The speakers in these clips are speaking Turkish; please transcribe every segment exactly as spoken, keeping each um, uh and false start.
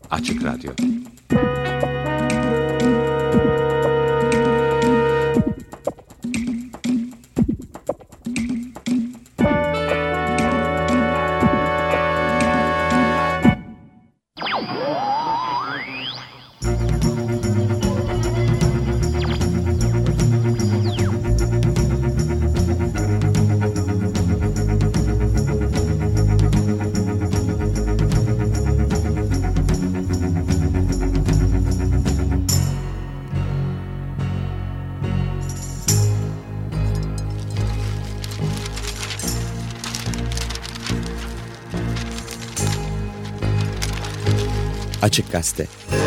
Açık Radyo. Açık Gazete.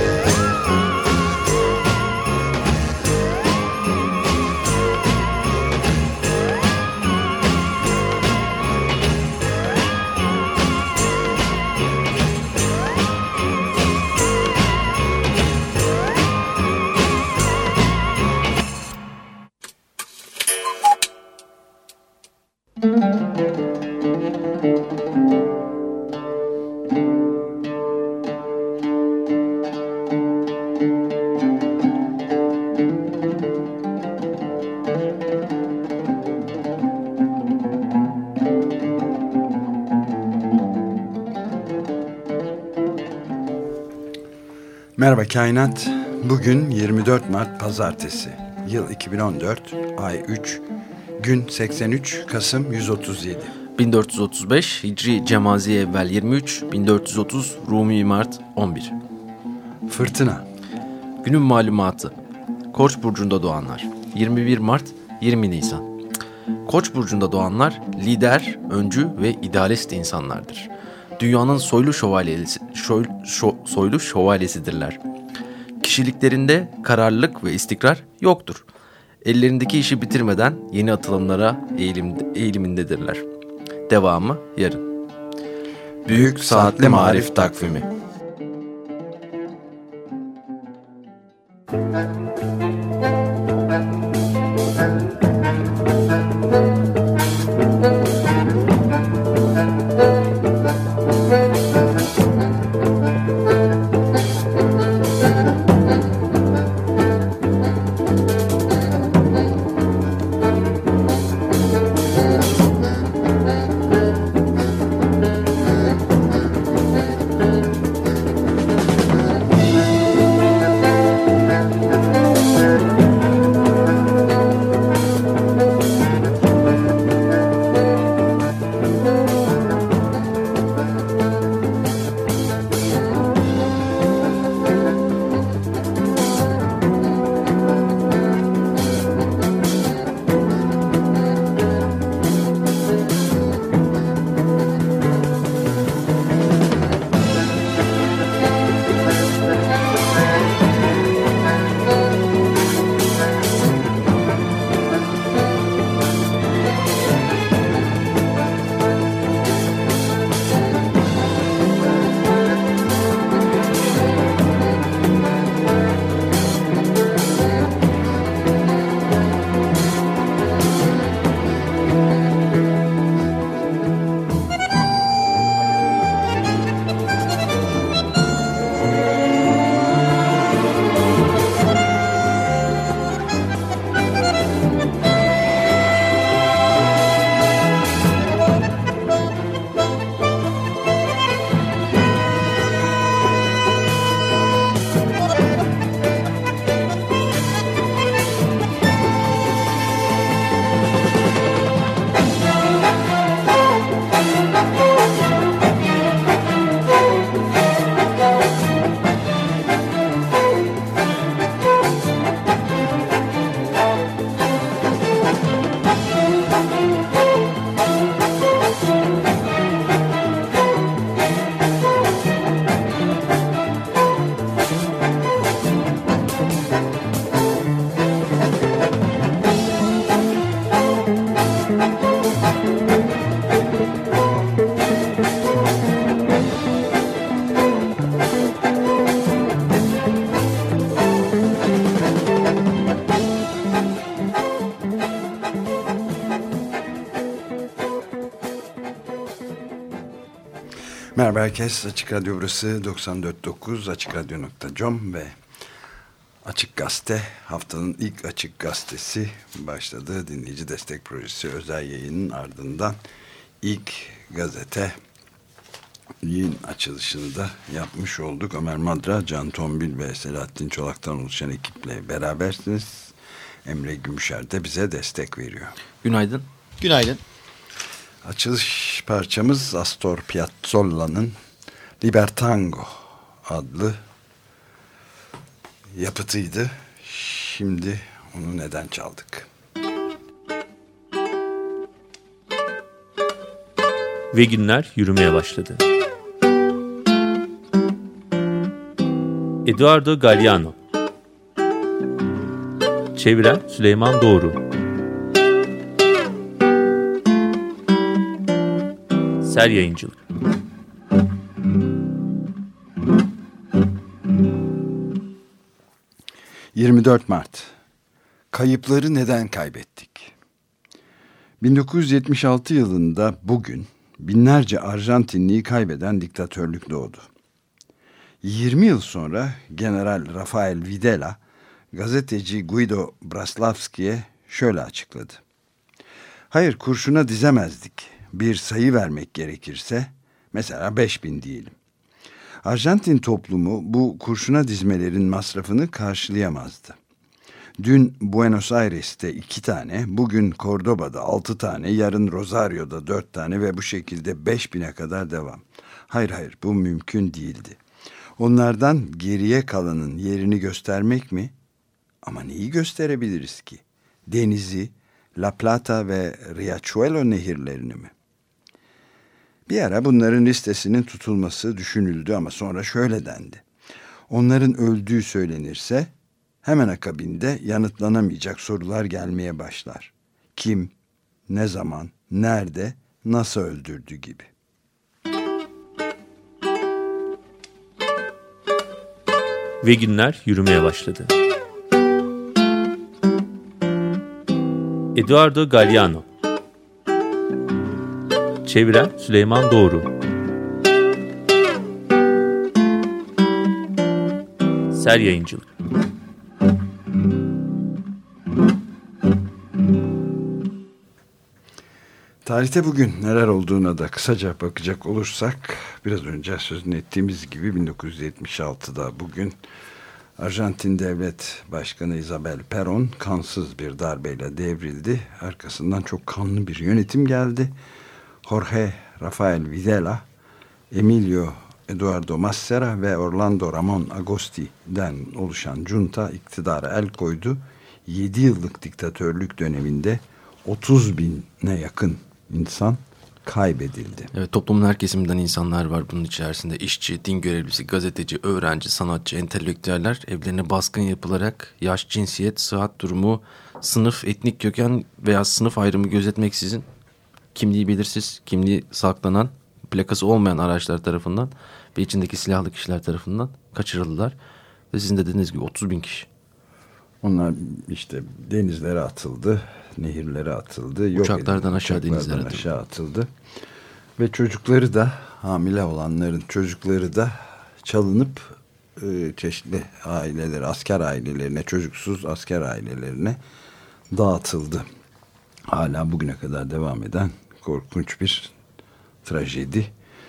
Merhaba Kainat. Bugün yirmi dört Mart Pazartesi. Yıl iki bin on dört, ay üç, gün seksen üç, Kasım yüz otuz yedi. bin dört yüz otuz beş Hicri Cemazi Evvel yirmi üç, bin dört yüz otuz Rumi Mart on bir. Fırtına. Günün malumatı. Koç burcunda doğanlar. yirmi bir Mart yirmi Nisan. Koç burcunda doğanlar lider, öncü ve idealist insanlardır. Dünyanın soylu şövalyesi, şöy, şo, soylu şövalyesidirler. Kişiliklerinde kararlılık ve istikrar yoktur. Ellerindeki işi bitirmeden yeni atılımlara eğilim, eğilimindedirler. Devamı yarın. Büyük Saatli Marif Takvimi. Merhaba herkes. Açık Radyo burası doksan dört nokta dokuz açık radyo nokta com ve Açık Gazete, haftanın ilk Açık Gazetesi başladı. Dinleyici Destek Projesi özel yayının ardından ilk gazete yayın açılışını da yapmış olduk. Ömer Madra, Can Tombil ve Selahattin Çolak'tan oluşan ekiple berabersiniz. Emre Gümüşer de bize destek veriyor. Günaydın. Günaydın. Açılış parçamız Astor Piazzolla'nın Libertango adlı yapıtıydı. Şimdi onu neden çaldık? Ve günler yürümeye başladı. Eduardo Galeano. Çeviren Süleyman Doğru. Ser Yayıncılık. yirmi dört Mart. Kayıpları neden kaybettik? bin dokuz yüz yetmiş altı yılında bugün binlerce Arjantinliyi kaybeden diktatörlük doğdu. yirmi yıl sonra General Rafael Videla, gazeteci Guido Braslavski'ye şöyle açıkladı. Hayır, kurşuna dizemezdik. Bir sayı vermek gerekirse, mesela beş bin diyelim. Arjantin toplumu bu kurşuna dizmelerin masrafını karşılayamazdı. Dün Buenos Aires'te iki tane, bugün Cordoba'da altı tane, yarın Rosario'da dört tane ve bu şekilde beş bine kadar devam. Hayır hayır, bu mümkün değildi. Onlardan geriye kalanın yerini göstermek mi? Ama neyi gösterebiliriz ki? Denizi, La Plata ve Riachuelo nehirlerini mi? Bir ara bunların listesinin tutulması düşünüldü ama sonra şöyle dendi. Onların öldüğü söylenirse hemen akabinde yanıtlanamayacak sorular gelmeye başlar. Kim, ne zaman, nerede, nasıl öldürdü gibi. Ve günler yürümeye başladı. Eduardo Galeano. Çeviren Süleyman Doğru. Ser Yayıncılık. Tarihte bugün neler olduğuna da kısaca bakacak olursak, biraz önce sözünü ettiğimiz gibi bin dokuz yüz yetmiş altıda bugün Arjantin Devlet Başkanı Isabel Perón kansız bir darbeyle devrildi. Arkasından çok kanlı bir yönetim geldi. Jorge Rafael Videla, Emilio Eduardo Massera ve Orlando Ramon Agosti'den oluşan junta iktidara el koydu. yedi yıllık diktatörlük döneminde otuz bine yakın insan kaybedildi. Evet, toplumun her kesiminden insanlar var bunun içerisinde. İşçi, din görevlisi, gazeteci, öğrenci, sanatçı, entelektüeller evlerine baskın yapılarak yaş, cinsiyet, sıhhat durumu, sınıf, etnik köken veya sınıf ayrımı gözetmeksizin kimliği belirsiz, kimliği saklanan, plakası olmayan araçlar tarafından ve içindeki silahlı kişiler tarafından kaçırıldılar. Ve sizin de dediğiniz gibi otuz bin kişi. Onlar işte denizlere atıldı, nehirlere atıldı. Yok Uçaklardan edildi, aşağı uçaklardan denizlere atıldı. aşağı atıldı. Ve çocukları da, hamile olanların çocukları da çalınıp e, çeşitli ailelere, asker ailelerine, çocuksuz asker ailelerine dağıtıldı. Hala bugüne kadar devam eden korkunç bir trajedi.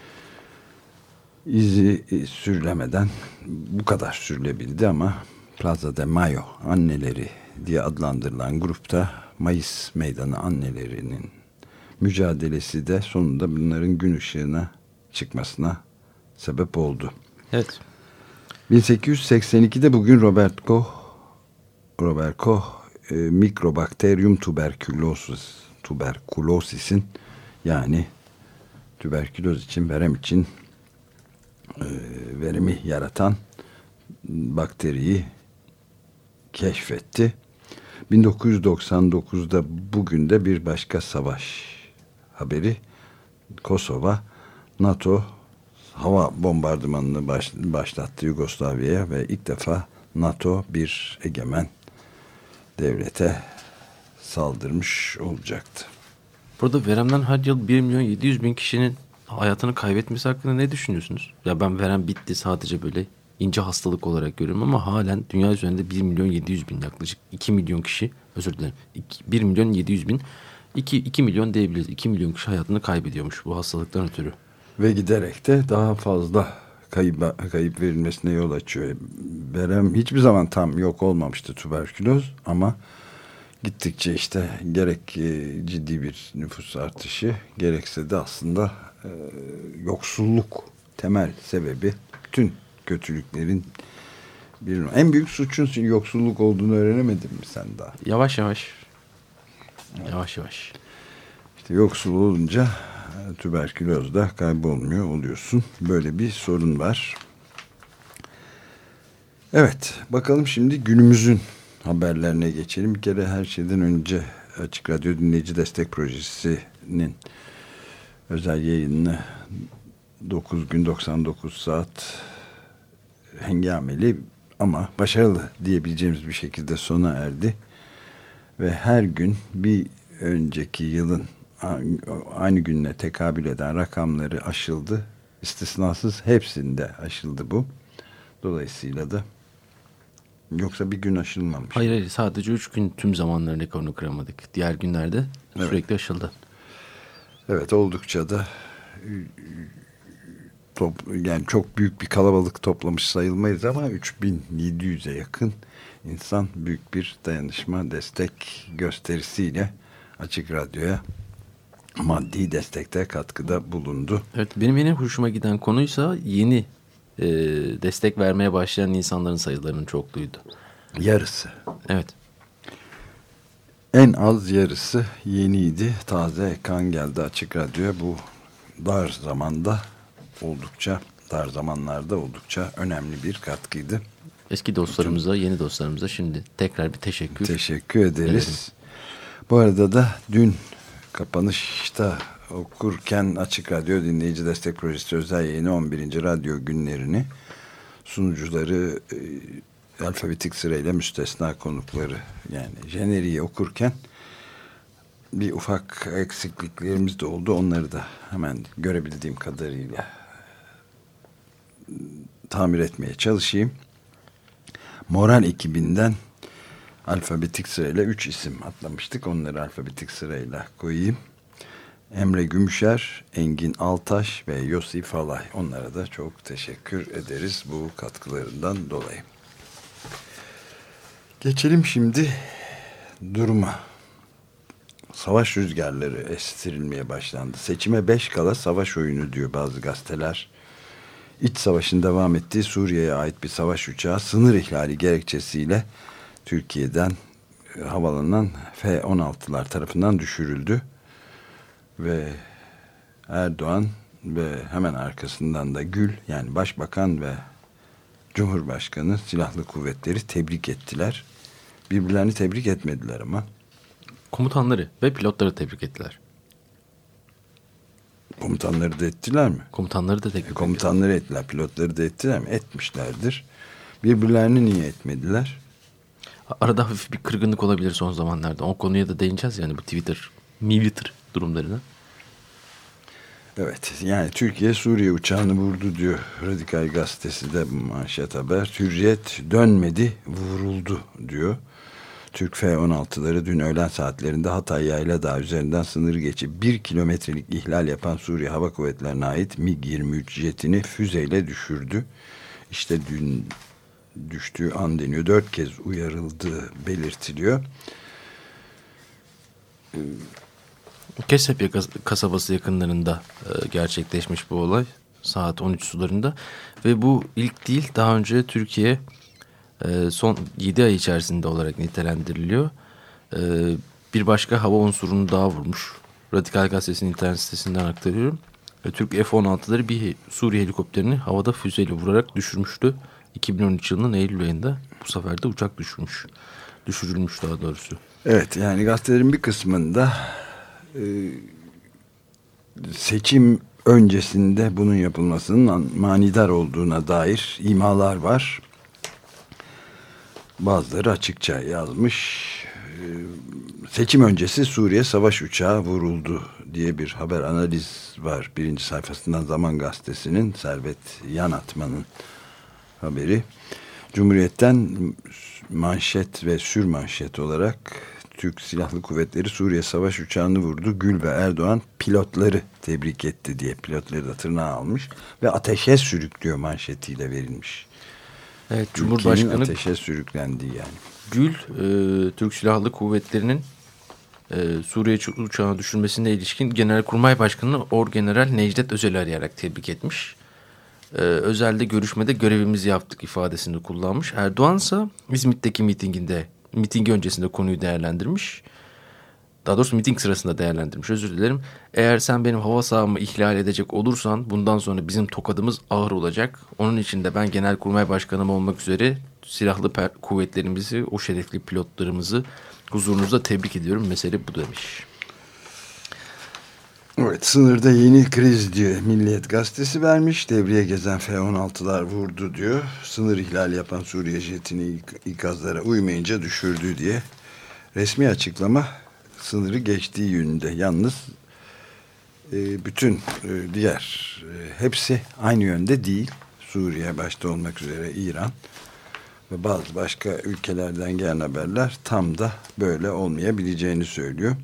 İzi e, sürülemeden bu kadar sürülebildi ama Plaza de Mayo anneleri diye adlandırılan grupta Mayıs Meydanı annelerinin mücadelesi de sonunda bunların gün ışığına çıkmasına sebep oldu. Evet. bin sekiz yüz seksen ikide bugün Robert Koch, Robert Koch e, Microbacterium tuberculosis, tuberkulosisin yani tüberküloz için, verem için e, verimi yaratan bakteriyi keşfetti. bin dokuz yüz doksan dokuzda bugün de bir başka savaş haberi. Kosova, NATO hava bombardımanını baş, başlattı Yugoslavya'ya ve ilk defa NATO bir egemen devlete saldırmış olacaktı. Burada veremden her yıl bir milyon yedi yüz bin kişinin hayatını kaybetmesi hakkında ne düşünüyorsunuz? Ya ben verem bitti sadece böyle ince hastalık olarak görüyorum ama halen dünya üzerinde bir milyon yedi yüz bin, yaklaşık iki milyon kişi, özür dilerim, bir milyon yedi yüz bin, iki, iki milyon diyebiliriz. iki milyon kişi hayatını kaybediyormuş bu hastalıktan ötürü. Ve giderek de daha fazla kayıp, kayıp verilmesine yol açıyor. Verem hiçbir zaman tam yok olmamıştı, tüberküloz, ama gittikçe işte gerek e, ciddi bir nüfus artışı, gerekse de aslında e, yoksulluk temel sebebi, bütün kötülüklerin bir, en büyük suçun yoksulluk olduğunu öğrenemedin mi sen daha? Yavaş yavaş. Yavaş yavaş. İşte yoksul olunca tüberküloz da kaybolmuyor oluyorsun. Böyle bir sorun var. Evet, bakalım şimdi günümüzün haberlerine geçelim. Bir kere her şeyden önce Açık Radyo Dinleyici Destek Projesi'nin özel yayınını dokuz gün doksan dokuz saat hengameli ama başarılı diyebileceğimiz bir şekilde sona erdi. Ve her gün bir önceki yılın aynı günle tekabül eden rakamları aşıldı. İstisnasız hepsinde aşıldı bu. Dolayısıyla da yoksa bir gün aşılmamış. Hayır hayır, sadece üç gün tüm zamanların rekorunu kıramadık. Diğer günlerde evet, sürekli aşıldı. Evet, oldukça da top, yani çok büyük bir kalabalık toplamış sayılmayız ama üç bin yedi yüze yakın insan büyük bir dayanışma, destek gösterisiyle Açık Radyo'ya maddi destekte katkıda bulundu. Evet, benim yine hoşuma giden konuysa yeni e, destek vermeye başlayan insanların sayılarının çokluğuydu. Yarısı. Evet. En az yarısı yeniydi. Taze kan geldi Açık Radyo'ya. Bu dar zamanda oldukça, dar zamanlarda oldukça önemli bir katkıydı. Eski dostlarımıza, yeni dostlarımıza şimdi tekrar bir teşekkür. Teşekkür ederiz. Evet. Bu arada da dün kapanışta okurken Açık Radyo Dinleyici Destek Projesi özel yayını on birinci radyo günlerini, sunucuları e, alfabetik sırayla müstesna konukları, yani jeneriği okurken bir ufak eksikliklerimiz de oldu. Onları da hemen görebildiğim kadarıyla tamir etmeye çalışayım. Moral ekibinden alfabetik sırayla üç isim atlamıştık. Onları alfabetik sırayla koyayım. Emre Gümüşer, Engin Altaş ve Yossi Falay. Onlara da çok teşekkür ederiz bu katkılarından dolayı. Geçelim şimdi duruma. Savaş rüzgarları estirilmeye başlandı. Seçime beş kala savaş oyunu diyor bazı gazeteler. İç savaşın devam ettiği Suriye'ye ait bir savaş uçağı sınır ihlali gerekçesiyle Türkiye'den havalanan F on altılar tarafından düşürüldü. Ve Erdoğan ve hemen arkasından da Gül, yani Başbakan ve Cumhurbaşkanı silahlı kuvvetleri tebrik ettiler. Birbirlerini tebrik etmediler ama. Komutanları ve pilotları tebrik ettiler. Komutanları da ettiler mi? Komutanları da tebrik ettiler. Komutanları ettiler, pilotları da ettiler mi? Etmişlerdir. Birbirlerini niye etmediler? Arada hafif bir kırgınlık olabilir son zamanlarda. O konuya da değineceğiz, yani bu Twitter, Twitter durumlarına. Evet, yani Türkiye Suriye uçağını vurdu diyor Radikal Gazetesi de manşet haber. Hürriyet dönmedi, vuruldu diyor. Türk F on altıları dün öğlen saatlerinde Hatay Yayladağ üzerinden sınırı geçip bir kilometrelik ihlal yapan Suriye Hava Kuvvetleri'ne ait MiG yirmi üç jetini füzeyle düşürdü. İşte dün düştüğü an deniyor. Dört kez uyarıldığı belirtiliyor. Kesepye kasabası yakınlarında e, gerçekleşmiş bu olay. Saat on üç sularında. Ve bu ilk değil, daha önce Türkiye e, son yedi ay içerisinde olarak nitelendiriliyor. E, bir başka hava unsurunu daha vurmuş. Radikal Gazetesi'nin internet sitesinden aktarıyorum. E, Türk F on altıları bir Suriye helikopterini havada füzeyle vurarak düşürmüştü. iki bin on üç yılının Eylül ayında bu sefer de uçak düşürmüş. Düşürülmüş daha doğrusu. Evet, yani gazetelerin bir kısmında e, seçim öncesinde bunun yapılmasının manidar olduğuna dair imalar var. Bazıları açıkça yazmış. E, seçim öncesi Suriye savaş uçağı vuruldu diye bir haber analiz var. Birinci sayfasından Zaman Gazetesi'nin, Servet Yanatman'ın haberi. Cumhuriyet'ten manşet ve sürmanşet olarak Türk Silahlı Kuvvetleri Suriye savaş uçağını vurdu. Gül ve Erdoğan pilotları tebrik etti diye, pilotları da tırnağa almış ve ateşe sürüklüyor manşetiyle verilmiş. Evet, Cumhurbaşkanı Ülkenin ateşe sürüklendiği yani. Gül, e, Türk Silahlı Kuvvetleri'nin e, Suriye uçağını düşürmesine ilişkin Genelkurmay Başkanı Orgeneral Necdet Özel'i arayarak tebrik etmiş. E, Özel'de görüşmede görevimizi yaptık ifadesini kullanmış. Erdoğan ise İzmit'teki mitinginde, mitingi öncesinde konuyu değerlendirmiş. Daha doğrusu miting sırasında değerlendirmiş, özür dilerim. Eğer sen benim hava sahamı ihlal edecek olursan bundan sonra bizim tokadımız ağır olacak. Onun için de ben Genelkurmay Başkanım olmak üzere silahlı kuvvetlerimizi, o şerefli pilotlarımızı huzurunuzda tebrik ediyorum. Mesele bu demiş. Evet, sınırda yeni kriz diyor. Milliyet Gazetesi vermiş. Devreye gezen F on altılar vurdu diyor. Sınır ihlali yapan Suriye jetini ikazlara uymayınca düşürdü diye. Resmi açıklama sınırı geçtiği yönünde. Yalnız e, bütün e, diğer e, hepsi aynı yönde değil. Suriye başta olmak üzere İran ve bazı başka ülkelerden gelen haberler tam da böyle olmayabileceğini söylüyor.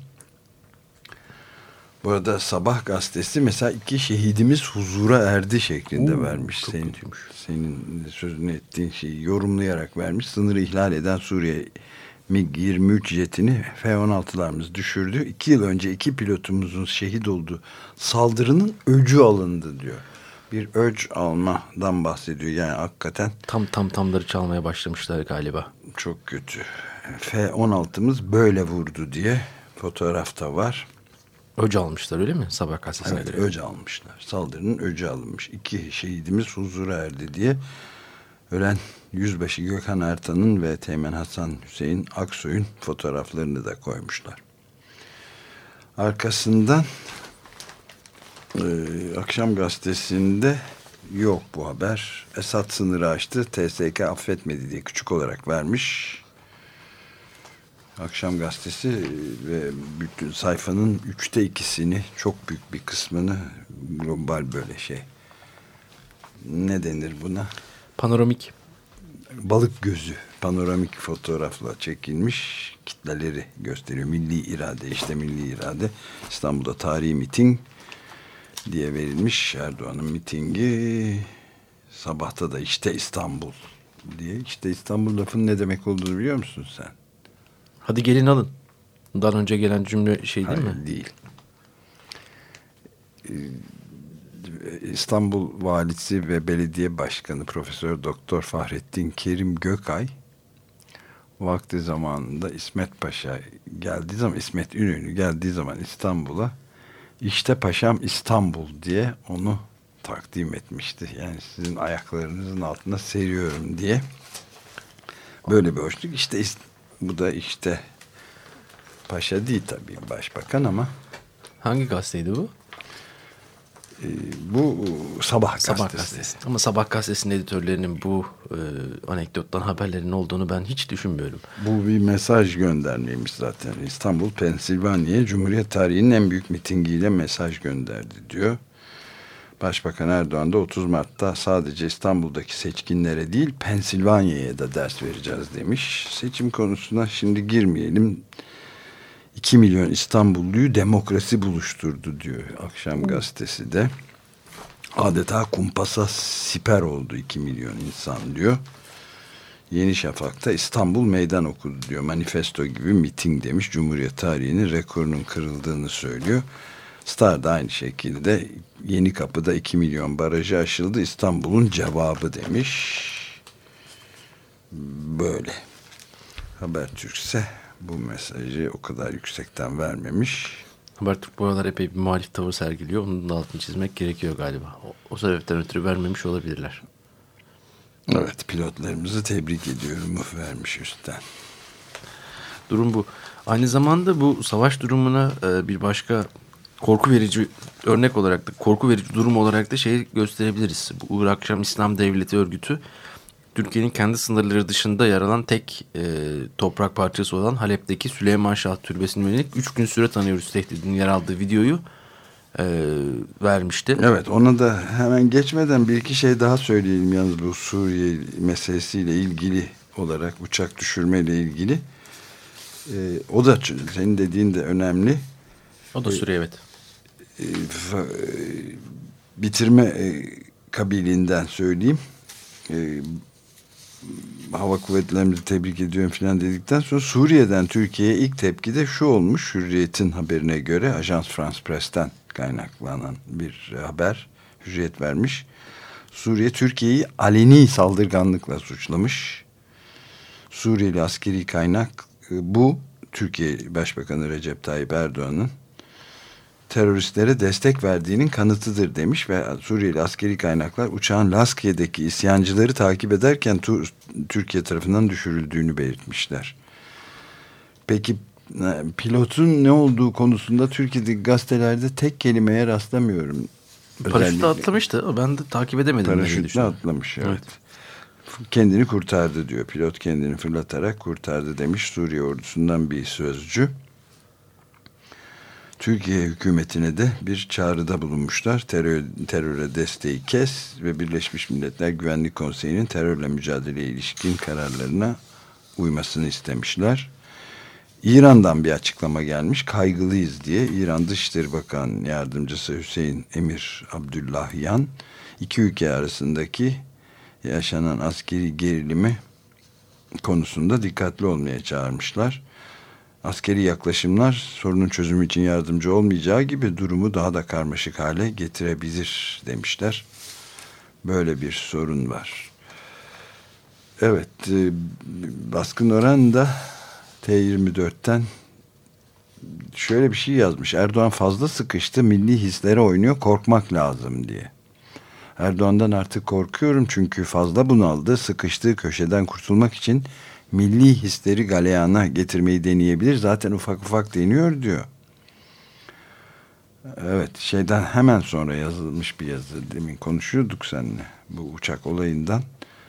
Bu arada Sabah gazetesi mesela iki şehidimiz huzura erdi şeklinde Oo, vermiş. Senin, senin sözünü ettiğin şeyi yorumlayarak vermiş. Sınırı ihlal eden Suriye MiG yirmi üç jetini F on altılarımız düşürdü. İki yıl önce iki pilotumuzun şehit olduğu saldırının öcü alındı diyor. Bir öc almadan bahsediyor. Yani hakikaten tam tam tamları çalmaya başlamışlar galiba. Çok kötü. F on altımız böyle vurdu diye fotoğrafta var. Öc almışlar öyle mi? Sabah gazetesine evet, göre. Öc almışlar. Saldırının öcü alınmış. İki şehidimiz huzura erdi diye ölen Yüzbaşı Gökhan Ertan'ın ve Teğmen Hasan Hüseyin Aksoy'un fotoğraflarını da koymuşlar. Arkasından e, Akşam Gazetesi'nde yok bu haber. Esad sınırı açtı, T S K affetmedi diye küçük olarak vermiş. Akşam Gazetesi ve bütün sayfanın üçte ikisini, çok büyük bir kısmını global böyle şey. Ne denir buna? Panoramik. Balık gözü, panoramik fotoğrafla çekilmiş, kitleleri gösteriyor. Milli irade, işte milli irade. İstanbul'da tarihi miting diye verilmiş. Erdoğan'ın mitingi. Sabahta da işte İstanbul diye. İşte İstanbul lafının ne demek olduğunu biliyor musun sen? Hadi gelin alın. Bundan önce gelen cümle şey değil Hayır, mi? Değil. İstanbul Valisi ve Belediye Başkanı Profesör Doktor Fahrettin Kerim Gökay vakti zamanında İsmet Paşa geldiği zaman, İsmet İnönü geldiği zaman İstanbul'a, işte paşam İstanbul diye onu takdim etmişti. Yani sizin ayaklarınızın altına seriyorum diye. Böyle bir hoşluk. İşte bu da işte paşa değil tabii başbakan ama. Hangi gazeteydi bu? Ee, bu Sabah, Sabah gazetesi. gazetesi. Ama Sabah gazetesinin editörlerinin bu e, anekdottan haberlerin olduğunu ben hiç düşünmüyorum. Bu bir mesaj göndermeymiş zaten. İstanbul, Pensilvanya'ya Cumhuriyet tarihinin en büyük mitingiyle mesaj gönderdi diyor. Başbakan Erdoğan da otuz Mart'ta sadece İstanbul'daki seçkinlere değil Pensilvanya'ya da ders vereceğiz demiş. Seçim konusuna şimdi girmeyelim. iki milyon İstanbulluyu demokrasi buluşturdu diyor Akşam Gazetesi de. Adeta kumpasa siper oldu iki milyon insan diyor. Yeni Şafak'ta İstanbul meydan okudu diyor. Manifesto gibi miting demiş. Cumhuriyet tarihinin rekorunun kırıldığını söylüyor. Star da aynı şekilde Yenikapı'da iki milyon barajı aşıldı. İstanbul'un cevabı demiş. Böyle. Habertürk ise bu mesajı o kadar yüksekten vermemiş. Habertürk bu aralar epey bir muhalif tavır sergiliyor. Onun da altını çizmek gerekiyor galiba. O, o sebepten ötürü vermemiş olabilirler. Evet, pilotlarımızı tebrik ediyorum vermiş üstten. Durum bu. Aynı zamanda bu savaş durumuna e, bir başka korku verici örnek olarak da, korku verici durum olarak da şey gösterebiliriz. Bu Irak Şam İslam Devleti örgütü Türkiye'nin kendi sınırları dışında yer alan tek e, toprak parçası olan Halep'teki Süleyman Şah Türbesi'ne yönelik üç gün süre tanıyoruz tehdidinin yer aldığı videoyu e, vermişti. Evet, ona da hemen geçmeden bir iki şey daha söyleyelim. Yalnız bu Suriye meselesiyle ilgili olarak, uçak düşürmeyle ilgili. E, o da senin dediğin de önemli. O da Suriye, evet. E, fa, e, bitirme e, kabiliğinden söyleyeyim. E, hava kuvvetlerimizi tebrik ediyorum falan dedikten sonra Suriye'den Türkiye'ye ilk tepki de şu olmuş. Hürriyet'in haberine göre, Ajans France Press'ten kaynaklanan bir haber, Hürriyet vermiş. Suriye Türkiye'yi aleni saldırganlıkla suçlamış. Suriyeli askeri kaynak bu Türkiye Başbakanı Recep Tayyip Erdoğan'ın teröristlere destek verdiğinin kanıtıdır demiş ve Suriyeli askeri kaynaklar uçağın Laskiye'deki isyancıları takip ederken Türkiye tarafından düşürüldüğünü belirtmişler. Peki pilotun ne olduğu konusunda Türkiye'deki gazetelerde tek kelimeye rastlamıyorum. Paraşütle atlamıştı. Ben de takip edemedim. Paraşütle atlamış, evet. evet. Kendini kurtardı diyor. Pilot kendini fırlatarak kurtardı demiş Suriye ordusundan bir sözcü. Türkiye hükümetine de bir çağrıda bulunmuşlar. Terör, teröre desteği kes ve Birleşmiş Milletler Güvenlik Konseyi'nin terörle mücadeleye ilişkin kararlarına uymasını istemişler. İran'dan bir açıklama gelmiş. Kaygılıyız diye. İran Dışişleri Bakan Yardımcısı Hüseyin Emir Abdullahyan iki ülke arasındaki yaşanan askeri gerilimi konusunda dikkatli olmaya çağırmışlar. Askeri yaklaşımlar sorunun çözümü için yardımcı olmayacağı gibi durumu daha da karmaşık hale getirebilir demişler. Böyle bir sorun var. Evet, Baskın Orhan da T yirmi dörtten şöyle bir şey yazmış. Erdoğan fazla sıkıştı, milli hislere oynuyor, korkmak lazım diye. Erdoğan'dan artık korkuyorum çünkü fazla bunaldı, sıkıştığı köşeden kurtulmak için milli hisleri galeyana getirmeyi deneyebilir. Zaten ufak ufak deniyor diyor. Evet, şeyden hemen sonra yazılmış bir yazı. Demin konuşuyorduk seninle bu uçak olayından.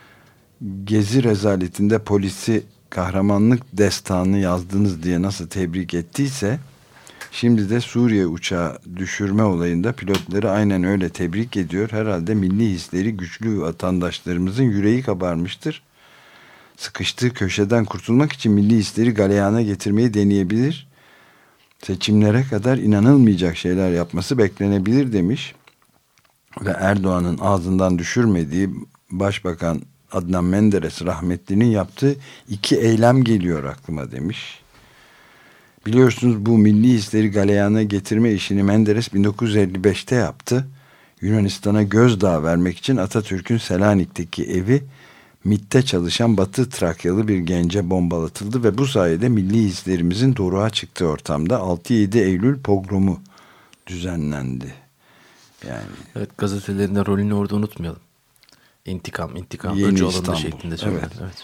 Gezi rezaletinde polisi kahramanlık destanı yazdınız diye nasıl tebrik ettiyse, şimdi de Suriye uçağı düşürme olayında pilotları aynen öyle tebrik ediyor. Herhalde milli hisleri güçlü vatandaşlarımızın yüreği kabarmıştır. Sıkıştığı köşeden kurtulmak için milli hisleri galeyana getirmeyi deneyebilir. Seçimlere kadar inanılmayacak şeyler yapması beklenebilir demiş. Ve Erdoğan'ın ağzından düşürmediği Başbakan Adnan Menderes rahmetlinin yaptığı iki eylem geliyor aklıma demiş. Biliyorsunuz bu milli hisleri galeyana getirme işini Menderes bin dokuz yüz elli beşte yaptı. Yunanistan'a gözdağı vermek için Atatürk'ün Selanik'teki evi M İ T'te çalışan Batı Trakyalı bir gence bombalatıldı ve bu sayede milli hislerimizin doruğa çıktığı ortamda altı yedi Eylül pogromu düzenlendi. Yani evet, gazetelerinde rolünü orada unutmayalım. İntikam, intikam, Yeni öcü İstanbul. alındı şeklinde söyler. Evet. Evet.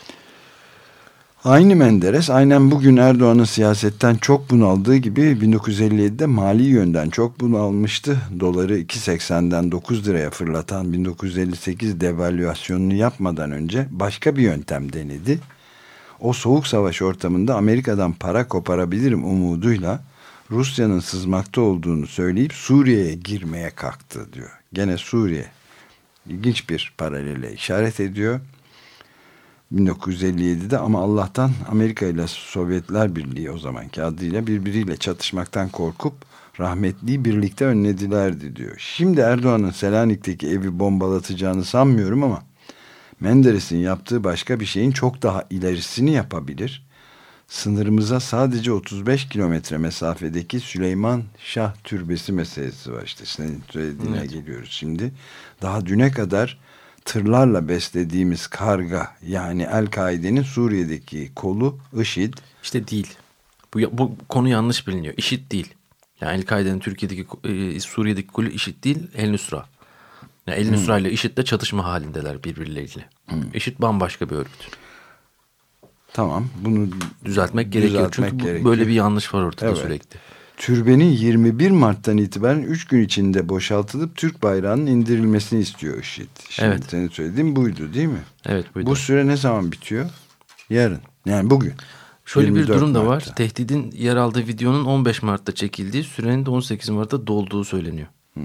Aynı Menderes aynen bugün Erdoğan'ın siyasetten çok bunaldığı gibi bin dokuz yüz elli yedide mali yönden çok bunalmıştı. Doları iki seksenden dokuz liraya fırlatan bin dokuz yüz elli sekiz devalüasyonunu yapmadan önce başka bir yöntem denedi. O soğuk savaş ortamında Amerika'dan para koparabilirim umuduyla Rusya'nın sızmakta olduğunu söyleyip Suriye'ye girmeye kalktı diyor. Gene Suriye ilginç bir paralele işaret ediyor. bin dokuz yüz elli yedide ama Allah'tan Amerika ile Sovyetler Birliği o zamanki adıyla birbiriyle çatışmaktan korkup rahmetliyi birlikte önledilerdi diyor. Şimdi Erdoğan'ın Selanik'teki evi bombalatacağını sanmıyorum ama Menderes'in yaptığı başka bir şeyin çok daha ilerisini yapabilir. Sınırımıza sadece otuz beş kilometre mesafedeki Süleyman Şah Türbesi meselesi var. İşte senin söylediğine evet. geliyoruz şimdi. Daha düne kadar tırlarla beslediğimiz karga, yani El-Kaide'nin Suriye'deki kolu IŞİD. İşte değil. Bu, bu konu yanlış biliniyor. IŞİD değil. Yani El-Kaide'nin Türkiye'deki, e, Suriye'deki kolu IŞİD değil, El-Nusra. Yani El-Nusra hmm. ile IŞİD'le çatışma halindeler birbirleriyle. Hmm. IŞİD bambaşka bir örgüt. Tamam, bunu düzeltmek gerekiyor. Düzeltmek Çünkü gerekiyor. Böyle bir yanlış var ortada evet. sürekli. türbenin yirmi bir Mart'tan itibaren üç gün içinde boşaltılıp Türk bayrağının indirilmesini istiyor IŞİD. Şimdi evet. senin söylediğin buydu değil mi? Evet buydu. Bu süre ne zaman bitiyor? Yarın. Yani bugün. Şöyle bir durum da var. Mart'ta. Tehdidin yer aldığı videonun on beş Mart'ta çekildiği, sürenin de on sekiz Mart'ta dolduğu söyleniyor. Hmm.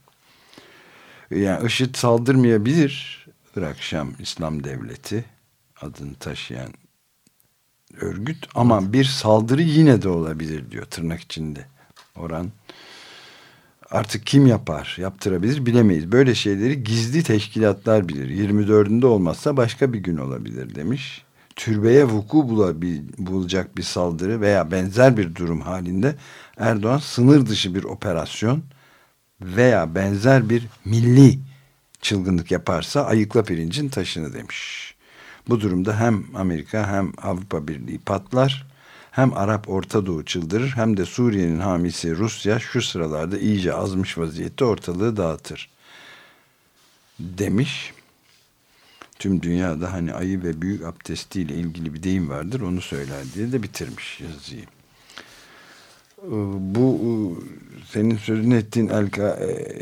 Yani IŞİD saldırmayabilir. Irak Şam İslam Devleti adını taşıyan örgüt ama evet. bir saldırı yine de olabilir diyor tırnak içinde. Orhan artık kim yapar, yaptırabilir bilemeyiz. Böyle şeyleri gizli teşkilatlar bilir. yirmi dördünde olmazsa başka bir gün olabilir demiş. Türbeye vuku bulabil, bulacak bir saldırı veya benzer bir durum halinde Erdoğan sınır dışı bir operasyon veya benzer bir milli çılgınlık yaparsa ayıkla pirincin taşını demiş. Bu durumda hem Amerika hem Avrupa Birliği patlar, hem Arap Orta Doğu çıldırır, hem de Suriye'nin hamisi Rusya şu sıralarda iyice azmış vaziyette ortalığı dağıtır demiş. Tüm dünyada hani ayı ve büyük abdestiyle ilgili bir deyim vardır, onu söyler diye de bitirmiş yazıyı. Bu senin sözünü ettiğin Elka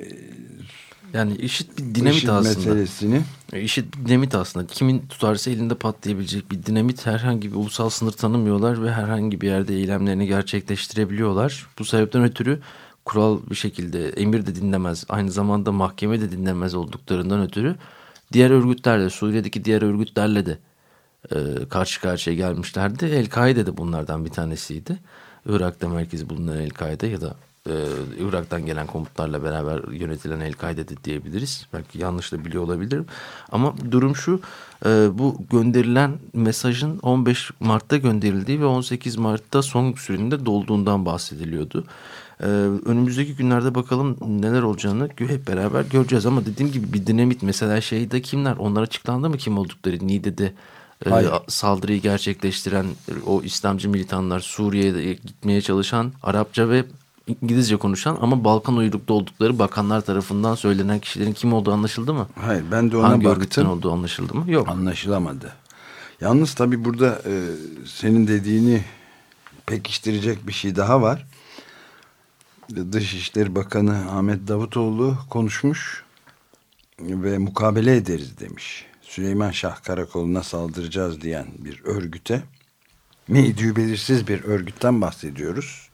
yani IŞİD bir dinamit IŞİD aslında. Meselesini. IŞİD bir dinamit aslında. Kimin tutarsa elinde patlayabilecek bir dinamit. Herhangi bir ulusal sınır tanımıyorlar ve herhangi bir yerde eylemlerini gerçekleştirebiliyorlar. Bu sebepten ötürü kural bir şekilde emir de dinlemez, aynı zamanda mahkeme de dinlemez olduklarından ötürü diğer örgütlerle, Suriye'deki diğer örgütlerle de e, karşı karşıya gelmişlerdi. El-Kaide de bunlardan bir tanesiydi. Irak'ta merkezi bulunan El-Kaide ya da e, Irak'tan gelen komutlarla beraber yönetilen El-Kaide de diyebiliriz. Belki yanlış da biliyor olabilirim. Ama durum şu, e, bu gönderilen mesajın on beş Mart'ta gönderildiği ve on sekiz Mart'ta son sürenin dolduğundan bahsediliyordu. Ee, önümüzdeki günlerde bakalım neler olacağını hep beraber göreceğiz. Ama dediğim gibi bir dinamit mesela şeyde kimler, onlar açıklandı mı kim oldukları? Niğde'de e, saldırıyı gerçekleştiren o İslamcı militanlar, Suriye'ye gitmeye çalışan, Arapça ve İngilizce konuşan ama Balkan uyruklu oldukları bakanlar tarafından söylenen kişilerin kim olduğu anlaşıldı mı? Hayır, ben de ona Hangi baktım. örgütten olduğu anlaşıldı mı? Yok. Anlaşılamadı. Yalnız tabii burada e, senin dediğini pekiştirecek bir şey daha var. Dışişleri Bakanı Ahmet Davutoğlu konuşmuş ve mukabele ederiz demiş. Süleyman Şah Karakolu'na saldıracağız diyen bir örgüte, neydi belirsiz bir örgütten bahsediyoruz.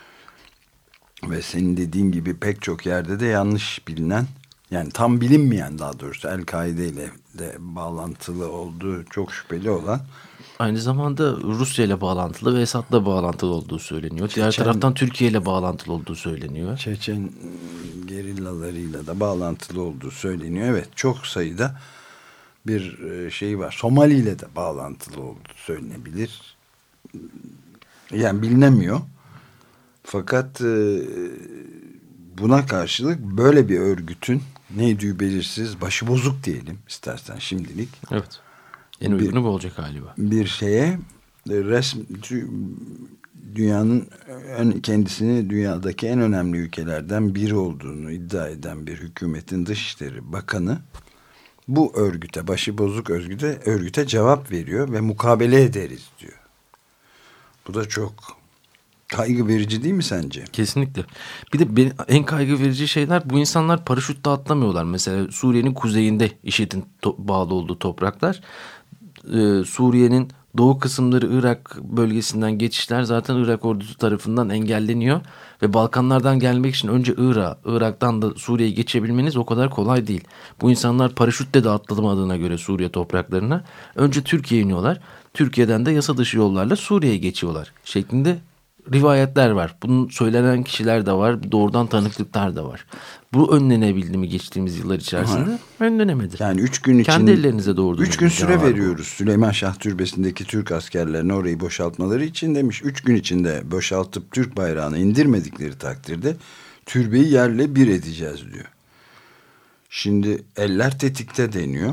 Ve senin dediğin gibi pek çok yerde de yanlış bilinen, yani tam bilinmeyen, daha doğrusu El-Kaide ile de bağlantılı olduğu çok şüpheli olan, aynı zamanda Rusya ile bağlantılı ve Esad'la bağlantılı olduğu söyleniyor. Çeçen, Diğer taraftan Türkiye ile bağlantılı olduğu söyleniyor. Çeçen gerillalarıyla da bağlantılı olduğu söyleniyor. Evet, çok sayıda bir şey var. Somali ile de bağlantılı olduğu söylenebilir. Yani bilinemiyor. Fakat buna karşılık böyle bir örgütün neydi belirsiz, başıbozuk diyelim istersen şimdilik. Evet. En uygunu bu olacak galiba. Bir şeye resmi dünyanın kendisini dünyadaki en önemli ülkelerden biri olduğunu iddia eden bir hükümetin Dışişleri Bakanı bu örgüte, başıbozuk örgüte, örgüte cevap veriyor ve mukabele ederiz diyor. Bu da çok kaygı verici değil mi sence? Kesinlikle. Bir de benim en kaygı verici şeyler, bu insanlar paraşütle atlamıyorlar. Mesela Suriye'nin kuzeyinde IŞİD'in bağlı olduğu topraklar. Ee, Suriye'nin doğu kısımları, Irak bölgesinden geçişler zaten Irak ordusu tarafından engelleniyor. Ve Balkanlardan gelmek için önce Irak, Irak'tan da Suriye'ye geçebilmeniz o kadar kolay değil. Bu insanlar paraşütle de atlamadığına göre Suriye topraklarına önce Türkiye'ye iniyorlar. Türkiye'den de yasa dışı yollarla Suriye'ye geçiyorlar şeklinde rivayetler var. Bunun söylenen kişiler de var. Doğrudan tanıklıklar da var. Bu önlenebildi mi geçtiğimiz yıllar içerisinde? Ha. Önlenemedi. Yani üç gün için... Kendi ellerinize doğurduğunuz. Üç gün süre veriyoruz. Bu. Süleyman Şah Türbesi'ndeki Türk askerlerine orayı boşaltmaları için demiş. Üç gün içinde boşaltıp Türk bayrağını indirmedikleri takdirde türbeyi yerle bir edeceğiz diyor. Şimdi eller tetikte deniyor.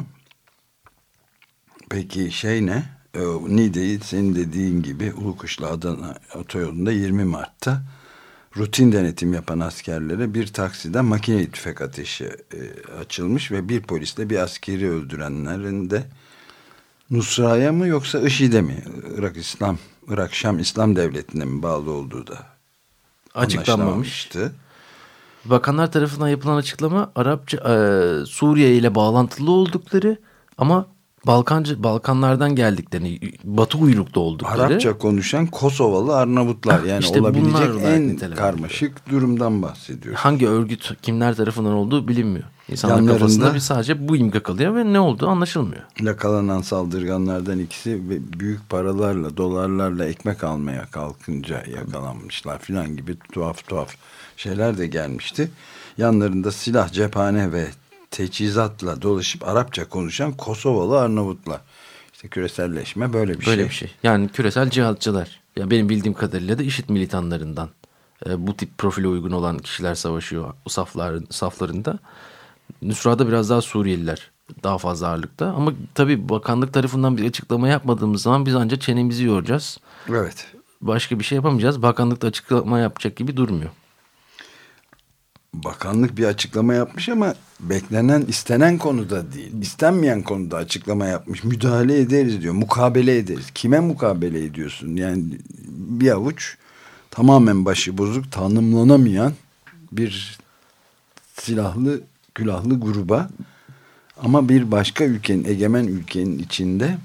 Peki şey ne? Niğde'yi senin dediğin gibi Ulukuşlu Adana otoyolunda yirmi Mart'ta rutin denetim yapan askerlere bir taksiden makineli tüfek ateşi e, açılmış ve bir polisle bir askeri öldürenlerin de Nusra'ya mı yoksa IŞİD'e mi, Irak İslam Irak Şam İslam Devleti'ne mi bağlı olduğu da açıklanmamış. Bakanlar tarafından yapılan açıklama Arapça e, Suriye ile bağlantılı oldukları ama Balkancı Balkanlardan geldiklerini, Batı uyruklu oldukları. Arapça konuşan Kosovalı Arnavutlar yani işte olabilecek en karmaşık durumdan bahsediyoruz. Hangi örgüt kimler tarafından olduğu bilinmiyor. İnsanların kafasında bir sadece bu imge kalıyor ve ne olduğu anlaşılmıyor. Yakalanan saldırganlardan ikisi büyük paralarla, dolarlarla ekmek almaya kalkınca yakalanmışlar filan gibi tuhaf tuhaf şeyler de gelmişti. Yanlarında silah, cephane ve teçhizatla dolaşıp Arapça konuşan Kosovalı Arnavutlar. İşte küreselleşme böyle bir böyle şey. Böyle bir şey. Yani küresel cihatçılar. Ya benim bildiğim kadarıyla da IŞİD militanlarından e, bu tip profile uygun olan kişiler savaşıyor o saflar, saflarında. Nusra'da biraz daha Suriyeliler daha fazla ağırlıkta. Ama tabii bakanlık tarafından bir açıklama yapmadığımız zaman biz ancak çenemizi yoracağız. Evet. Başka bir şey yapamayacağız. Bakanlık da açıklama yapacak gibi durmuyor. Bakanlık bir açıklama yapmış ama beklenen, istenen konuda değil. İstenmeyen konuda açıklama yapmış. Müdahale ederiz diyor. Mukabele ederiz. Kime mukabele ediyorsun? Yani bir avuç tamamen başı bozuk, tanımlanamayan bir silahlı, külahlı gruba ama bir başka ülkenin, egemen ülkenin içinde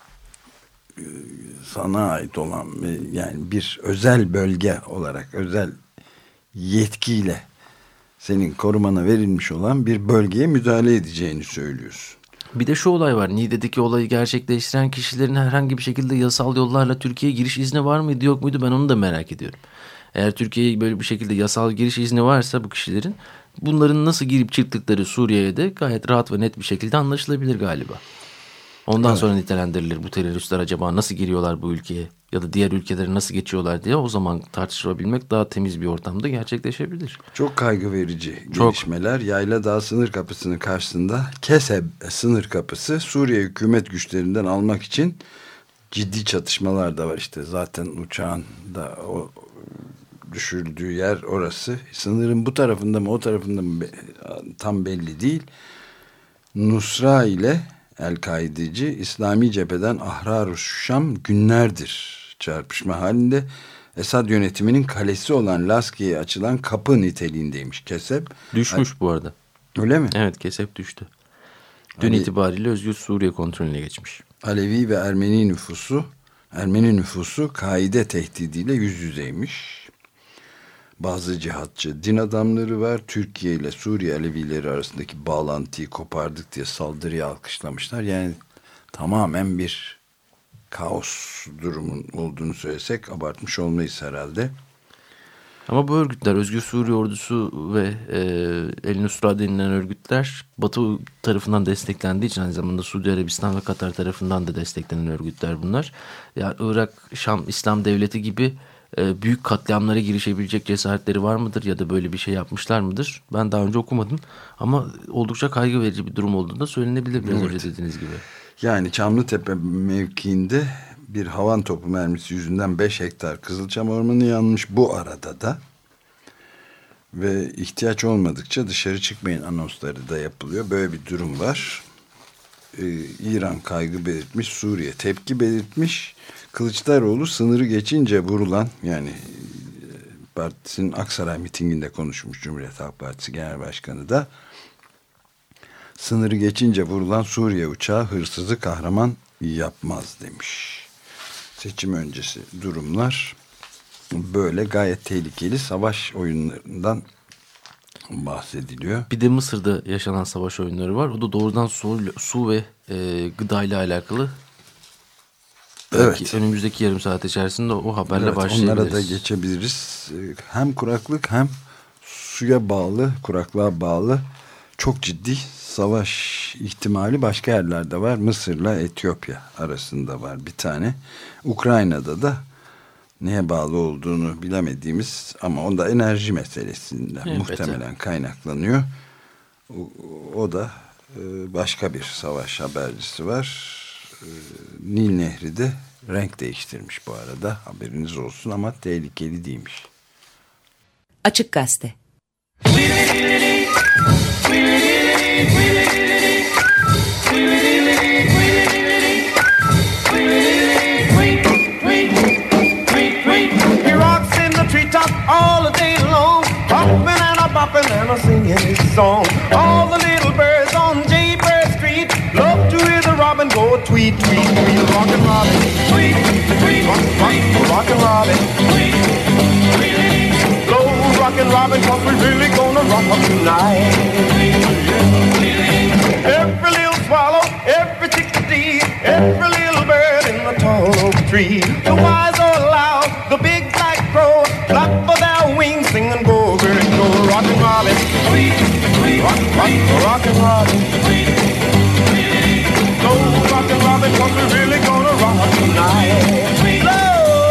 sana ait olan yani bir özel bölge olarak, özel yetkiyle senin korumana verilmiş olan bir bölgeye müdahale edeceğini söylüyorsun. Bir de şu olay var. Niğde'deki olayı gerçekleştiren kişilerin herhangi bir şekilde yasal yollarla Türkiye'ye giriş izni var mıydı yok muydu ben onu da merak ediyorum. Eğer Türkiye'ye böyle bir şekilde yasal giriş izni varsa bu kişilerin bunların nasıl girip çıktıkları Suriye'ye de gayet rahat ve net bir şekilde anlaşılabilir galiba. Ondan evet. sonra nitelendirilir bu teröristler acaba nasıl giriyorlar bu ülkeye ya da diğer ülkelere nasıl geçiyorlar diye o zaman tartışılabilmek daha temiz bir ortamda gerçekleşebilir. Çok kaygı verici Çok. gelişmeler. Yayladağ sınır kapısının karşısında Keseb sınır kapısı Suriye hükümet güçlerinden almak için ciddi çatışmalar da var işte zaten uçağın da o düşürdüğü yer orası. Sınırın bu tarafında mı o tarafında mı tam belli değil. Nusra ile El-Kaideci İslami cepheden Ahrar-ı Şam günlerdir çarpışma halinde. Esad yönetiminin kalesi olan Laski'ye açılan kapı niteliğindeymiş Keseb. Düşmüş bu arada. Öyle mi? Evet Keseb düştü. Dün Ali, itibariyle Özgür Suriye kontrolüne geçmiş. Alevi ve Ermeni nüfusu Ermeni nüfusu kaide tehdidiyle yüz yüzeymiş. Bazı cihatçı din adamları var. Türkiye ile Suriye Alevileri arasındaki bağlantıyı kopardık diye saldırıyı alkışlamışlar. Yani tamamen bir kaos durumun olduğunu söylesek abartmış olmayız herhalde. Ama bu örgütler Özgür Suriye Ordusu ve e, El Nusra denilen örgütler Batı tarafından desteklendiği için aynı zamanda Suudi Arabistan ve Katar tarafından da desteklenen örgütler bunlar. Yani Irak, Şam, İslam Devleti gibi e, büyük katliamlara girişebilecek cesaretleri var mıdır ya da böyle bir şey yapmışlar mıdır? Ben daha önce okumadım ama oldukça kaygı verici bir durum olduğunu da söylenebilir biraz evet. önce dediğiniz gibi. Yani Çamlıtepe mevkiinde bir havan topu mermisi yüzünden beş hektar Kızılçam Ormanı yanmış bu arada da ve ihtiyaç olmadıkça dışarı çıkmayın anonsları da yapılıyor. Böyle bir durum var. Ee, İran kaygı belirtmiş, Suriye tepki belirtmiş. Kılıçdaroğlu sınırı geçince vurulan yani partisinin Aksaray mitinginde konuşmuş Cumhuriyet Halk Partisi Genel Başkanı da sınırı geçince vurulan Suriye uçağı hırsızı kahraman yapmaz demiş. Seçim öncesi durumlar böyle gayet tehlikeli savaş oyunlarından bahsediliyor. Bir de Mısır'da yaşanan savaş oyunları var. O da doğrudan su, su ve e, gıda ile alakalı. Evet. Belki önümüzdeki yarım saat içerisinde o haberle evet, başlayabiliriz. Onlara da geçebiliriz. Hem kuraklık hem suya bağlı, kuraklığa bağlı çok ciddi savaş ihtimali başka yerlerde var. Mısır'la Etiyopya arasında var bir tane. Ukrayna'da da neye bağlı olduğunu bilemediğimiz ama onda enerji meselesinden evet, muhtemelen evet. kaynaklanıyor. O, o da başka bir savaş habercisi var. Nil Nehri de renk değiştirmiş bu arada. Haberiniz olsun ama tehlikeli değilmiş. Açık Gazete. All the song. All the little birds on Jaybird Street love to hear the robin go tweet, tweet, tweet. Rockin' Robin, tweet, tweet, rock, rock, rockin' Robin, tweet, tweet. Blow rockin' Robin, 'cause we really gonna rock up tonight. Every little swallow, every chickadee, every little bird in the tall oak tree. The wise or loud, the big black crow, clap for their wings, sing and go, bird, go. Rockin' Robin, rock, rock, rockin' Robin, go, rockin' Robin, 'cause we're really gonna rock tonight. Blow.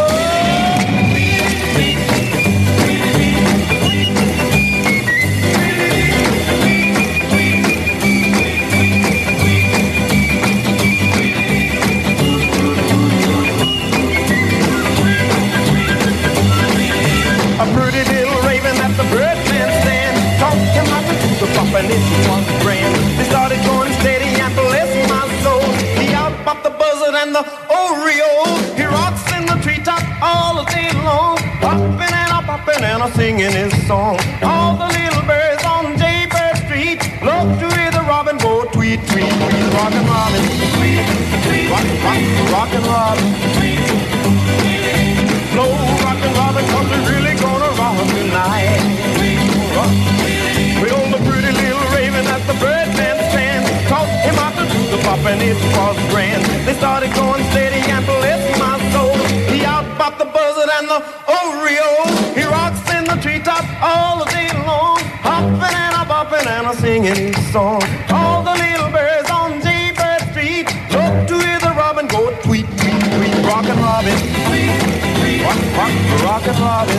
A pretty little raven at the birdman stand, talking about the tuba pop and it was grand. They started going steady and bless my soul. He out popped the buzzard and the Oreo. He rocks in the treetop all day long, popping and a popping and a singing his song. All the little birds on Jaybird Street love to hear the robin go tweet, tweet, tweet. Rockin' Robin, tweet, tweet, rock, rock, rockin' Robin, tweet, tweet. Slow rockin' Robin, 'cause we're really gonna rock tonight. Rock. We own the pretty little raven at the birdman stand, taught him how to do the pop and it was grand. They started going steady and bless my soul. He out popped the buzzard and the Oreo. He rocks in the treetop all day long, hopping and a bopping and a singing his song. All the little birds on Jaybird Street love to hear the robin go tweet, tweet, tweet. Rockin' Robin, rock, rock, rockin' Robin,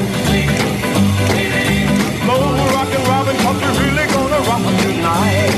slow rockin' Robin, 'cause we're really gonna rock tonight.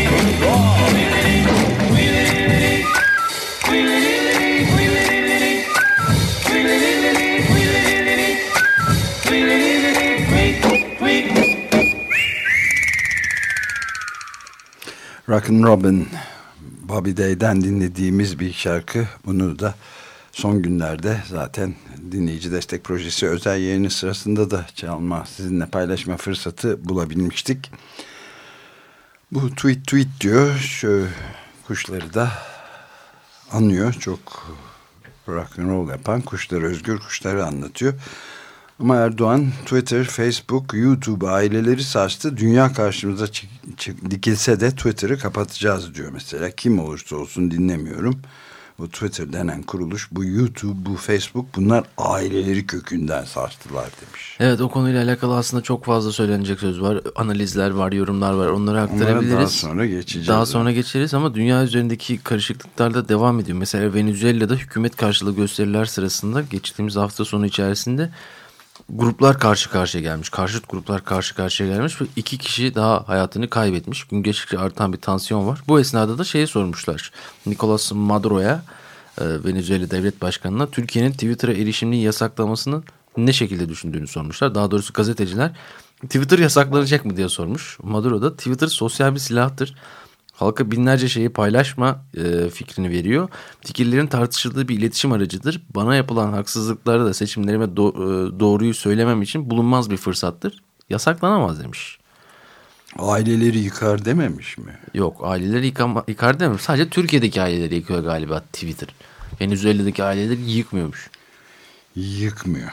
Rockin' Robin, Bobby Day'den dinlediğimiz bir şarkı. Bunu da son günlerde zaten dinleyici destek projesi özel yayını sırasında da çalma, sizinle paylaşma fırsatı bulabilmiştik. Bu tweet tweet diyor, şu kuşları da anıyor. Çok rock and roll yapan kuşları, özgür kuşları anlatıyor. Ama Erdoğan Twitter, Facebook, YouTube aileleri sarstı. Dünya karşımıza çık- çık- dikilse de Twitter'ı kapatacağız diyor mesela. Kim olursa olsun dinlemiyorum. Bu Twitter denen kuruluş, bu YouTube, bu Facebook, bunlar aileleri kökünden sarstılar demiş. Evet, o konuyla alakalı aslında çok fazla söylenecek söz var. Analizler var, yorumlar var. Onları aktarabiliriz. Onlara daha sonra geçeceğiz. Daha sonra geçeriz ama dünya üzerindeki karışıklıklar da devam ediyor. Mesela Venezuela'da hükümet karşılığı gösteriler sırasında geçtiğimiz hafta sonu içerisinde gruplar karşı karşıya gelmiş. Karşıt gruplar karşı karşıya gelmiş ve iki kişi daha hayatını kaybetmiş. Gün geçtikçe artan bir tansiyon var. Bu esnada da şeyi sormuşlar. Nicolas Maduro'ya, e, Venezuela Devlet Başkanı'na Türkiye'nin Twitter'a erişimini yasaklamasını ne şekilde düşündüğünü sormuşlar. Daha doğrusu gazeteciler Twitter yasaklanacak mı diye sormuş. Maduro da Twitter sosyal bir silahtır. Halka binlerce şeyi paylaşma e, fikrini veriyor. Fikirlerin tartışıldığı bir iletişim aracıdır. Bana yapılan haksızlıkları da seçimlerime do- e, doğruyu söylemem için bulunmaz bir fırsattır. Yasaklanamaz demiş. Aileleri yıkar dememiş mi? Yok, aileleri yıkama, yıkar demiyorum. Sadece Türkiye'deki aileleri yıkıyor galiba Twitter. Venezuela'daki aileleri yıkmıyormuş. Yıkmıyor.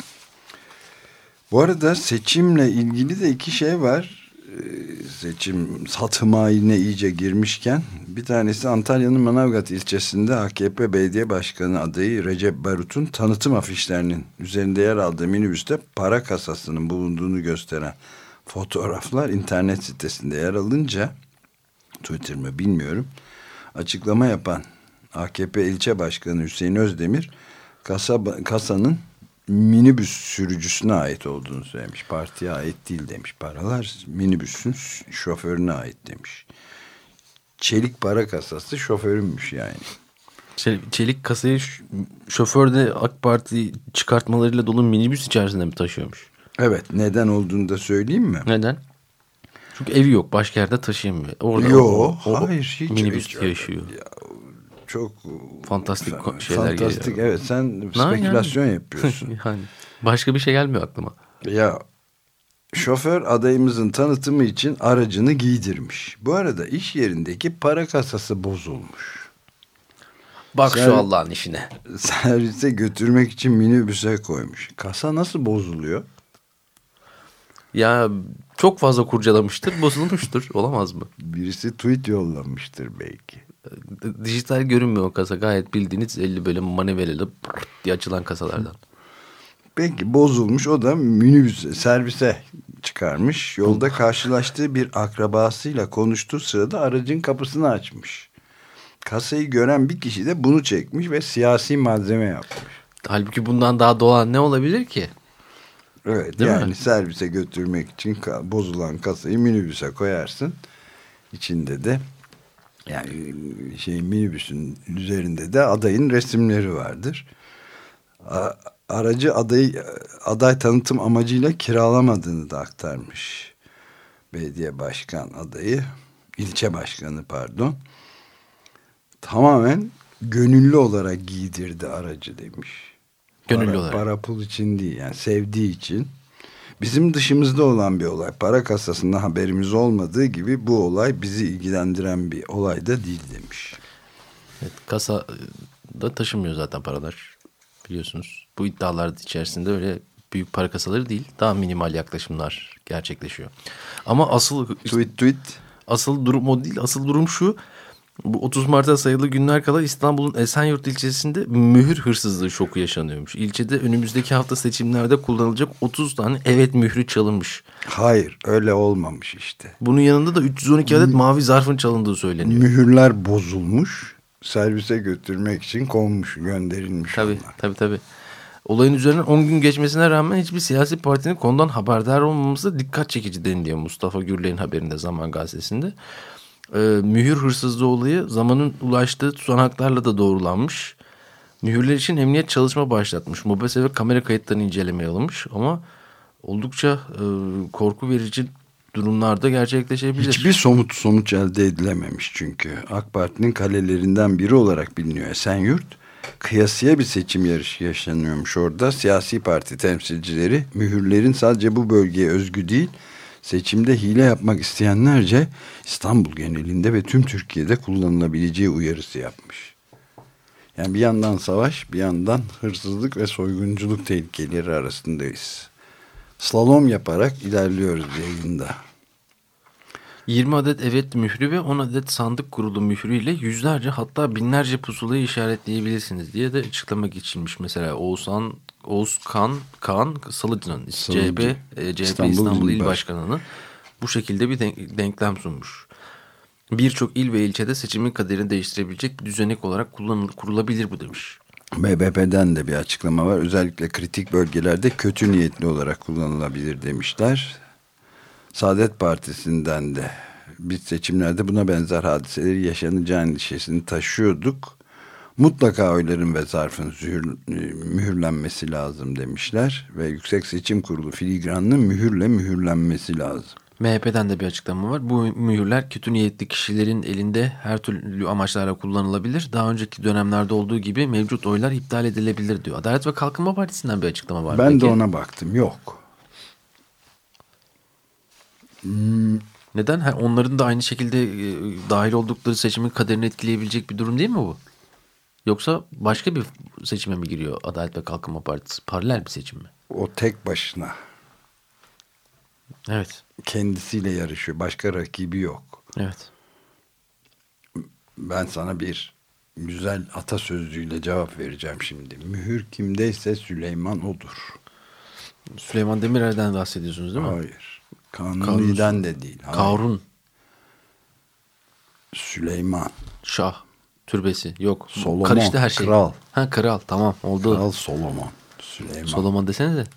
Bu arada seçimle ilgili de iki şey var. Seçim satım ayine iyice girmişken bir tanesi Antalya'nın Manavgat ilçesinde A K P Belediye Başkanı adayı Recep Barut'un tanıtım afişlerinin üzerinde yer aldığı minibüste para kasasının bulunduğunu gösteren fotoğraflar internet sitesinde yer alınca, Twitter mı bilmiyorum, açıklama yapan A K P ilçe başkanı Hüseyin Özdemir kasa, kasanın minibüs sürücüsüne ait olduğunu söylemiş. Partiye ait değil demiş. Paralar minibüsün şoförüne ait demiş. Çelik para kasası şoförünmüş yani. Çelik kasayı şoför de AK Parti çıkartmalarıyla dolu minibüs içerisinde mi taşıyormuş? Evet, neden olduğunu da söyleyeyim mi? Neden? Çünkü evi yok, başka yerde taşıyamıyor. Orada yok, o, o, hayır hiç. minibüs hiç, yaşıyor. Ya, çok fantastik fa- şeyler fantastik, geliyor. evet, sen spekülasyon yani. yapıyorsun. Yani başka bir şey gelmiyor aklıma. Ya şoför adayımızın tanıtımı için aracını giydirmiş. Bu arada iş yerindeki para kasası bozulmuş. Bak Ser- şu Allah'ın işine. Servise götürmek için minibüse koymuş. Kasa nasıl bozuluyor? Ya çok fazla kurcalamıştır, bozulmuştur. Olamaz mı? Birisi tweet yollamıştır belki. Dijital görünmüyor o kasa. Gayet bildiğiniz elli böyle manevralı diye açılan kasalardan. Peki bozulmuş, o da minibüse, servise çıkarmış. Yolda karşılaştığı bir akrabasıyla konuştuğu sırada aracın kapısını açmış. Kasayı gören bir kişi de bunu çekmiş ve siyasi malzeme yapmış. Halbuki bundan daha doğal ne olabilir ki? Evet, Değil yani mi? servise götürmek için ka- bozulan kasayı minibüse koyarsın. İçinde de yani şey minibüsün üzerinde de adayın resimleri vardır. A- aracı adayı aday tanıtım amacıyla kiralamadığını da aktarmış. Belediye başkan adayı, ilçe başkanı pardon. Tamamen gönüllü olarak giydirdi aracı demiş. Gönüllü para, olarak. Para pul için değil, yani sevdiği için. Bizim dışımızda olan bir olay. Para kasasında haberimiz olmadığı gibi bu olay bizi ilgilendiren bir olay da değil demiş. Evet, kasa da taşımıyor zaten paralar. Biliyorsunuz. Bu iddialar içerisinde öyle büyük para kasaları değil. Daha minimal yaklaşımlar gerçekleşiyor. Ama asıl Tweet tweet. asıl durum o değil. Asıl durum şu. Bu otuz Mart'a sayılı günler kala İstanbul'un Esenyurt ilçesinde mühür hırsızlığı şoku yaşanıyormuş. İlçede önümüzdeki hafta seçimlerde kullanılacak otuz tane evet mührü çalınmış. Hayır, öyle olmamış işte. Bunun yanında da üç yüz on iki adet mavi zarfın çalındığı söyleniyor. Mühürler bozulmuş. Servise götürmek için konmuş, gönderilmiş. Tabii onlar. tabii tabii. Olayın üzerinden on gün geçmesine rağmen hiçbir siyasi partinin konudan haberdar olmaması dikkat çekici deniliyor Mustafa Gürley'in haberinde Zaman Gazetesi'nde. Ee, mühür hırsızlığı olayı zamanın ulaştığı tutanaklarla da doğrulanmış. Mühürler için emniyet çalışma başlatmış. Mobese ve kamera kayıtlarını incelemeye alınmış ama oldukça e, korku verici durumlarda gerçekleşebilir. Hiçbir somut sonuç elde edilememiş çünkü. AK Parti'nin kalelerinden biri olarak biliniyor Esenyurt. Kıyasıya bir seçim yarışı yaşanıyormuş orada. Siyasi parti temsilcileri mühürlerin sadece bu bölgeye özgü değil, seçimde hile yapmak isteyenlerce İstanbul genelinde ve tüm Türkiye'de kullanılabileceği uyarısı yapmış. Yani bir yandan savaş, bir yandan hırsızlık ve soygunculuk tehlikeleri arasındayız. Slalom yaparak ilerliyoruz yayında. yirmi adet evet mührü ve on adet sandık kurulu mührüyle yüzlerce hatta binlerce pusulayı işaretleyebilirsiniz diye de açıklama geçilmiş. Mesela Oğuzhan, Oğuzkan Kaan Salıcı'nın C H P, C H P İstanbul, İstanbul İl Başkanı'nın bu şekilde bir denk, denklem sunmuş. Birçok il ve ilçede seçimin kaderini değiştirebilecek bir düzenek olarak kullanılır, kurulabilir bu demiş. B B P'den de bir açıklama var. Özellikle kritik bölgelerde kötü niyetli olarak kullanılabilir demişler. Saadet Partisi'nden de biz seçimlerde buna benzer hadiseleri yaşanacağı endişesini taşıyorduk. Mutlaka oyların ve zarfın zühür, mühürlenmesi lazım demişler. Ve Yüksek Seçim Kurulu filigranlı mühürle mühürlenmesi lazım. M H P'den de bir açıklama var. Bu mühürler kötü niyetli kişilerin elinde her türlü amaçlarla kullanılabilir. Daha önceki dönemlerde olduğu gibi mevcut oylar iptal edilebilir diyor. Adalet ve Kalkınma Partisi'nden bir açıklama var. Ben Peki, de ona baktım. Yok. Hmm. Neden? Ha, onların da aynı şekilde e, dahil oldukları seçimin kaderini etkileyebilecek bir durum değil mi bu? Yoksa başka bir seçime mi giriyor Adalet ve Kalkınma Partisi? Paralel bir seçim mi? O tek başına. Evet. Kendisiyle yarışıyor. Başka rakibi yok. Evet. Ben sana bir güzel atasözüyle cevap vereceğim şimdi. Mühür kimdeyse Süleyman odur. Süleyman Demirel'den bahsediyorsunuz değil mi? Hayır. Kanuni'den de değil. Hayır. Karun. Süleyman. Şah. Türbesi. Yok. Solomon. Karıştı her şey. Kral. Ha kral. Tamam oldu. Kral Solomon. Süleyman. Solomon desene de.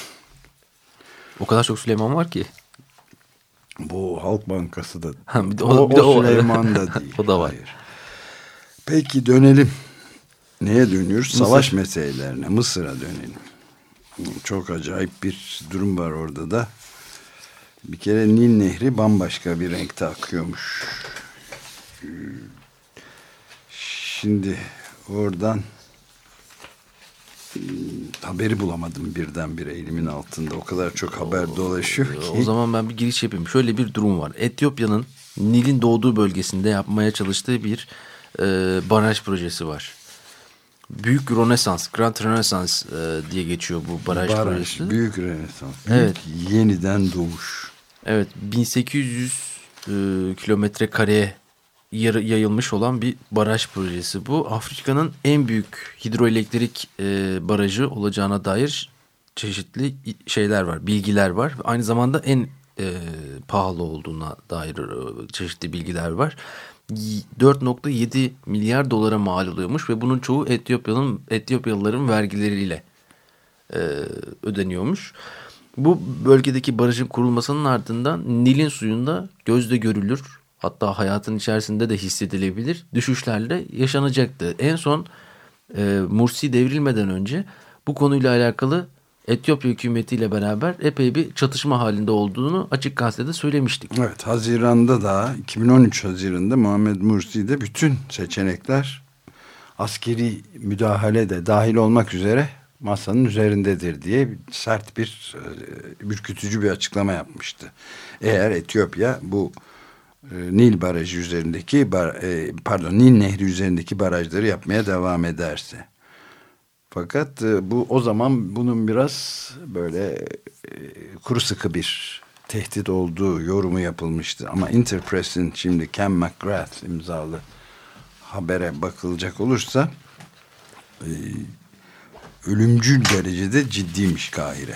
O kadar çok Süleyman var ki. Bu Halk Bankası da. Ha, bir de o, o, bir de o o Süleyman da değil. O da var. Hayır. Peki dönelim. Neye dönüyoruz? Mısır. Savaş meselelerine. Mısır'a dönelim. Çok acayip bir durum var orada da. Bir kere Nil Nehri bambaşka bir renkte akıyormuş. Şimdi oradan haberi bulamadım birdenbire elimin altında. O kadar çok haber dolaşıyor ki. O zaman ben bir giriş yapayım. Şöyle bir durum var. Etiyopya'nın Nil'in doğduğu bölgesinde yapmaya çalıştığı bir e, baraj projesi var. Büyük Rönesans, Grand Rönesans e, diye geçiyor bu baraj, baraj projesi. Büyük Rönesans. Büyük evet. Yeniden doğuş. Evet, bin sekiz yüz e, kilometre kareye yayılmış olan bir baraj projesi bu. Afrika'nın en büyük hidroelektrik e, barajı olacağına dair çeşitli şeyler var, bilgiler var. Aynı zamanda en e, pahalı olduğuna dair e, çeşitli bilgiler var. dört nokta yedi milyar dolara mal oluyormuş ve bunun çoğu Etiyopya'nın Etiyopyalıların vergileriyle e, ödeniyormuş. Bu bölgedeki barajın kurulmasının ardından Nil'in suyunda gözle görülür, hatta hayatın içerisinde de hissedilebilir düşüşlerle yaşanacaktı. En son e, Mursi devrilmeden önce bu konuyla alakalı Etiyopya hükümetiyle beraber epey bir çatışma halinde olduğunu Açık Gazete'de söylemiştik. Evet, Haziran'da da iki bin on üç Haziran'da Muhammed Mursi'de bütün seçenekler askeri müdahale de dahil olmak üzere masanın üzerindedir diye sert bir ürkütücü bir açıklama yapmıştı. Eğer Etiyopya bu e, Nil Barajı üzerindeki bar, e, pardon Nil Nehri üzerindeki barajları yapmaya devam ederse. Fakat e, bu o zaman bunun biraz böyle e, kuru sıkı bir tehdit olduğu yorumu yapılmıştı. Ama Interpress'in şimdi Ken McGrath imzalı habere bakılacak olursa e, ölümcül derecede ciddiymiş Kahire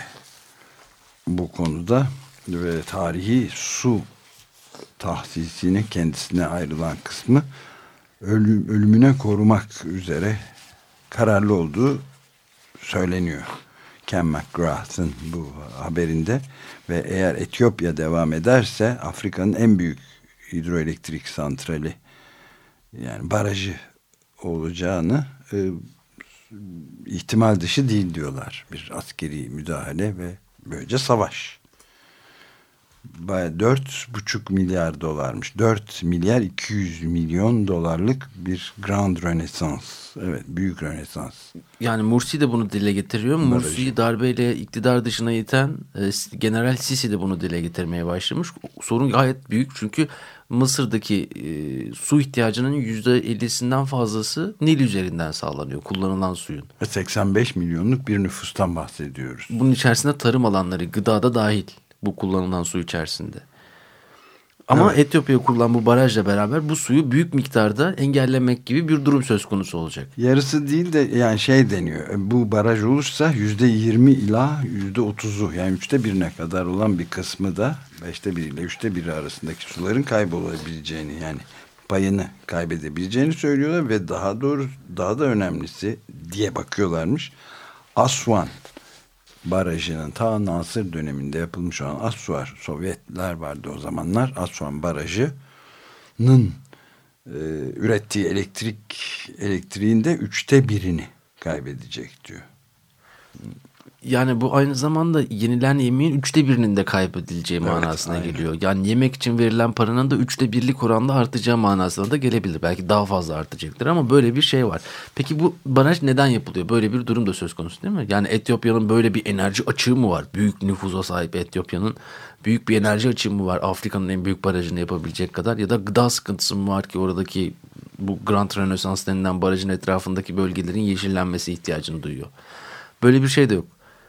bu konuda ve tarihi su tahsisini kendisine ayrılan kısmı ölüm, ölümüne korumak üzere kararlı olduğu söyleniyor. Ken McGrath'ın bu haberinde ve eğer Etiyopya devam ederse Afrika'nın en büyük hidroelektrik santrali yani barajı olacağını e, ihtimal dışı değil diyorlar. Bir askeri müdahale ve böylece savaş. dört buçuk milyar dolarmış. dört milyar iki yüz milyon dolarlık bir Grand Rönesans. Evet, büyük Rönesans. Yani Mursi de bunu dile getiriyor. Mursi'yi darbeyle iktidar dışına iten e, General Sisi de bunu dile getirmeye başlamış. Sorun gayet büyük çünkü Mısır'daki e, su ihtiyacının yüzde ellisinden fazlası Nil üzerinden sağlanıyor. Kullanılan suyun. Ve seksen beş milyonluk bir nüfustan bahsediyoruz. Bunun içerisinde tarım alanları, gıda da dahil bu kullanılan su içerisinde. Ama evet. Etiyopya'ya kurulan bu barajla beraber bu suyu büyük miktarda engellemek gibi bir durum söz konusu olacak. Yarısı değil de yani şey deniyor. Bu baraj olursa yüzde yirmi ila yüzde otuzu yani üçte birine kadar olan bir kısmı da beşte bir ile üçte biri arasındaki suların kaybolabileceğini yani payını kaybedebileceğini söylüyorlar ve daha doğru daha da önemlisi diye bakıyorlarmış. Aswan Barajı'nın ta Nasır döneminde yapılmış olan Aswan, Sovyetler vardı o zamanlar. Aswan Barajı'nın e, ürettiği elektrik elektriğinde üçte birini kaybedecek diyor. Yani bu aynı zamanda yenilen yemeğin üçte birinin de kaybedileceği evet, manasına aynen. geliyor. Yani yemek için verilen paranın da üçte birlik oranda artacağı manasına da gelebilir. Belki daha fazla artacaktır ama böyle bir şey var. Peki bu baraj neden yapılıyor? Böyle bir durum da söz konusu değil mi? Yani Etiyopya'nın böyle bir enerji açığı mı var? Büyük nüfuza sahip Etiyopya'nın büyük bir enerji açığı mı var? Afrika'nın en büyük barajını yapabilecek kadar ya da gıda sıkıntısı mı var ki oradaki bu Grand Rönesans denilen barajın etrafındaki bölgelerin yeşillenmesi ihtiyacını duyuyor? Böyle bir şey de yok.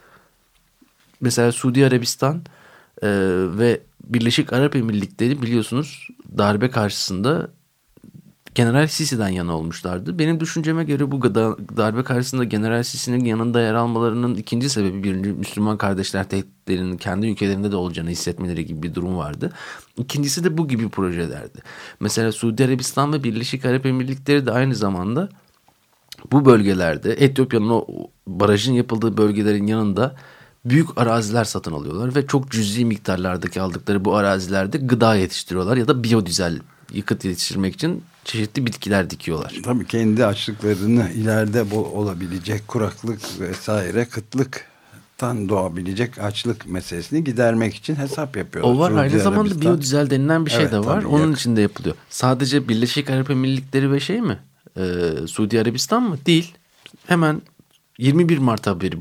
Mesela Suudi Arabistan e, ve Birleşik Arap Emirlikleri biliyorsunuz darbe karşısında General Sisi'den yana olmuşlardı. Benim düşünceme göre bu darbe karşısında General Sisi'nin yanında yer almalarının ikinci sebebi birinci Müslüman kardeşler tehditlerinin kendi ülkelerinde de olacağını hissetmeleri gibi bir durum vardı. İkincisi de bu gibi projelerdi. Mesela Suudi Arabistan ve Birleşik Arap Emirlikleri de aynı zamanda bu bölgelerde Etiyopya'nın o barajın yapıldığı bölgelerin yanında büyük araziler satın alıyorlar ve çok cüzi miktarlardaki aldıkları bu arazilerde gıda yetiştiriyorlar ya da biyodizel yakıt yetiştirmek için çeşitli bitkiler dikiyorlar. Tabii kendi açlıklarını ileride bol olabilecek kuraklık vesaire kıtlıktan doğabilecek açlık meselesini gidermek için hesap yapıyorlar. O var Suudi aynı zamanda Arabistan. Biyodizel denilen bir şey evet, de var. Onun yakın. içinde yapılıyor. Sadece Birleşik Arap Emirlikleri ve şey mi? Ee, Suudi Arabistan mı? Değil. Hemen yirmi bir Mart haberi bu.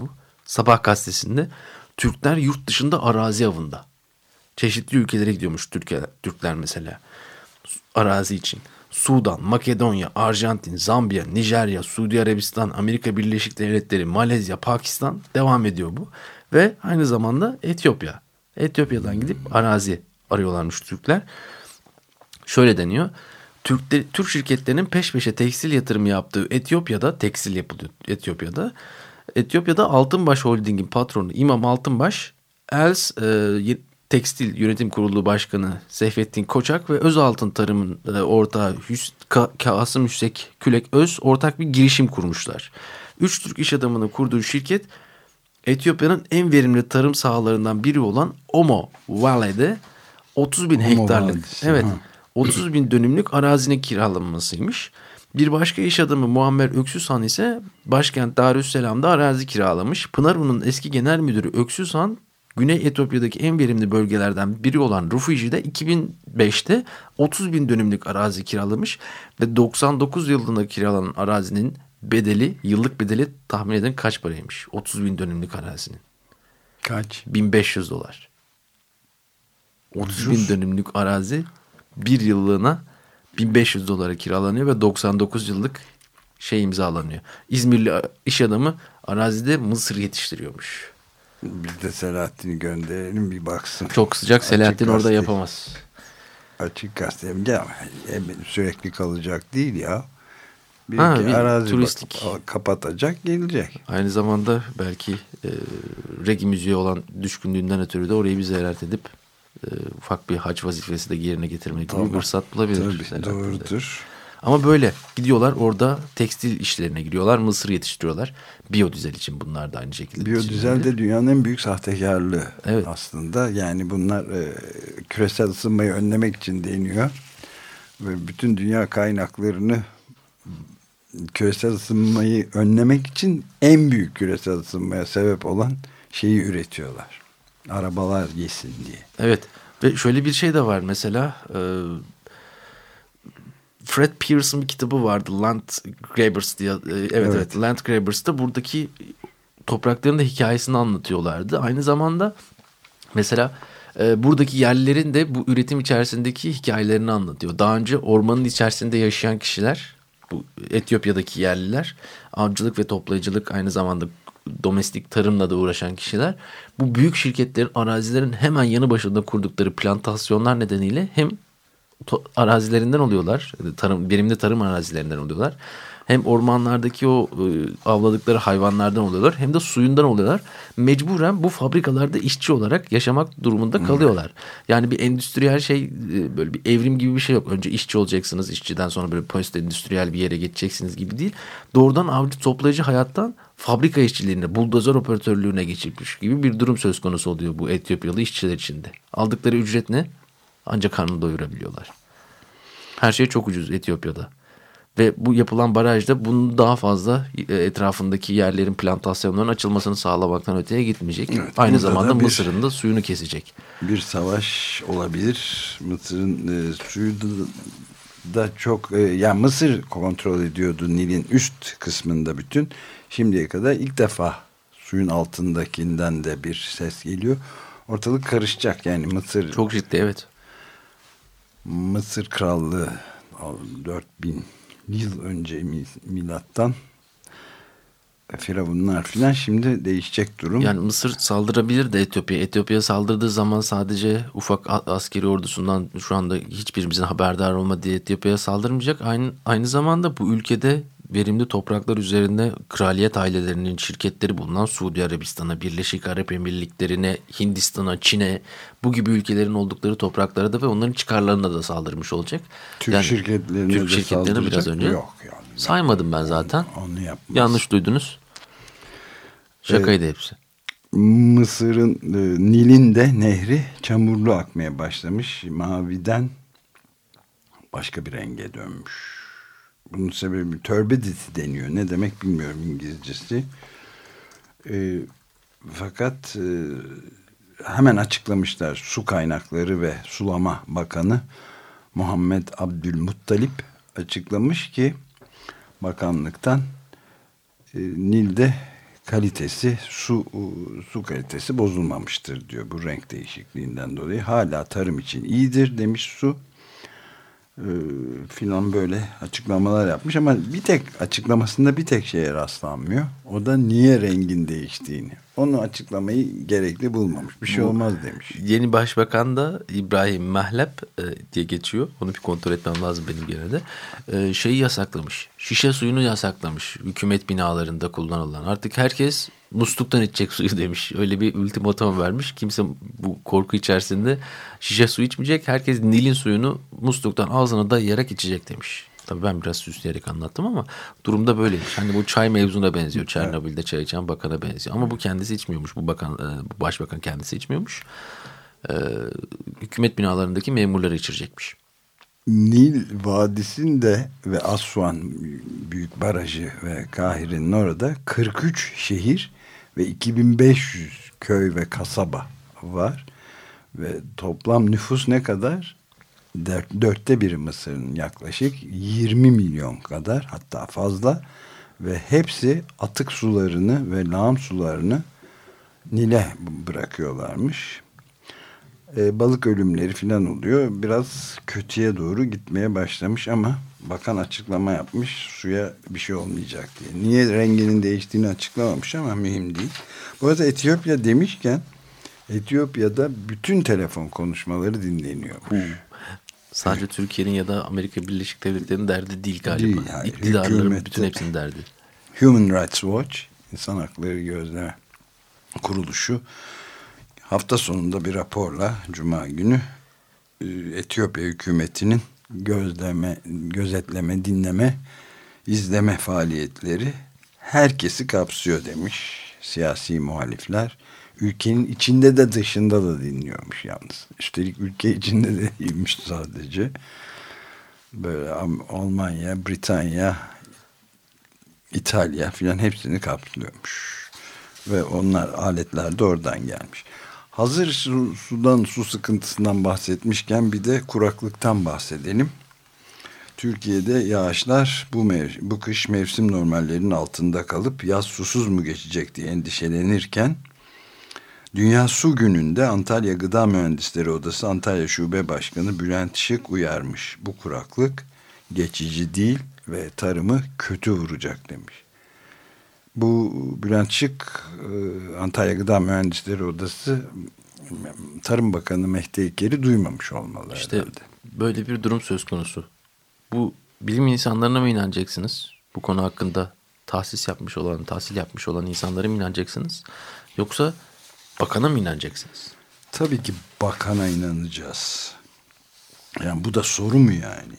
Sabah gazetesinde Türkler yurt dışında arazi avında. Çeşitli ülkelere gidiyormuş Türkler, Türkler mesela arazi için. Sudan, Makedonya, Arjantin, Zambiya, Nijerya, Suudi Arabistan, Amerika Birleşik Devletleri, Malezya, Pakistan devam ediyor bu. Ve aynı zamanda Etiyopya. Etiyopya'dan gidip arazi arıyorlarmış Türkler. Şöyle deniyor. Türkler, Türk şirketlerinin peş peşe tekstil yatırımı yaptığı Etiyopya'da, tekstil yapılıyor Etiyopya'da. Etiyopya'da Altınbaş Holding'in patronu İmam Altınbaş, Els e, Tekstil Yönetim Kurulu Başkanı Seyfettin Koçak ve Özaltın Tarım'ın e, ortağı Hüs, Ka, Kasım Hüsek Külek Öz ortak bir girişim kurmuşlar. Üç Türk iş adamının kurduğu şirket Etiyopya'nın en verimli tarım sahalarından biri olan Omo Valley'de otuz bin hektarlık, Vadisi, evet, ha. otuz bin dönümlük arazinin kiralanmasıymış. Bir başka iş adamı Muammer Öksüzhan ise başkent Darüsselam'da arazi kiralamış. Pınarun'un eski genel müdürü Öksüzhan, Güney Etiyopya'daki en verimli bölgelerden biri olan Rufuji'de iki bin beşte otuz bin dönümlük arazi kiralamış ve doksan dokuz yılında kiralanan arazinin bedeli, yıllık bedeli tahmin edin kaç paraymış? otuz bin dönümlük arazinin. Kaç? bin beş yüz dolar. otuz bin dönümlük arazi bir yıllığına bin beş yüz dolara kiralanıyor ve doksan dokuz yıllık şey imzalanıyor. İzmirli iş adamı arazide mısır yetiştiriyormuş. Biz de Selahattin'i gönderelim bir baksın. Çok sıcak, Selahattin orada gazete. yapamaz. Açık gazete. Ya, sürekli kalacak değil ya. Bir Ha, iki bir arazi turistik. bak- kapatacak, gelecek. Aynı zamanda belki e, reggae müziğe olan düşkünlüğünden ötürü de orayı bir ziyaret edip e, ufak bir hac vazifesi de yerine getirmek gibi bir fırsat bulabilir. Tabii, Selahattin de. doğrudur. Ama böyle gidiyorlar, orada tekstil işlerine giriyorlar, mısır yetiştiriyorlar. Biyodizel için bunlar da aynı şekilde. Biyodizel de dünyanın en büyük sahtekarlığı Evet. aslında. Yani bunlar e, küresel ısınmayı önlemek için deniyor. Ve bütün dünya kaynaklarını küresel ısınmayı önlemek için en büyük küresel ısınmaya sebep olan şeyi üretiyorlar. Arabalar yesin diye. Evet, ve şöyle bir şey de var mesela... E, Fred Pearson bir kitabı vardı, Land Grabbers diye. Evet, evet evet Land Grabbers'ta buradaki toprakların da hikayesini anlatıyorlardı. Aynı zamanda mesela e, buradaki yerlilerin de bu üretim içerisindeki hikayelerini anlatıyor. Daha önce ormanın içerisinde yaşayan kişiler, bu Etiyopya'daki yerliler, avcılık ve toplayıcılık, aynı zamanda domestik tarımla da uğraşan kişiler, bu büyük şirketlerin arazilerin hemen yanı başında kurdukları plantasyonlar nedeniyle hem arazilerinden oluyorlar. Tarım, verimli tarım arazilerinden oluyorlar. Hem ormanlardaki o e, avladıkları hayvanlardan oluyorlar, hem de suyundan oluyorlar. Mecburen bu fabrikalarda işçi olarak yaşamak durumunda kalıyorlar. Yani bir endüstriyel şey, e, böyle bir evrim gibi bir şey yok. Önce işçi olacaksınız, işçiden sonra böyle post endüstriyel bir yere geçeceksiniz gibi değil. Doğrudan avcı toplayıcı hayattan fabrika işçiliğine, buldozer operatörlüğüne geçilmiş gibi bir durum söz konusu oluyor bu Etiyopyalı işçiler için de. Aldıkları ücret ne? Ancak karnını doyurabiliyorlar. Her şey çok ucuz Etiyopya'da. Ve bu yapılan barajda bunun daha fazla etrafındaki yerlerin, plantasyonların açılmasını sağlamaktan öteye gitmeyecek. Evet, aynı burada zamanda da bir- Mısır'ın da suyunu kesecek. Bir savaş olabilir. Mısır'ın e, suyu da, da çok... E, yani Mısır kontrol ediyordu Nil'in üst kısmında bütün. Şimdiye kadar ilk defa suyun altındakinden de bir ses geliyor. Ortalık karışacak yani Mısır... Çok ciddi, evet. Mısır Krallığı dört bin yıl önce milattan Firavunlar filan, şimdi değişecek durum. Yani Mısır saldırabilir de Etiyopya. Etiyopya saldırdığı zaman sadece ufak askeri ordusundan şu anda hiçbirimizin haberdar olmadığı Etiyopya'ya saldırmayacak. Aynı, aynı zamanda bu ülkede verimli topraklar üzerinde kraliyet ailelerinin şirketleri bulunan Suudi Arabistan'a, Birleşik Arap Emirlikleri'ne, Hindistan'a, Çin'e, bu gibi ülkelerin oldukları topraklara da ve onların çıkarlarına da saldırmış olacak. Türk yani, şirketlerine Türk de şirketlerine biraz saldıracak. önce Yok yani. saymadım ben zaten. Onu yapmaz. Yanlış duydunuz. Şakaydı Evet. hepsi. Mısır'ın e, Nil'in de nehri çamurlu akmaya başlamış. Maviden başka bir renge dönmüş. Bunun sebebi turbidity deniyor. Ne demek bilmiyorum İngilizcesi. E, fakat e, hemen açıklamışlar. Su Kaynakları ve Sulama Bakanı Muhammed Abdülmuttalip açıklamış ki bakanlıktan e, Nil'de kalitesi, su su kalitesi bozulmamıştır diyor bu renk değişikliğinden dolayı. Hala tarım için iyidir demiş su. Ee, filan böyle açıklamalar yapmış ama bir tek açıklamasında bir tek şeye rastlanmıyor. O da niye rengin değiştiğini. Onu açıklamayı gerekli bulmamış. Bir şey olmaz demiş. Yeni başbakan da İbrahim Mehlep e, diye geçiyor. Onu bir kontrol etmem lazım benim gene de. E, şeyi yasaklamış. Şişe suyunu yasaklamış. Hükümet binalarında kullanılan. Artık herkes musluktan içecek suyu demiş. Öyle bir ultimatum vermiş. Kimse bu korku içerisinde şişe su içmeyecek. Herkes Nil'in suyunu musluktan ağzına dayayarak içecek demiş. Tabii ben biraz süsleyerek anlattım ama durumda böyleymiş. Hani bu çay mevzuna benziyor. Çernobil'de çay içen bakana benziyor. Ama bu kendisi içmiyormuş. Bu bakan, bu başbakan kendisi içmiyormuş. Ee, hükümet binalarındaki memurları içirecekmiş. Nil Vadisi'nde ve Aswan Büyük Barajı ve Kahire'nin orada kırk üç şehir ve iki bin beş yüz köy ve kasaba var. Ve toplam nüfus ne kadar? Dörtte biri Mısır'ın, yaklaşık yirmi milyon kadar, hatta fazla, ve hepsi atık sularını ve lağım sularını Nil'e bırakıyorlarmış. Ee, balık ölümleri falan oluyor. Biraz kötüye doğru gitmeye başlamış ama bakan açıklama yapmış, suya bir şey olmayacak diye. Niye renginin değiştiğini açıklamamış ama mühim değil. Bu arada Etiyopya demişken, Etiyopya'da bütün telefon konuşmaları dinleniyormuş. Hmm. Sadece Türkiye'nin ya da Amerika Birleşik Devletleri'nin derdi değil galiba. Değil, hayır. İktidarların Hükümette, bütün hepsinin derdi. Human Rights Watch, İnsan Hakları Gözleme Kuruluşu, hafta sonunda bir raporla Cuma günü Etiyopya hükümetinin gözleme, gözetleme, dinleme, izleme faaliyetleri herkesi kapsıyor demiş. Siyasi muhalifler ülkenin içinde de dışında da dinliyormuş yalnız. Üstelik ülke içinde de değilmiş sadece. Böyle Almanya, Britanya, İtalya filan hepsini kapsıyormuş. Ve onlar, aletler de oradan gelmiş. Hazır su, sudan, su sıkıntısından bahsetmişken bir de kuraklıktan bahsedelim. Türkiye'de yağışlar bu, mev- bu kış mevsim normallerinin altında kalıp yaz susuz mu geçecek diye endişelenirken, Dünya Su Günü'nde Antalya Gıda Mühendisleri Odası Antalya Şube Başkanı Bülent Şık uyarmış. Bu kuraklık geçici değil ve tarımı kötü vuracak demiş. Bu Bülent Şık, Antalya Gıda Mühendisleri Odası Tarım Bakanı Mehdi Eker'i duymamış olmalı İşte herhalde. böyle bir durum söz konusu. Bu bilim insanlarına mı inanacaksınız? Bu konu hakkında tahsis yapmış olan, tahsil yapmış olan insanlara mı inanacaksınız? Yoksa bakana mı inanacaksınız? Tabii ki bakana inanacağız. Yani bu da soru mu yani?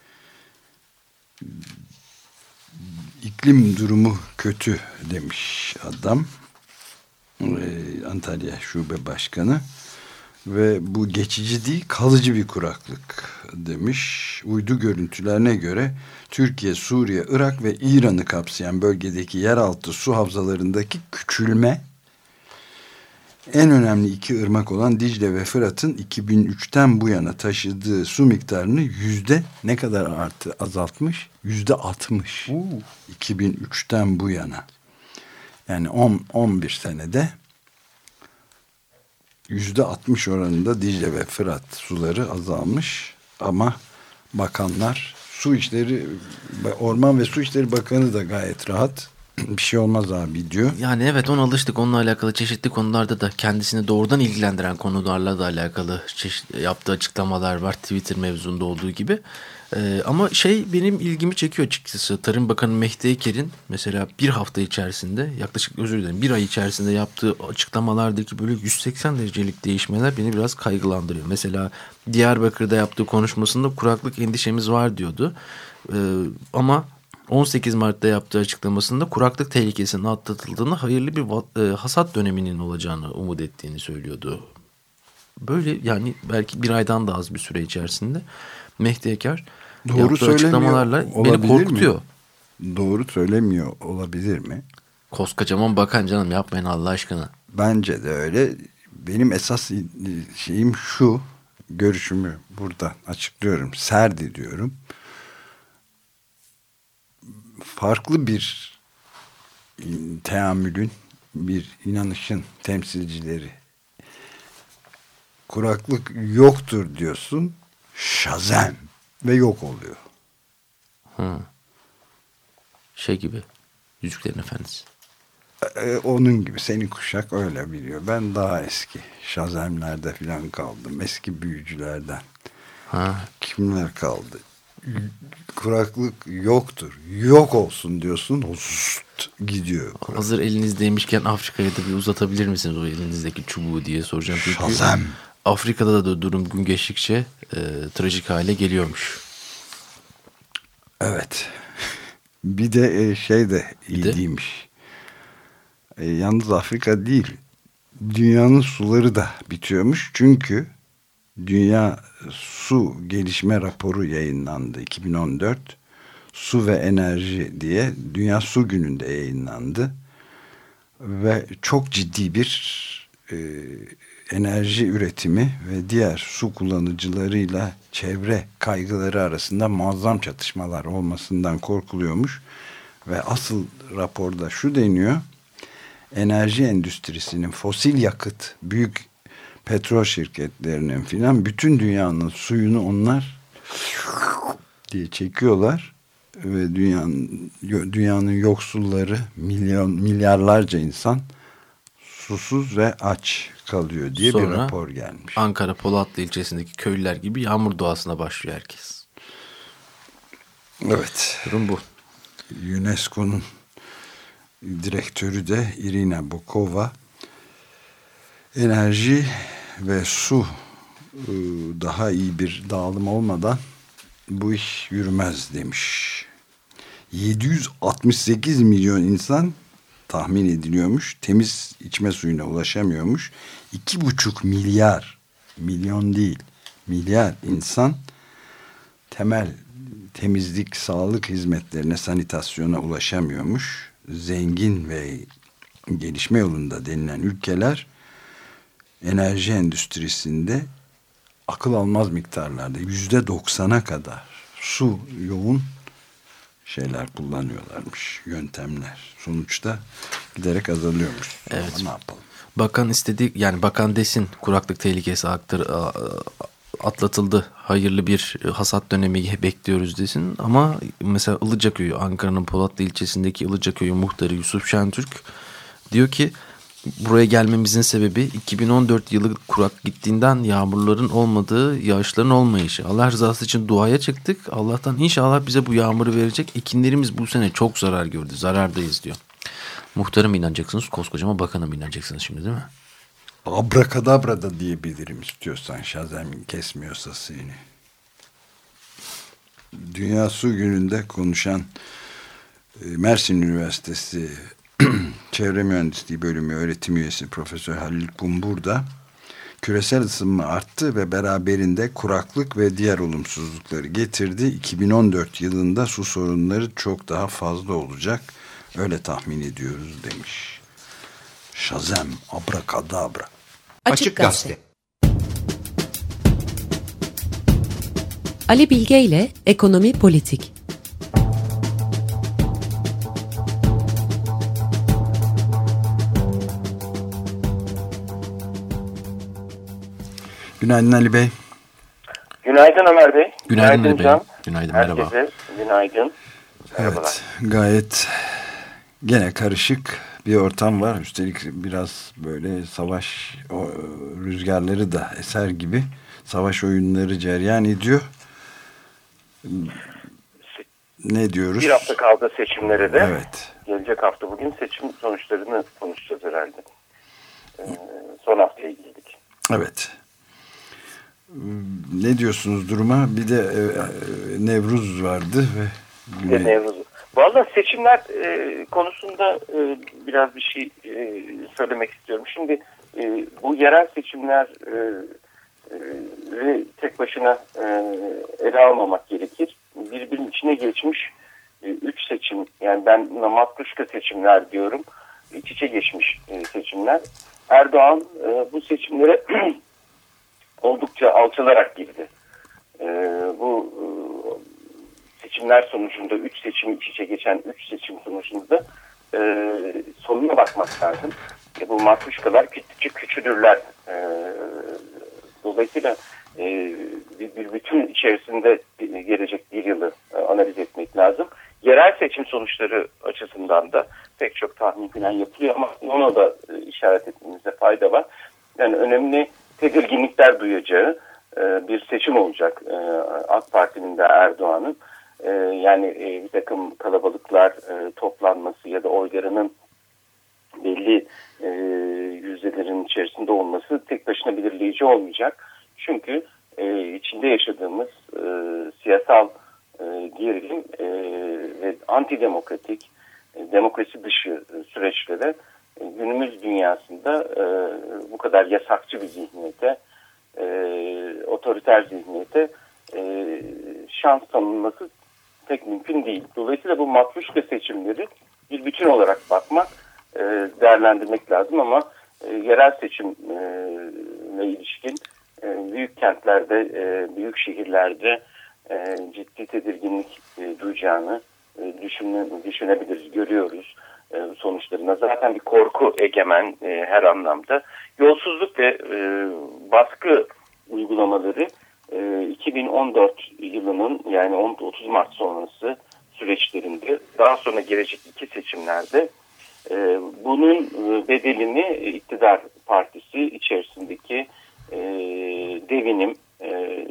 İklim durumu kötü demiş adam. Ee, Antalya Şube Başkanı. Ve bu geçici değil, kalıcı bir kuraklık demiş. Uydu görüntülerine göre Türkiye, Suriye, Irak ve İran'ı kapsayan bölgedeki yeraltı su havzalarındaki küçülme, en önemli iki ırmak olan Dicle ve Fırat'ın iki bin üçten bu yana taşıdığı su miktarını yüzde ne kadar artı azaltmış? Yüzde altmış. iki bin üçten bu yana. Yani on on bir senede yüzde altmış oranında Dicle ve Fırat suları azalmış ama bakanlar, Su İşleri, Orman ve Su İşleri Bakanı da gayet rahat. Bir şey olmaz abi diyor. Yani evet, ona alıştık. Onunla alakalı çeşitli konularda da kendisini doğrudan ilgilendiren konularla da alakalı çeşitli yaptığı açıklamalar var. Twitter mevzunda olduğu gibi. Ee, ama şey benim ilgimi çekiyor açıkçası. Tarım Bakanı Mehdi Eker'in mesela bir hafta içerisinde, yaklaşık özür dilerim bir ay içerisinde yaptığı açıklamalardaki böyle yüz seksen derecelik değişmeler beni biraz kaygılandırıyor. Mesela Diyarbakır'da yaptığı konuşmasında kuraklık endişemiz var diyordu. Ee, ama on sekiz Mart'ta yaptığı açıklamasında kuraklık tehlikesinin atlatıldığını, hayırlı bir e, hasat döneminin olacağını umut ettiğini söylüyordu. Böyle yani belki bir aydan da az bir süre içerisinde Mehdi Eker doğru yaptığı açıklamalarla beni korkutuyor. Mi? Doğru söylemiyor olabilir mi? Koskocaman bakan canım, yapmayın Allah aşkına. Bence de öyle. Benim esas şeyim şu, görüşümü burada açıklıyorum, sert ediyorum. Farklı bir teamülün, bir inanışın temsilcileri. Kuraklık yoktur diyorsun, şazem ve yok oluyor. Hı. Şey gibi, Yüzüklerin Efendisi. Ee, onun gibi, senin kuşak öyle biliyor. Ben daha eski şazemlerde falan kaldım. Eski büyücülerden. Ha. Kimler kaldı? Kuraklık yoktur. Yok olsun diyorsun. Hosst, gidiyor. Kuraklık. Hazır elinizdeymişken Afrika'ya da bir uzatabilir misiniz o elinizdeki çubuğu diye soracağım. Çünkü şazem. Afrika'da da durum gün geçtikçe e, trajik hale geliyormuş. Evet. Bir de şey de iyi de? değilmiş. E, yalnız Afrika değil, dünyanın suları da bitiyormuş. Çünkü Dünya Su Gelişme Raporu yayınlandı iki bin on dört. Su ve Enerji diye Dünya Su Günü'nde yayınlandı. Ve çok ciddi bir e, enerji üretimi ve diğer su kullanıcılarıyla çevre kaygıları arasında muazzam çatışmalar olmasından korkuluyormuş. Ve asıl raporda şu deniyor: enerji endüstrisinin, fosil yakıt, büyük petrol şirketlerinin filan bütün dünyanın suyunu onlar diye çekiyorlar ve dünyanın dünyanın yoksulları, milyon milyarlarca insan susuz ve aç kalıyor diye Sonra, bir rapor gelmiş. Ankara Polatlı ilçesindeki köylüler gibi yağmur duasına başlıyor herkes. Evet. Durum bu. U N E S C O'nun direktörü de Irina Bokova, enerji ve su daha iyi bir dağılım olmadan bu iş yürümez demiş. yedi yüz altmış sekiz milyon insan tahmin ediliyormuş temiz içme suyuna ulaşamıyormuş. iki buçuk milyar, milyon değil, milyar insan temel temizlik, sağlık hizmetlerine, sanitasyona ulaşamıyormuş. Zengin ve gelişme yolunda denilen ülkeler enerji endüstrisinde akıl almaz miktarlarda yüzde doksana kadar su yoğun şeyler kullanıyorlarmış, yöntemler. Sonuçta giderek azalıyormuş. Evet. Ama ne yapalım? Bakan istedi, yani bakan desin kuraklık tehlikesi aktır, atlatıldı, hayırlı bir hasat dönemi bekliyoruz desin. Ama mesela Ilıcaköy'ü, Ankara'nın Polatlı ilçesindeki Ilıcaköy'ü muhtarı Yusuf Şentürk diyor ki buraya gelmemizin sebebi iki bin on dört yılı kurak gittiğinden yağmurların olmadığı, yağışların olmayışı. Allah rızası için duaya çıktık. Allah'tan inşallah bize bu yağmuru verecek. Ekinlerimiz bu sene çok zarar gördü. Zarardayız diyor. Muhtara mı inanacaksınız? Koskocaman bakana mı inanacaksınız şimdi, değil mi? Abrakadabra da diyebilirim istiyorsan, şazem kesmiyorsa seni. Dünya Su Günü'nde konuşan Mersin Üniversitesi Çevre Mühendisliği Bölümü öğretim üyesi Profesör Halil Kumbur da küresel ısınma arttı ve beraberinde kuraklık ve diğer olumsuzlukları getirdi. iki bin on dört yılında su sorunları çok daha fazla olacak. Öyle tahmin ediyoruz demiş. Şazem, abrakadabra. Açık Gazete. Ali Bilge ile Ekonomi Politik. Günaydın Ali Bey. Günaydın Ömer Bey. Günaydın, günaydın Ali Bey. Can. Günaydın, Herkese merhaba. günaydın. Merhabalar. Evet, gayet gene karışık bir ortam var. Üstelik biraz böyle savaş o, rüzgarları da eser gibi savaş oyunları cereyan ediyor. Ne diyoruz? Bir hafta kaldı seçimlere de. Evet. Gelecek hafta bugün seçim sonuçlarını konuşacağız herhalde. Ee, son haftaya girdik. Evet. Ne diyorsunuz duruma? Bir de e, Nevruz vardı ve Bir de Nevruz. Valla seçimler e, konusunda e, biraz bir şey e, söylemek istiyorum. Şimdi e, bu yerel seçimler e, e, tek başına e, ele almamak gerekir. Birbirinin içine geçmiş e, üç seçim, yani ben namaskuşka seçimler diyorum. İç içe geçmiş e, seçimler. Erdoğan e, bu seçimlere oldukça alçalarak girdi. E, bu e, seçimler sonucunda, üç seçim iç içe geçen üç seçim sonucunda e, e, sonuna bakmak lazım. E, bu matruşkalar gittikçe küçülürler. E, dolayısıyla e, bir, bir bütün içerisinde gelecek bir yılı e, analiz etmek lazım. Yerel seçim sonuçları açısından da pek çok tahmin falan yapılıyor ama ona da e, işaret etmemizde fayda var. Yani önemli tedirginlikler duyacağı e, bir seçim olacak e, AK Parti'nin de Erdoğan'ın. E, yani e, bir takım kalabalıklar e, toplanması ya da oylarının belli e, yüzdelerin içerisinde olması tek başına belirleyici olmayacak. Çünkü e, içinde yaşadığımız e, siyasal e, gerilim e, ve antidemokratik, e, demokrasi dışı e, süreçlere e, günümüz dünyasında e, bu kadar yasakçı bir zihniyete, e, otoriter zihniyete e, şans tanınması pek mümkün değil. Dolayısıyla bu matruşka seçimleri bir bütün olarak bakmak, e, değerlendirmek lazım ama e, yerel seçimle ilişkin e, büyük kentlerde, e, büyük şehirlerde e, ciddi tedirginlik e, duyacağını e, düşüne, düşünebiliriz, görüyoruz e, sonuçlarına. Zaten bir korku egemen e, her anlamda. Yolsuzluk ve e, baskı uygulamaları e, iki bin on dört yılının yani otuz Mart sonrası süreçlerinde daha sonra gelecek iki seçimlerde e, bunun bedelini iktidar partisi içerisindeki e, devinim e,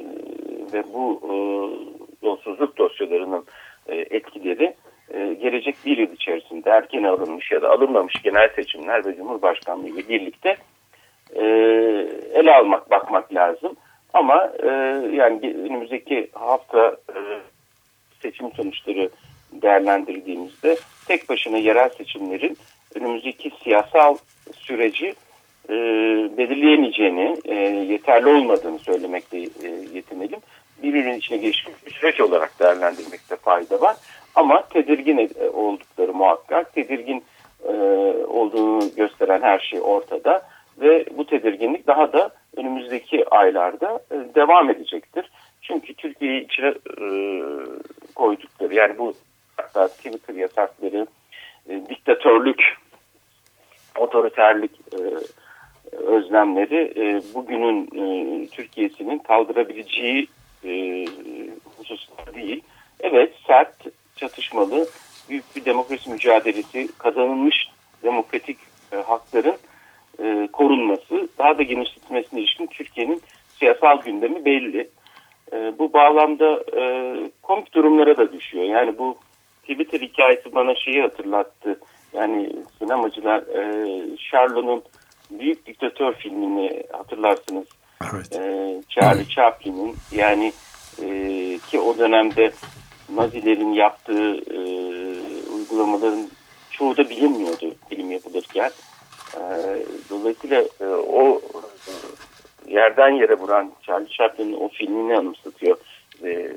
ve bu e, yolsuzluk dosyalarının e, etkileri e, gelecek bir yıl içerisinde erken alınmış ya da alınmamış genel seçimler ve Cumhurbaşkanlığı ile birlikte e, ele almak, bakmak lazım. Ama e, yani önümüzdeki hafta e, seçim sonuçları değerlendirdiğimizde tek başına yerel seçimlerin önümüzdeki siyasal süreci e, belirleyemeyeceğini, e, yeterli olmadığını söylemekte e, yetinelim. Birbirinin içine geçmiş bir süreç olarak değerlendirmekte fayda var. Ama tedirgin oldukları muhakkak, tedirgin e, olduğunu gösteren her şey ortada ve bu tedirginlik daha da önümüzdeki aylarda e, devam edecektir. Çünkü Türkiye'yi içine e, koydukları, yani bu hatta Twitter yasakları, e, diktatörlük, otoriterlik e, özlemleri e, bugünün e, Türkiye'sinin kaldırabileceği e, hususlar değil. Evet, sert, çatışmalı, büyük bir demokrasi mücadelesi, kazanılmış demokratik e, hakların e, korunması, daha da genişletilmesine ilişkin Türkiye'nin siyasal gündemi belli. E, bu bağlamda e, komik durumlara da düşüyor. Yani bu Twitter hikayesi bana şeyi hatırlattı. Yani sinemacılar e, Charlot'un Büyük Diktatör filmini hatırlarsınız. Evet. E, Charlie Chaplin'in, yani e, ki o dönemde Nazilerin yaptığı e, uygulamaların çoğu da bilinmiyordu film yapılırken. E, dolayısıyla e, o yerden yere vuran Charlie Chaplin'in o filmini anımsatıyor. E,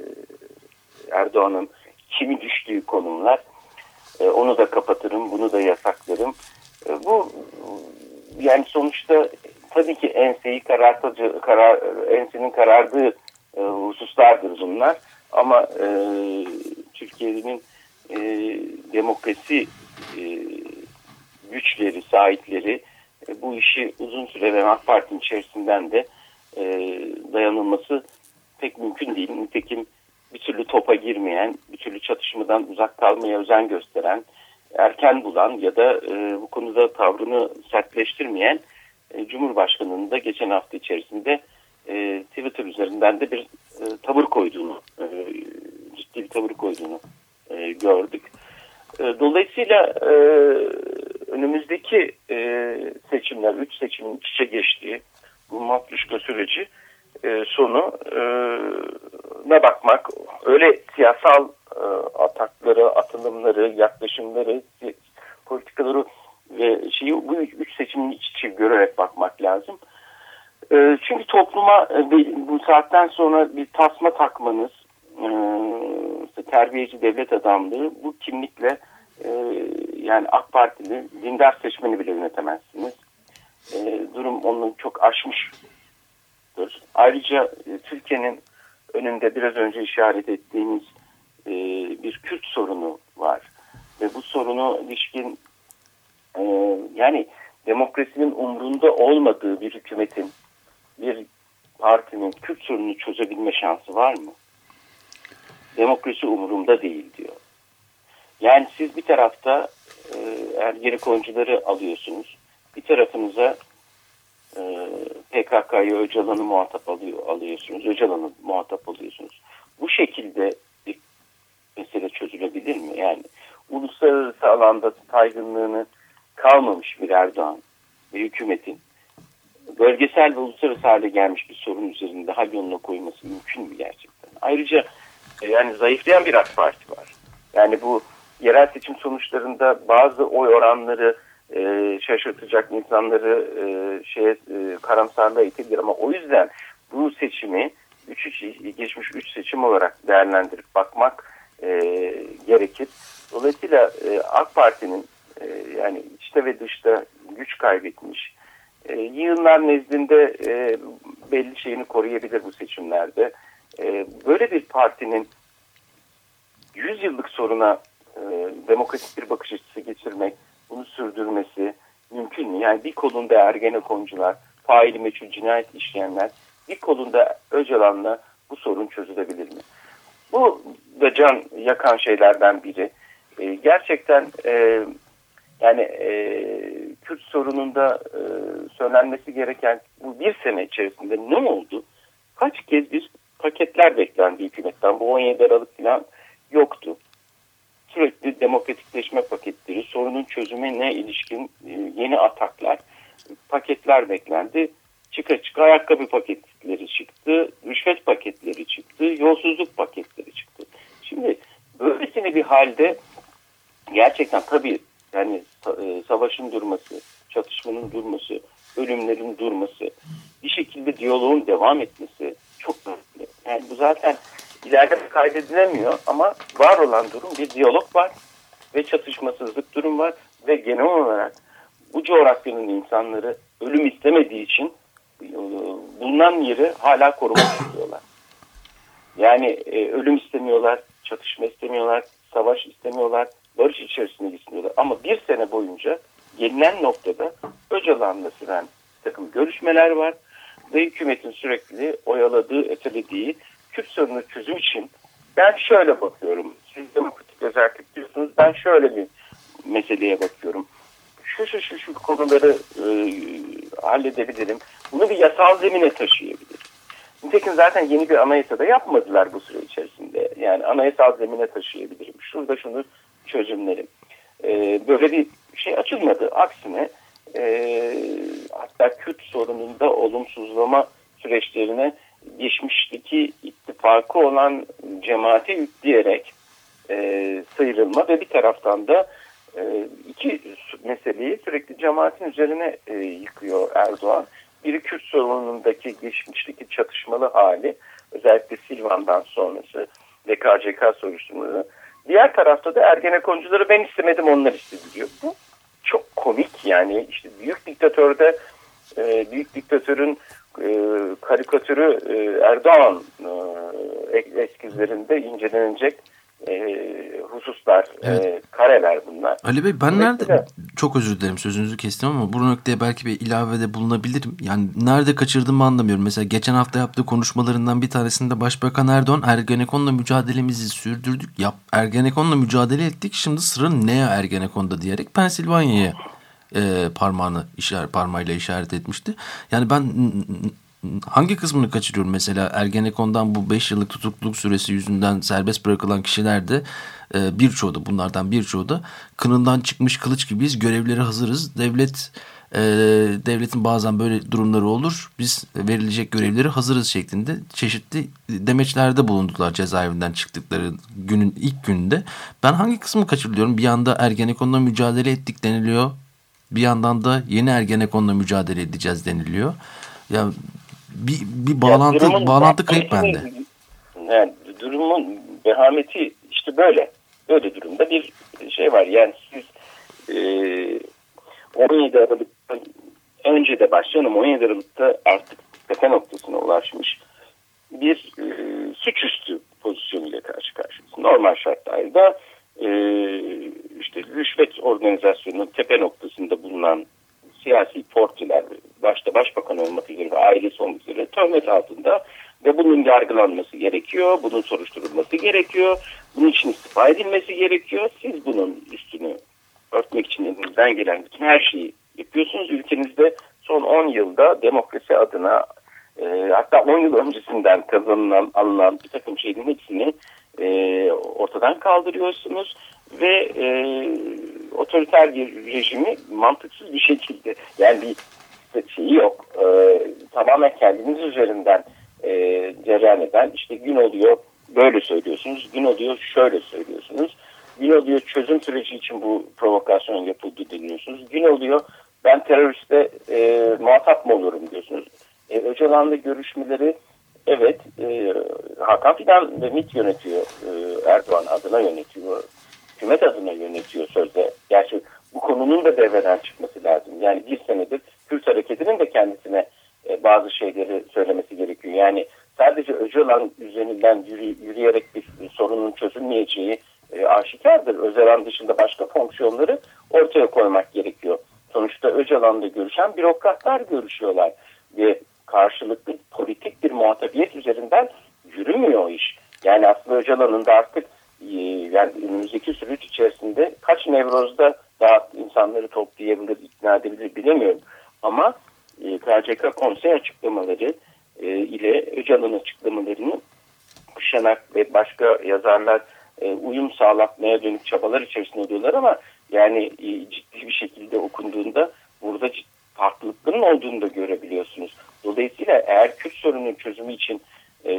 Erdoğan'ın kimi düştüğü konumlar. E, onu da kapatırım, bunu da yasaklarım. E, bu yani sonuçta tabii ki enseyi karartıcı, karar, ensenin karardığı e, hususlardır bunlar. Ama e, Türkiye'nin e, demokrasi e, güçleri, sahipleri e, bu işi uzun süre ve AK Parti'nin içerisinden de e, dayanılması pek mümkün değil. Nitekim bir türlü topa girmeyen, bir türlü çatışmadan uzak kalmaya özen gösteren, erken bulan ya da e, bu konuda tavrını sertleştirmeyen e, Cumhurbaşkanı'nın da geçen hafta içerisinde e, Twitter üzerinden de bir e, tavır koyduğunu, e, ciddi bir tavır koyduğunu e, gördük. E, dolayısıyla e, önümüzdeki e, seçimler, üç seçimin iç içe geçtiği bu matruşka süreci e, sonu e, ne bakmak, öyle siyasal e, atakları, atılımları, yaklaşımları, politikaları ve şeyi bu üç seçimin iç içe görerek bakmak lazım. E, çünkü topluma e, bu saatten sonra bir tasma takmanız, e, işte terbiyeci devlet adamlığı, bu kimlikle e, yani AK Partili dindar seçmeni bile yönetemezsiniz. E, durum onu çok aşmış. Ayrıca e, Türkiye'nin önünde biraz önce işaret ettiğimiz e, bir Kürt sorunu var. Ve bu sorunu ilişkin Yani demokrasinin umrunda olmadığı bir hükümetin, bir partinin Kürt sorununu çözebilme şansı var mı? Demokrasi umurumda değil diyor. Yani siz bir tarafta e, Ergenekoncuları alıyorsunuz. Bir tarafınıza e, P K K'yı, Öcalan'ı muhatap alıyor, alıyorsunuz. Öcalan'ı muhatap alıyorsunuz. Bu şekilde bir mesele çözülebilir mi? Yani uluslararası alanda saygınlığını kalmamış bir Erdoğan ve hükümetin bölgesel ve uluslararası hale gelmiş bir sorun üzerinde hal yoluna koyması mümkün mü gerçekten? Ayrıca yani zayıflayan bir AK Parti var. Yani bu yerel seçim sonuçlarında bazı oy oranları e, şaşırtacak, insanları e, şeye e, karamsarlığa itebilir ama o yüzden bu seçimi üç üç geçmiş üç seçim olarak değerlendirip bakmak e, gerekir. Dolayısıyla e, AK Parti'nin e, yani içte ve dışta güç kaybetmiş, e, yığınlar nezdinde e, belli şeyini koruyabilir bu seçimlerde. E, böyle bir partinin yüz yıllık soruna e, demokratik bir bakış açısı getirmek, bunu sürdürmesi mümkün mü? Yani bir kolunda Ergenekoncular, faili meçhul cinayet işleyenler, bir kolunda Öcalan'la bu sorun çözülebilir mi? Bu da can yakan şeylerden biri. E, gerçekten e, yani e, Kürt sorununda e, söylenmesi gereken bu bir sene içerisinde ne oldu? Kaç kez bir paketler beklendi hükümetten? Bu on yedi Aralık falan yoktu. Sürekli demokratikleşme paketleri, sorunun çözümüne ilişkin yeni ataklar, paketler beklendi. Çıka çıka ayakkabı paketleri çıktı, rüşvet paketleri çıktı, yolsuzluk paketleri çıktı. Şimdi böylesine bir halde gerçekten tabii yani savaşın durması, çatışmanın durması, ölümlerin durması, bir şekilde diyaloğun devam etmesi çok önemli. Yani bu zaten ileride kaydedilemiyor ama var olan durum bir diyalog var ve çatışmasızlık durum var ve genel olarak bu coğrafyanın insanları ölüm istemediği için bulunan yeri hala korumak istiyorlar. Yani e, ölüm istemiyorlar, çatışma istemiyorlar, savaş istemiyorlar, barış içerisinde istiyorlar. Ama bir sene boyunca gelinen noktada Öcalan'la süren bir takım görüşmeler var ve hükümetin sürekli oyaladığı, ötelediği Kürt sorunu çözüm için ben şöyle bakıyorum. Siz demokratik özellik diyorsunuz. Ben şöyle bir meseleye bakıyorum. Şu şu şu şu konuları e, halledebilirim. Bunu bir yasal zemine taşıyabilirim. Nitekim zaten yeni bir anayasada yapmadılar bu süre içerisinde. Yani anayasal zemine taşıyabilirim. Şurada şunu çözümlerim. E, böyle bir şey açılmadı. Aksine e, hatta Kürt sorununda olumsuzlama süreçlerine geçmişteki ittifakı olan cemaate yükleyerek e, sıyrılma ve bir taraftan da e, iki meseleyi sürekli cemaatin üzerine e, yıkıyor Erdoğan. Biri Kürt sorunundaki geçmişteki çatışmalı hali, özellikle Silvan'dan sonrası ve K C K soruşturmaları. Diğer tarafta da Ergenekoncuları ben istemedim onlar istedi diyor. Bu çok komik yani işte büyük diktatörde e, büyük diktatörün e, karikatürü e, Erdoğan e, eskizlerinde incelenecek e, hususlar, evet. e, kareler bunlar. Ali Bey ben nerede, de... çok özür dilerim sözünüzü kestim ama bu noktaya belki bir ilavede bulunabilirim. Yani nerede kaçırdığımı anlamıyorum. Mesela geçen hafta yaptığı konuşmalarından bir tanesinde Başbakan Erdoğan Ergenekon'la mücadelemizi sürdürdük. Yap, Ergenekon'la mücadele ettik. Şimdi sıra ne Ergenekon'da diyerek Pensilvanya'ya e, parmağını işaret, parmağıyla işaret etmişti. Yani ben hangi kısmını kaçırıyorum? Mesela Ergenekon'dan bu beş yıllık tutukluluk süresi yüzünden serbest bırakılan kişiler de e, birçoğu da bunlardan birçoğu da kınından çıkmış kılıç gibiyiz. Görevlere hazırız. Devlet e, devletin bazen böyle durumları olur. Biz verilecek görevleri hazırız şeklinde çeşitli demeçlerde bulundular cezaevinden çıktıkları günün ilk gününde. Ben hangi kısmı kaçırıyorum? Bir yanda Ergenekon'la mücadele ettik deniliyor. Bir yandan da yeni Ergenekon'la mücadele edeceğiz deniliyor. Ya bir, bir bağlantı ya bağlantı kayıp bende. Yani durumun vehameti işte böyle. Böyle durumda bir şey var. Yani siz e, on yedi Aralık'ta önce de başlayalım. on yedi Aralık'ta artık tepe noktasına ulaşmış bir e, suçüstü pozisyonuyla karşı karşıyayız. Normal şartlarda e, işte rüşvet organizasyonunun tepe noktasında bulunan bulunan siyasi portreler, başta başbakan olmak üzere ve ailesi olmak üzere töhmet altında ve bunun yargılanması gerekiyor, bunun soruşturulması gerekiyor, bunun için istifa edilmesi gerekiyor. Siz bunun üstünü örtmek için elinizden gelen bütün her şeyi yapıyorsunuz. Ülkenizde son on yılda demokrasi adına e, hatta on yıl öncesinden kazanılan, alınan bir takım şeylerin hepsini e, ortadan kaldırıyorsunuz ve e, otoriter bir rejimi mantıksız bir şekilde, yani bir şeyi yok, e, tamamen kendiniz üzerinden e, cereyan eden, işte gün oluyor böyle söylüyorsunuz, gün oluyor şöyle söylüyorsunuz, gün oluyor çözüm süreci için bu provokasyon yapıldı deniyorsunuz, gün oluyor ben teröriste e, muhatap mı olurum diyorsunuz. E, Öcalan'la görüşmeleri, evet, e, Hakan Fidan ve MİT yönetiyor, e, Erdoğan adına yönetiyor, hükümet adına yönetiyor sözde. Gerçi bu konunun da devreden çıkması lazım. Yani bir senedir Kürt hareketinin de kendisine e, bazı şeyleri söylemesi gerekiyor. Yani sadece Öcalan üzerinden yürü, yürüyerek bir sorunun çözülmeyeceği e, aşikardır. Öcalan dışında başka fonksiyonları ortaya koymak gerekiyor. Sonuçta Öcalan'la görüşen bürokratlar görüşüyorlar ve karşılıklı politik bir muhatabiyet üzerinden yürümüyor o iş. Yani aslında Öcalan'ın da artık yani önümüzdeki süreç içerisinde kaç nevrozda daha insanları toplayabilir, ikna edebilir bilemiyorum. Ama e, K C K konsey açıklamaları e, ile Öcalan açıklamalarını Kuşanak ve başka yazarlar e, uyum sağlatmaya dönük çabalar içerisinde oluyorlar ama yani e, ciddi bir şekilde okunduğunda burada ciddi farklılıkların olduğunu da görebiliyorsunuz. Dolayısıyla eğer Kürt sorunun çözümü için e,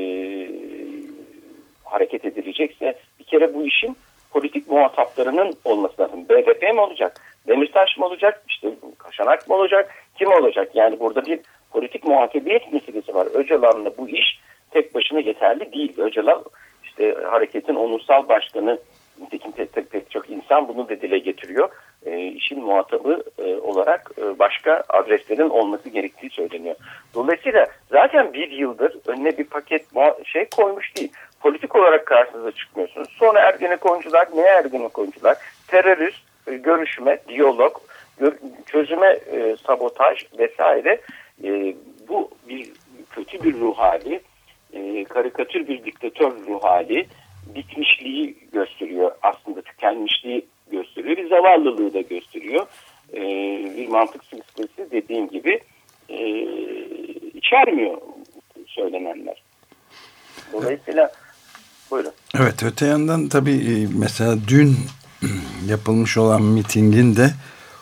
hareket edilecekse bir kere bu işin politik muhataplarının olması lazım. B D P mi olacak? Demirtaş mı olacak? İşte Kaşanak mı olacak? Kim olacak? Yani burada bir politik muhatabiyet meselesi var. Öcalan'la bu iş tek başına yeterli değil. Öcalan işte hareketin onursal başkanı, nitekim pek, pek çok insan bunu da dile getiriyor. E, işin muhatabı e, olarak e, başka adreslerin olması gerektiği söyleniyor. Dolayısıyla zaten bir yıldır önüne bir paket şey koymuş değil. Politik olarak karşınıza çıkmıyorsunuz. Sonra Ergenekoncular, ne Ergenekoncular? Terörist, e, görüşme, diyalog, gör, çözüme e, sabotaj vesaire. E, bu bir kötü bir ruh hali, e, karikatür bir diktatör ruh hali, bitmişliği gösteriyor. Aslında tükenmişliği gösteriyor. Bir zavallılığı da gösteriyor. E, bir mantık silsilesi dediğim gibi e, içermiyor söylenenler. Dolayısıyla buyurun. Evet, öte yandan tabii mesela dün yapılmış olan mitingin de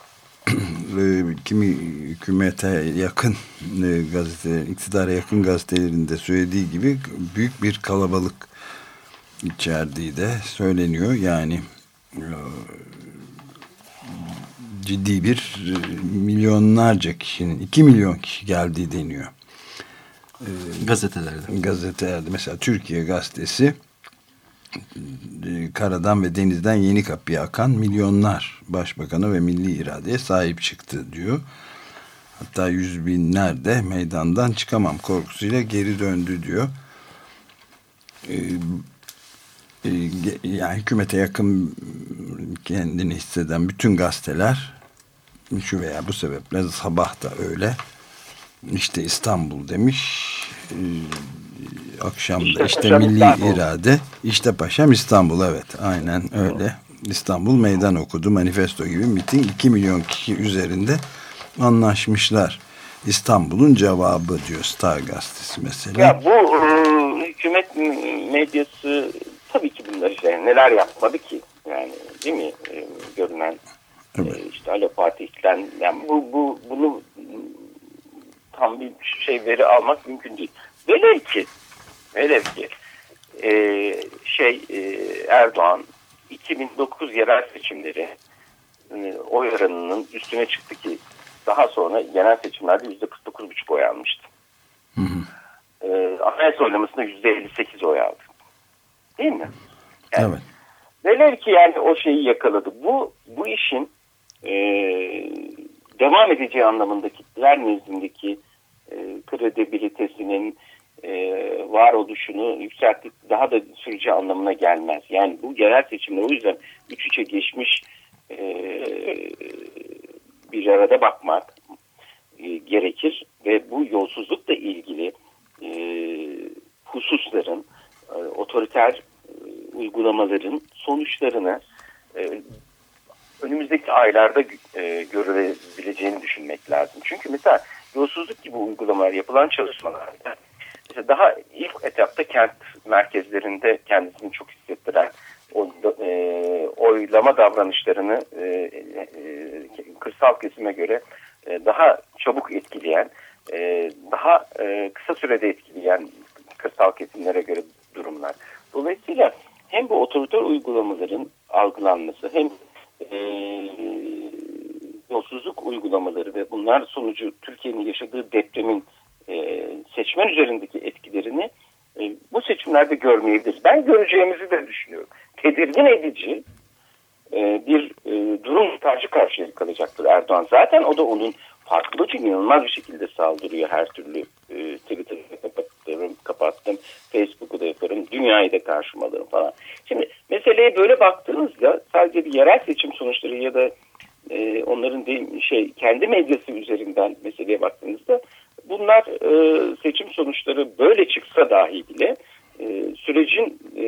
kimi hükümete yakın gazete, iktidara yakın gazetelerinde söylediği gibi büyük bir kalabalık içerdiği de söyleniyor. Yani ciddi bir milyonlarca kişinin, iki milyon kişi geldiği deniyor. Gazetelerde. Gazetelerde mesela Türkiye Gazetesi, karadan ve denizden yeni kapıya akan milyonlar başbakanı ve milli iradeye sahip çıktı diyor. Hatta yüz binler de meydandan çıkamam korkusuyla geri döndü diyor. Ee, yani hükümete yakın kendini hisseden bütün gazeteler şu veya bu sebeple sabah da öyle. İşte İstanbul demiş. Ee, akşamda işte, işte milli İstanbul. irade. İşte paşam İstanbul, evet. Aynen öyle. İstanbul meydan okudu. Manifesto gibi miting. iki milyon kişi üzerinde anlaşmışlar. İstanbul'un cevabı diyor Star Gazetesi mesela. Ya bu e, hükümet medyası tabii ki bunlar işte neler yapmadı ki? Yani değil mi? E, görünen evet. e, işte Alo Parti ilan, yani bu, bu bunu tam bir şey veri almak mümkün değil. Velev ki velev ki e, şey e, Erdoğan iki bin dokuz yerel seçimleri e, oy oranının üstüne çıktı ki daha sonra genel seçimlerde yüzde kırk dokuz buçuk oy almıştı. Hı hı. E, anayasa oylamasında yüzde elli sekiz oy aldı. Değil mi? Yani, evet. Velev ki yani o şeyi yakaladı. Bu bu işin e, devam edeceği anlamında kitleler nezdindeki e, kredibilitesinin e, varoluşunu yükseltip daha da süreceği anlamına gelmez. Yani bu yerel seçimler o yüzden üç üçe geçmiş e, bir arada bakmak e, gerekir ve bu yolsuzlukla ilgili e, hususların, e, otoriter e, uygulamaların sonuçlarını e, önümüzdeki aylarda e, görülebileceğini düşünmek lazım. Çünkü mesela yolsuzluk gibi uygulamalar, yapılan çalışmalarda mesela daha ilk etapta kent merkezlerinde kendisini çok hissettiren o e, oylama davranışlarını e, e, kırsal kesime göre e, daha çabuk etkileyen, e, daha e, kısa sürede etkileyen kırsal kesimlere göre durumlar. Dolayısıyla hem bu otoriter uygulamaların algılanması hem e, yolsuzluk uygulamaları ve bunlar sonucu Türkiye'nin yaşadığı depremin e, seçmen üzerindeki etkilerini e, bu seçimlerde görmeyebiliriz. Ben göreceğimizi de düşünüyorum. Tedirgin edici e, bir e, durum karşı karşıya kalacaktır Erdoğan. Zaten o da onun farklı için inanılmaz bir şekilde saldırıyor her türlü. E, Twitter'ı kapattım, kapattım, Facebook'u da yaparım, dünyayı da karşıma alırım falan. Şimdi meseleye böyle baktığınızda sadece bir yerel seçim sonuçları ya da e, onların de, şey kendi medyası üzerinden meseleye baktığınızda bunlar e, seçim sonuçları böyle çıksa dahi bile e, sürecin e,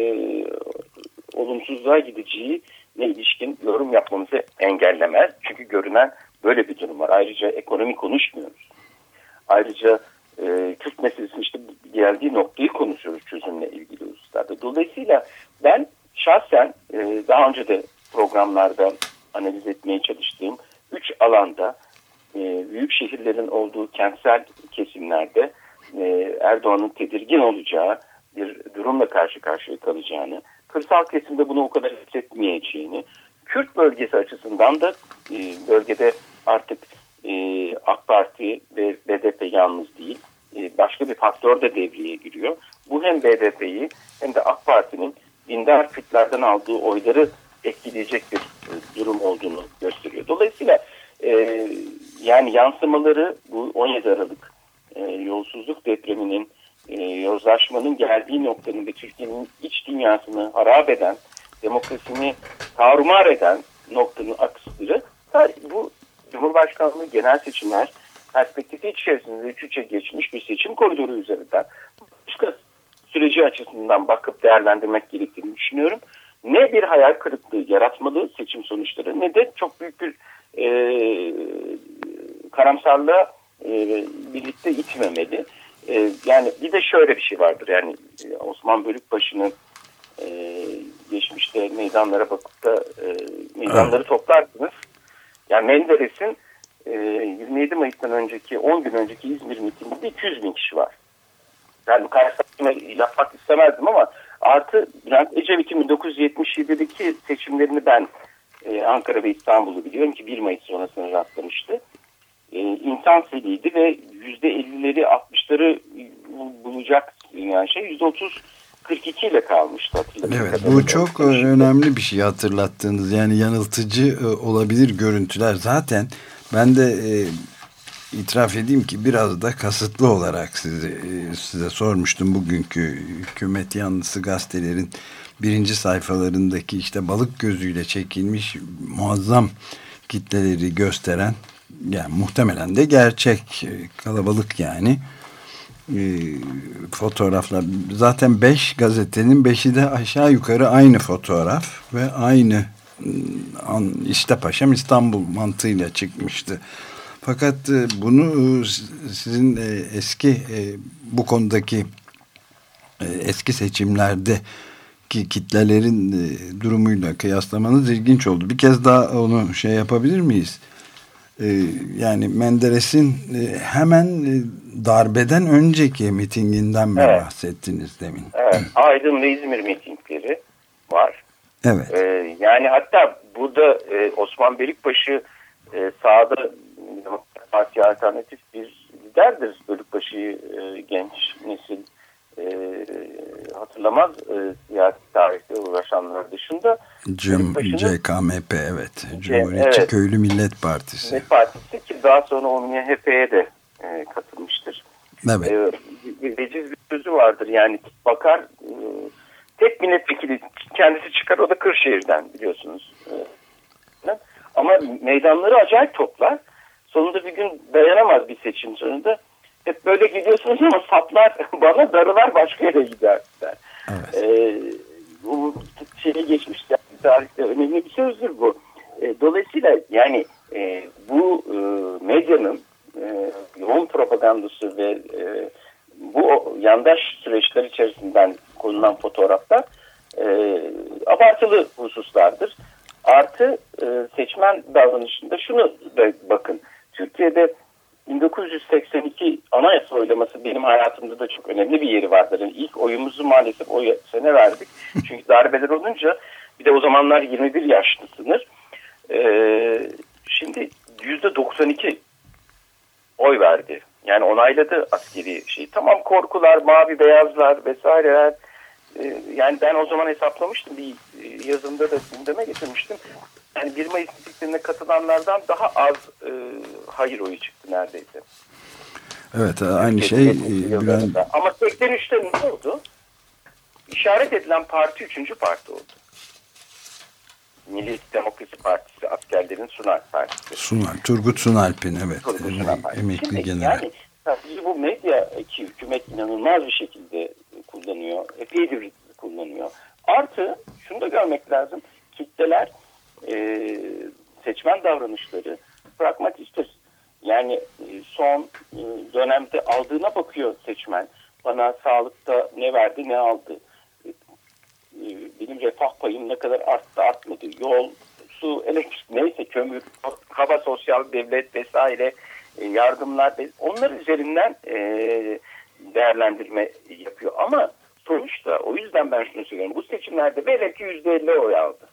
olumsuzluğa gideceği ne ilişkin yorum yapmamızı engellemez. Çünkü görünen böyle bir durum var. Ayrıca ekonomi konuşmuyoruz. Ayrıca e, Kürt meselesinin işte geldiği noktayı konuşuyoruz çözümle ilgili hususlarda. Dolayısıyla ben şahsen e, daha önce de programlarda analiz etmeye çalıştığım üç alanda e, büyük şehirlerin olduğu kentsel kesimlerde e, Erdoğan'ın tedirgin olacağı bir durumla karşı karşıya kalacağını, kırsal kesimde bunu o kadar hissetmeyeceğini, Kürt bölgesi açısından da e, bölgede artık e, AK Parti ve B D P yalnız değil, e, başka bir faktör de devreye giriyor. Bu hem B D P'yi hem de AK Parti'nin dindar Kürtlerden aldığı oyları etkileyecek bir e, durum olduğunu gösteriyor. Dolayısıyla e, yani yansımaları bu on yedi Aralık e, yolsuzluk depreminin, e, yozlaşmanın geldiği noktanın ve Türkiye'nin iç dünyasını harap eden, demokrasini tarumar eden noktanın aksıdır. Bu Cumhurbaşkanlığı genel seçimler perspektifi içerisinde üç üçe geçmiş bir seçim koridoru üzerinden başka süreci açısından bakıp değerlendirmek gerektiğini düşünüyorum. Ne bir hayal kırıklığı yaratmalı seçim sonuçları ne de çok büyük bir e, karamsarlığa e, birlikte itmemeli. E, yani bir de şöyle bir şey vardır. Yani e, Osman Bölükbaşı'nın e, geçmişte meydanlara bakıp da e, meydanları toplarsınız. Yani Menderes'in e, yirmi yedi Mayıs'tan önceki on gün önceki İzmir mitinginde iki yüz bin kişi var. Yani karşılaştırma yapmak istemezdim ama artı Bülent Ecevit'in bin dokuz yüz yetmiş yedideki seçimlerini ben e, Ankara ve İstanbul'u biliyorum ki bir Mayıs sonrasına rastlamıştı. E, insan seliydi ve yüzde ellileri altmışları bulacak yani şey yüzde otuz kırk iki ile kalmıştı. Evet, bu çok önemli bir şey hatırlattığınız, yani yanıltıcı olabilir görüntüler. Zaten ben de e, itiraf edeyim ki biraz da kasıtlı olarak size, e, size sormuştum bugünkü hükümet yanlısı gazetelerin birinci sayfalarındaki işte balık gözüyle çekilmiş muazzam kitleleri gösteren, yani muhtemelen de gerçek kalabalık yani e, fotoğraflar. Zaten beş gazetenin beşi de aşağı yukarı aynı fotoğraf ve aynı an, işte Paşam İstanbul mantığıyla çıkmıştı. Fakat e, bunu sizin e, eski e, bu konudaki e, eski seçimlerde ki kitlelerin e, durumuyla kıyaslamanız ilginç oldu. Bir kez daha onu şey yapabilir miyiz? E, yani Menderes'in e, hemen e, darbeden önceki mitinginden mi evet. bahsettiniz demin? Evet. Aydın ve İzmir mitingleri var. Evet. E, yani hatta burada e, Osman Bölükbaşı e, sağda Parti alternatif bir liderdir. Bölükbaşı'yı e, genç nesil e, hatırlamaz e, siyasi tarihte uğraşanlar dışında. Cum, C K M P evet. Cumhuriyetçi evet. Köylü Millet Partisi. Millet Partisi ki daha sonra o M H P'ye de e, katılmıştır. Evet. E, veciz bir sözü vardır. Yani bakar e, tek milletvekili kendisi çıkar, o da Kırşehir'den biliyorsunuz. E, ama meydanları acayip toplar. sonunda bir gün dayanamaz bir seçim sonunda. Hep böyle gidiyorsunuz ama saplar bana, darılar başka yere gider. Evet. Ee, bu şeyi geçmişler. Tarihte önemli bir sözdür bu. E, dolayısıyla yani e, bu e, medyanın e, yoğun propagandası ve e, bu yandaş süreçler içerisinden konulan fotoğraflar e, abartılı hususlardır. Artı e, seçmen davranışında şunu da bakın. Türkiye'de bin dokuz yüz seksen iki anayasa oylaması benim hayatımda da çok önemli bir yeri vardır. Yani ilk oyumuzu maalesef o sene verdik. Çünkü darbeler olunca bir de o zamanlar yirmi bir yaşlı sınır. Ee, şimdi yüzde doksan iki oy verdi. Yani onayladı askeri şeyi. Tamam, korkular, mavi beyazlar vesaireler. Ee, yani ben o zaman hesaplamıştım. Bir yazımda da gündeme getirmiştim. Yani bir Mayıs mitinglerine katılanlardan daha az e, hayır oyu çıktı neredeyse. Evet, aynı şey. Bülent... Ama seksen üçte ne oldu? İşaret edilen parti üçüncü parti oldu. Milli Demokrasi Partisi, askerlerin Sunal Partisi. Sunal, Turgut Sunalp'in, evet. Turgut Sunal Emekli Şimdi, general. Yani bu medya ki hükümet inanılmaz bir şekilde kullanıyor. Epeydir kullanıyor. Artı şunu da görmek lazım. Kitleler e, seçmen davranışları pragmatisttir. Yani e, son e, dönemde aldığına bakıyor seçmen. Bana sağlıkta ne verdi ne aldı. Benim refah payım ne kadar arttı artmadı. Yol, su, elektrik neyse, kömür, hava, sosyal devlet vesaire yardımlar, onlar üzerinden değerlendirme yapıyor. Ama sonuçta o yüzden ben şunu söylüyorum. Bu seçimlerde velev ki yüzde elli oy aldı.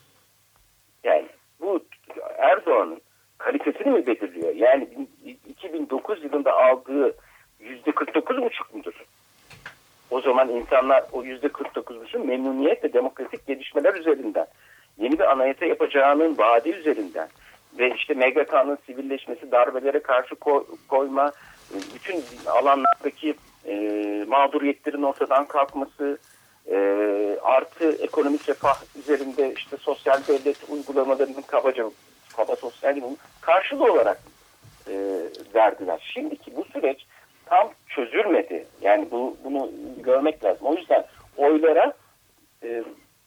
Yani bu Erdoğan'ın kalitesini mi belirliyor? Yani iki bin dokuz yılında aldığı yüzde kırk dokuz buçuk mudur? O zaman insanlar o yüzde kırk dokuz'un memnuniyet ve demokratik gelişmeler üzerinden, yeni bir anayasa yapacağının vaadi üzerinden ve işte M G K'nın sivilleşmesi, darbelere karşı koy, koyma, bütün alanlardaki e, mağduriyetlerin ortadan kalkması, e, artı ekonomik refah üzerinde işte sosyal devlet uygulamalarının kabaca, kaba sosyal karşılığı olarak e, verdiler. Şimdiki bu süreç tam çözülmedi. Yani bu, bunu görmek lazım. O yüzden oylara e,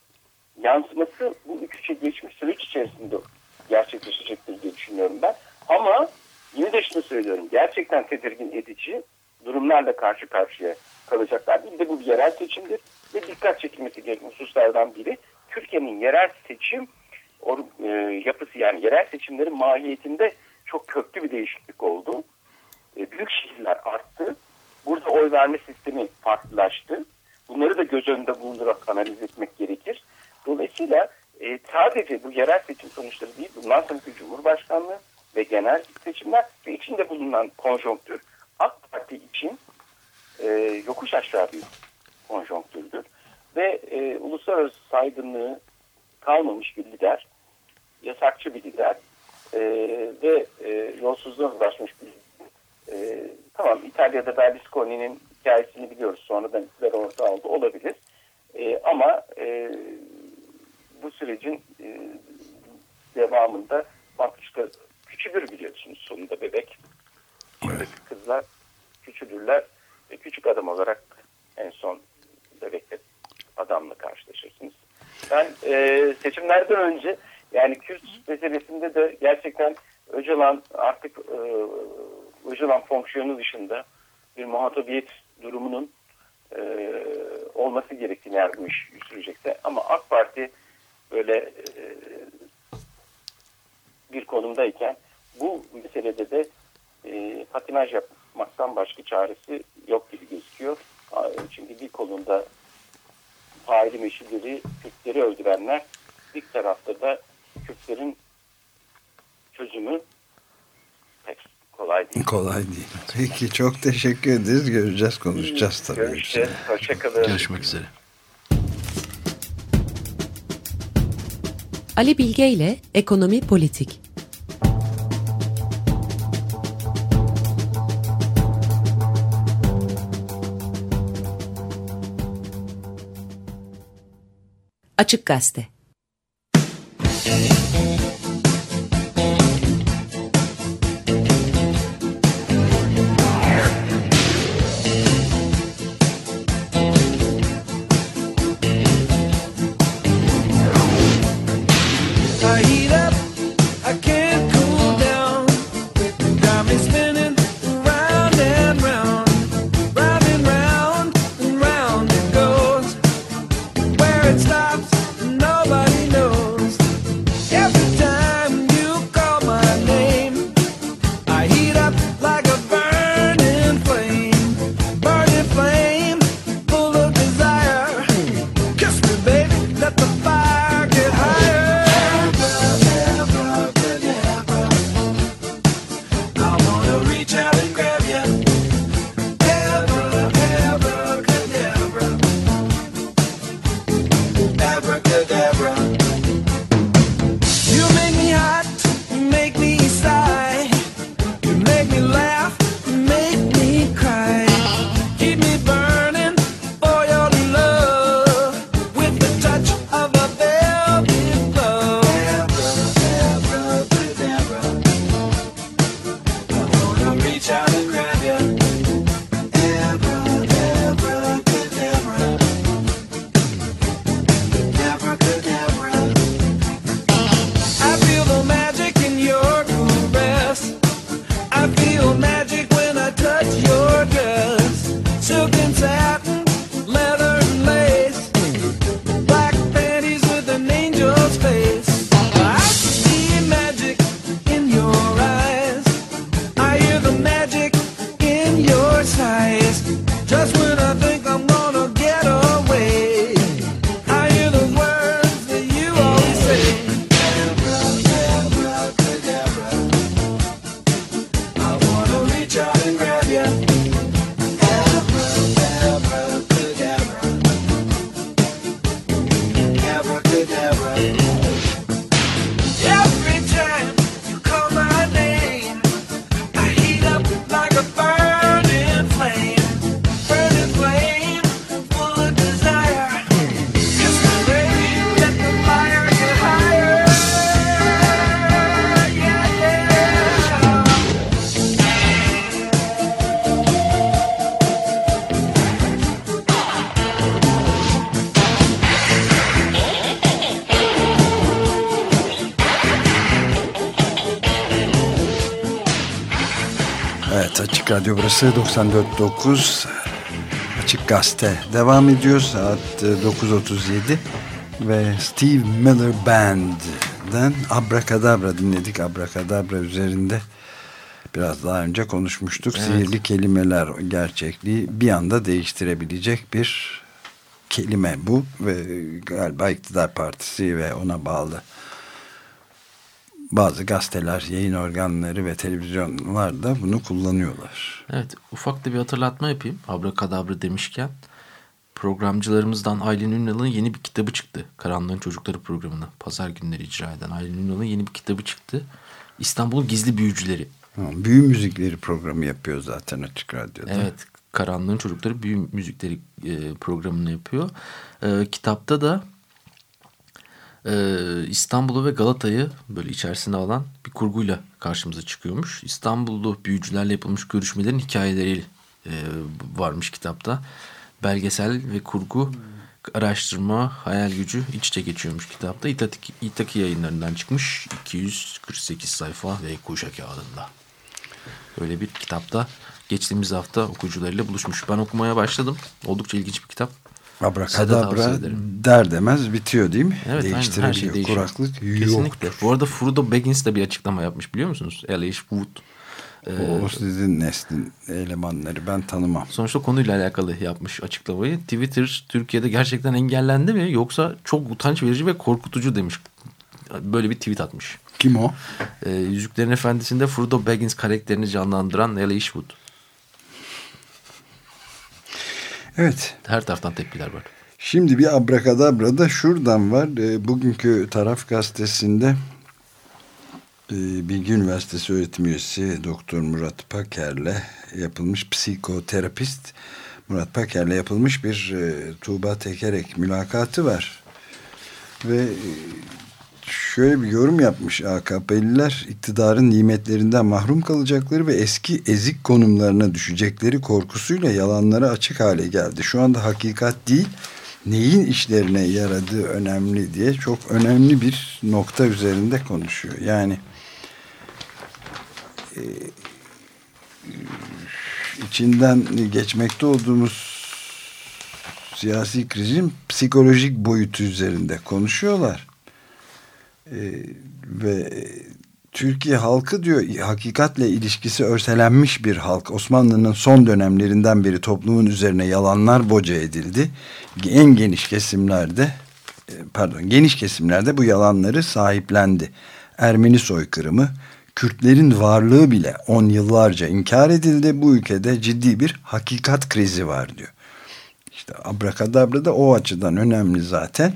yansıması bu üç geçmiş süreç içerisinde gerçekleşecektir diye düşünüyorum ben. Ama yine de şunu söylüyorum. Gerçekten tedirgin edici durumlarla karşı karşıya kalacaklar. Bir de bu bir yerel seçimdir ve dikkat çekilmesi gereken hususlardan biri Türkiye'nin yerel seçim or, e, yapısı, yani yerel seçimlerin mahiyetinde çok köklü bir değişiklik oldu. Büyük şehirler arttı. Burada oy verme sistemi farklılaştı. Bunları da göz önünde bulundurarak analiz etmek gerekir. Dolayısıyla e, sadece bu yerel seçim sonuçları değil, bundan sonraki Cumhurbaşkanlığı ve genel seçimler ve içinde bulunan konjonktür AK Parti için e, yokuş aşağı bir konjonktürdür. Ve e, uluslararası saygınlığı kalmamış bir lider, yasakçı bir lider e, ve e, yolsuzluğa ulaşmış bir lider. Ee, tamam, İtalya'da Berlusconi'nin hikayesini biliyoruz. Sonradan iktidar orta aldı, olabilir. Ee, ama e, bu sürecin e, devamında bak işte küçülür, biliyorsunuz sonunda bebek. Şuradaki kızlar küçülürler ve küçük adam olarak en son bebekle adamla karşılaşırsınız. Ben e, seçimlerden önce yani Kürt meselesinde de gerçekten Öcalan artık e, Öcalan fonksiyonu dışında bir muhatabiyet durumunun e, olması gerektiğini, eğer bu iş sürecekse. Ama AK Parti böyle e, bir konumdayken bu meselede de e, patinaj yapmaktan başka çaresi yok gibi gözüküyor. Çünkü bir kolunda faili meşhurları, Kürtleri öldürenler, bir tarafta da Kürtlerin çözümü pek kolay değil. Kolay değil. Peki, çok teşekkür ederiz. Göreceğiz, konuşacağız tabii. Görüşeceğiz. Hoşçakalın. Görüşmek üzere. Ali Bilge ile Ekonomi Politik. Açık Gazete. Evet, Açık Radyo burası doksan dört nokta dokuz Açık Gazete devam ediyor. Saat dokuz otuz yedi ve Steve Miller Band'den Abracadabra dinledik. Abracadabra üzerinde biraz daha önce konuşmuştuk. Evet. Sihirli kelimeler gerçekliği bir anda değiştirebilecek bir kelime bu ve galiba İktidar Partisi ve ona bağlı bazı gazeteler, yayın organları ve televizyonlar da bunu kullanıyorlar. Evet, ufak da bir hatırlatma yapayım. Abracadabra demişken programcılarımızdan Aylin Ünal'ın yeni bir kitabı çıktı. Karanlığın Çocukları programını pazar günleri icra eden Aylin Ünal'ın yeni bir kitabı çıktı. İstanbul'un Gizli Büyücüleri. Ha, büyü müzikleri programı yapıyor zaten Açık Radyo'da. Evet, Karanlığın Çocukları büyü müzikleri e, programını yapıyor. E, kitapta da Ee, İstanbul'u ve Galata'yı böyle içerisine alan bir kurguyla karşımıza çıkıyormuş. İstanbullu büyücülerle yapılmış görüşmelerin hikayeleri e, varmış kitapta. Belgesel ve kurgu, araştırma, hayal gücü iç içe geçiyormuş kitapta. İtaki, İtaki yayınlarından çıkmış, iki yüz kırk sekiz sayfa ve kuşa kağıdında. Böyle bir kitapta geçtiğimiz hafta okuyucularıyla buluşmuş. Ben okumaya başladım. Oldukça ilginç bir kitap. Abracadabra der demez bitiyor değil mi? Evet, değiştirebiliyor. Her şey değişiyor. Kuraklık kesinlikle. Bu arada Frodo Baggins de bir açıklama yapmış, biliyor musunuz? Elias Wood. Ee, o sizin neslin elemanları, ben tanımam. Sonuçta konuyla alakalı yapmış açıklamayı. Twitter Türkiye'de gerçekten engellendi mi yoksa çok utanç verici ve korkutucu demiş. Böyle bir tweet atmış. Kim o? Ee, Yüzüklerin Efendisi'nde Frodo Baggins karakterini canlandıran Elias Wood. Evet. Her taraftan tepkiler var. Şimdi bir Abracadabra da şuradan var. E, bugünkü Taraf Gazetesi'nde e, Bilgi Üniversitesi öğretim üyesi Doktor Murat Paker'le yapılmış, psikoterapist Murat Paker'le yapılmış bir e, Tuğba Tekerek mülakatı var. Ve e, şöyle bir yorum yapmış: A K P'liler iktidarın nimetlerinden mahrum kalacakları ve eski ezik konumlarına düşecekleri korkusuyla yalanlara açık hale geldi. Şu anda hakikat değil, neyin işlerine yaradığı önemli diye çok önemli bir nokta üzerinde konuşuyor. Yani e, içinden geçmekte olduğumuz siyasi krizin psikolojik boyutu üzerinde konuşuyorlar. Ee, ve Türkiye halkı diyor, hakikatle ilişkisi örselenmiş bir halk. Osmanlı'nın son dönemlerinden beri toplumun üzerine yalanlar boca edildi. En geniş kesimlerde pardon geniş kesimlerde bu yalanları sahiplendi. Ermeni soykırımı, Kürtlerin varlığı bile on yıllarca inkar edildi. Bu ülkede ciddi bir hakikat krizi var diyor. İşte Abracadabra da o açıdan önemli zaten.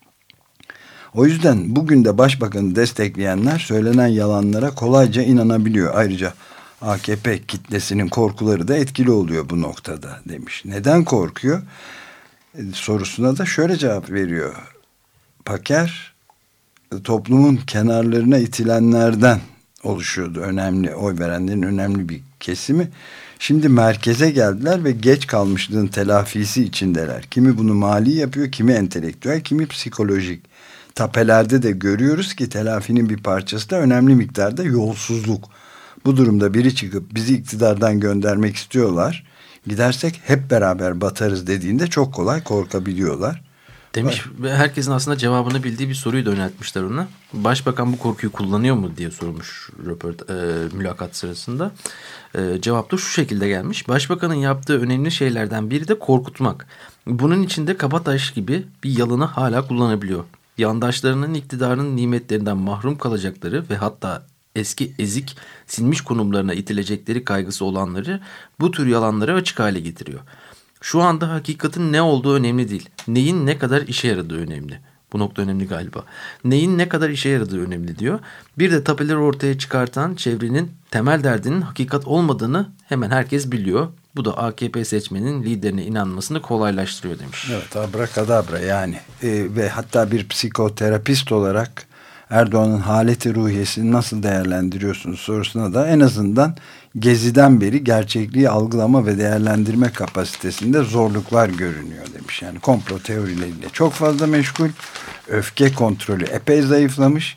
O yüzden bugün de başbakanı destekleyenler söylenen yalanlara kolayca inanabiliyor. Ayrıca A K P kitlesinin korkuları da etkili oluyor bu noktada demiş. Neden korkuyor? E, sorusuna da şöyle cevap veriyor Paker: toplumun kenarlarına itilenlerden oluşuyordu önemli, oy verenlerin önemli bir kesimi. Şimdi merkeze geldiler ve geç kalmışlığın telafisi içindeler. Kimi bunu mali yapıyor, kimi entelektüel, kimi psikolojik. Tapelerde de görüyoruz ki telafinin bir parçası da önemli miktarda yolsuzluk. Bu durumda biri çıkıp bizi iktidardan göndermek istiyorlar, gidersek hep beraber batarız dediğinde çok kolay korkabiliyorlar. Demiş ve herkesin aslında cevabını bildiği bir soruyu da yöneltmişler ona. Başbakan bu korkuyu kullanıyor mu diye sormuş röport, e, mülakat sırasında. E, cevap da şu şekilde gelmiş: Başbakanın yaptığı önemli şeylerden biri de korkutmak. Bunun için de kabataş gibi bir yalanı hala kullanabiliyor. Yandaşlarının iktidarın nimetlerinden mahrum kalacakları ve hatta eski ezik sinmiş konumlarına itilecekleri kaygısı olanları bu tür yalanları açık hale getiriyor. Şu anda hakikatin ne olduğu önemli değil. Neyin ne kadar işe yaradığı önemli. Bu nokta önemli galiba. Neyin ne kadar işe yaradığı önemli diyor. Bir de tapeleri ortaya çıkartan çevrenin temel derdinin hakikat olmadığını hemen herkes biliyor. Bu da A K P seçmenin liderine inanmasını kolaylaştırıyor demiş. Evet, Abracadabra yani. E, ve hatta bir psikoterapist olarak Erdoğan'ın haleti ruhiyesini nasıl değerlendiriyorsunuz sorusuna da en azından Gezi'den beri gerçekliği algılama ve değerlendirme kapasitesinde zorluklar görünüyor demiş. Yani komplo teorileriyle çok fazla meşgul, öfke kontrolü epey zayıflamış,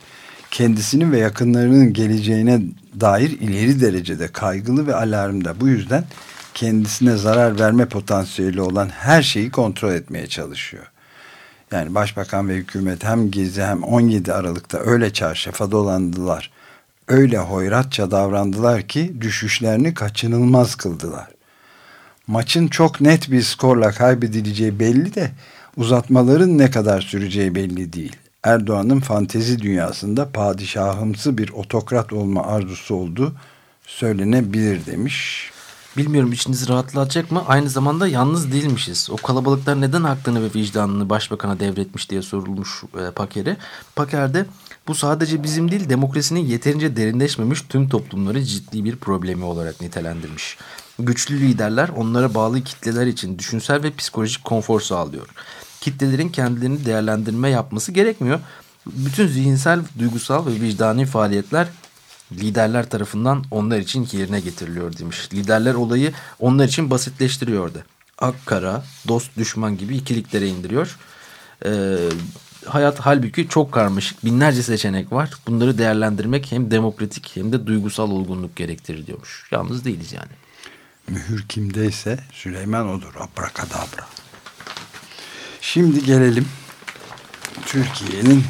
kendisinin ve yakınlarının geleceğine dair ileri derecede kaygılı ve alarmda. Bu yüzden kendisine zarar verme potansiyeli olan her şeyi kontrol etmeye çalışıyor. Yani başbakan ve hükümet hem Gezi hem on yedi Aralık'ta öyle çarşafa dolandılar, öyle hoyratça davrandılar ki düşüşlerini kaçınılmaz kıldılar. Maçın çok net bir skorla kaybedileceği belli de uzatmaların ne kadar süreceği belli değil. Erdoğan'ın fantezi dünyasında padişahımsı bir otokrat olma arzusu olduğu söylenebilir demiş. Bilmiyorum içinizi rahatlatacak mı? Aynı zamanda yalnız değilmişiz. O kalabalıklar neden aklını ve vicdanını başbakana devretmiş diye sorulmuş e, Paker'e. Paker de bu sadece bizim değil demokrasinin yeterince derinleşmemiş tüm toplumların ciddi bir problemi olarak nitelendirmiş. Güçlü liderler onlara bağlı kitleler için düşünsel ve psikolojik konfor sağlıyor. Kitlelerin kendilerini değerlendirme yapması gerekmiyor. Bütün zihinsel, duygusal ve vicdani faaliyetler liderler tarafından onlar için yerine getiriliyor demiş. Liderler olayı onlar için basitleştiriyordu. Ak, kara, dost, düşman gibi ikiliklere indiriyor. Ee, hayat halbuki çok karmaşık. Binlerce seçenek var. Bunları değerlendirmek hem demokratik hem de duygusal olgunluk gerektirir diyormuş. Yalnız değiliz yani. Mühür kimdeyse Süleyman odur. Abrakadabra. Şimdi gelelim Türkiye'nin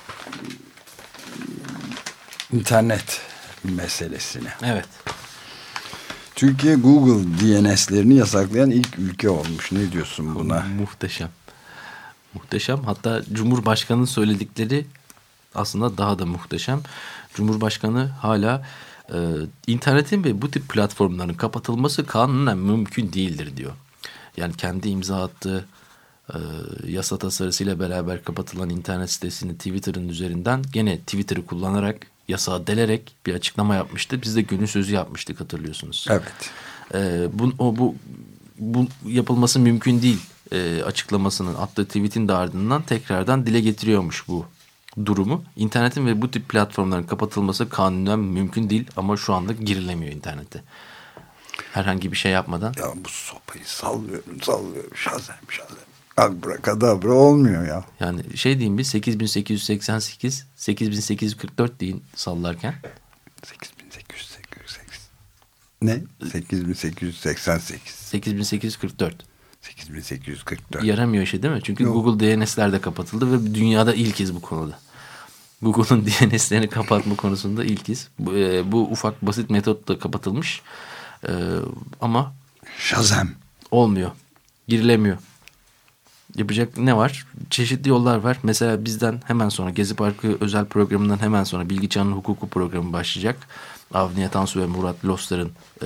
internet meselesine. Evet. Türkiye Google D N S'lerini yasaklayan ilk ülke olmuş. Ne diyorsun buna? Muhteşem. Muhteşem. Hatta Cumhurbaşkanı'nın söyledikleri aslında daha da muhteşem. Cumhurbaşkanı hala e, internetin ve bu tip platformların kapatılması kanunen mümkün değildir diyor. Yani kendi imza attığı e, yasa tasarısıyla beraber kapatılan internet sitesini Twitter'ın üzerinden gene Twitter'ı kullanarak yasağı delerek bir açıklama yapmıştı. Biz de gönül sözü yapmıştık hatırlıyorsunuz. Evet. E, bu, o, bu, bu yapılması mümkün değil e, açıklamasının attığı tweetin de ardından tekrardan dile getiriyormuş bu durumu. İnternetin ve bu tip platformların kapatılması kanunen mümkün değil ama şu anda girilemiyor internete. Herhangi bir şey yapmadan. Ya bu sopayı sallıyorum sallıyorum şazem şazem. Abrakadabra olmuyor ya. Yani şey diyeyim bir sekiz bin sekiz yüz seksen sekiz sekiz bin sekiz yüz kırk dört deyin sallarken. sekiz bin sekiz yüz seksen sekiz Ne? sekiz bin sekiz yüz seksen sekiz sekiz bin sekiz yüz kırk dört sekiz bin sekiz yüz kırk dört Yaramıyor şey değil mi? Çünkü Yok. Google D N S'ler de kapatıldı ve dünyada ilkiz bu konuda. Google'un D N S'lerini kapatma konusunda ilkiz. Bu, e, bu ufak basit metotla kapatılmış. E, ama şazem olmuyor. Girilemiyor. Yapacak ne var? Çeşitli yollar var. Mesela bizden hemen sonra Gezi Parkı özel programından hemen sonra Bilgi Çağının Hukuku programı başlayacak. Avniye Tansu ve Murat Lostar'ın e,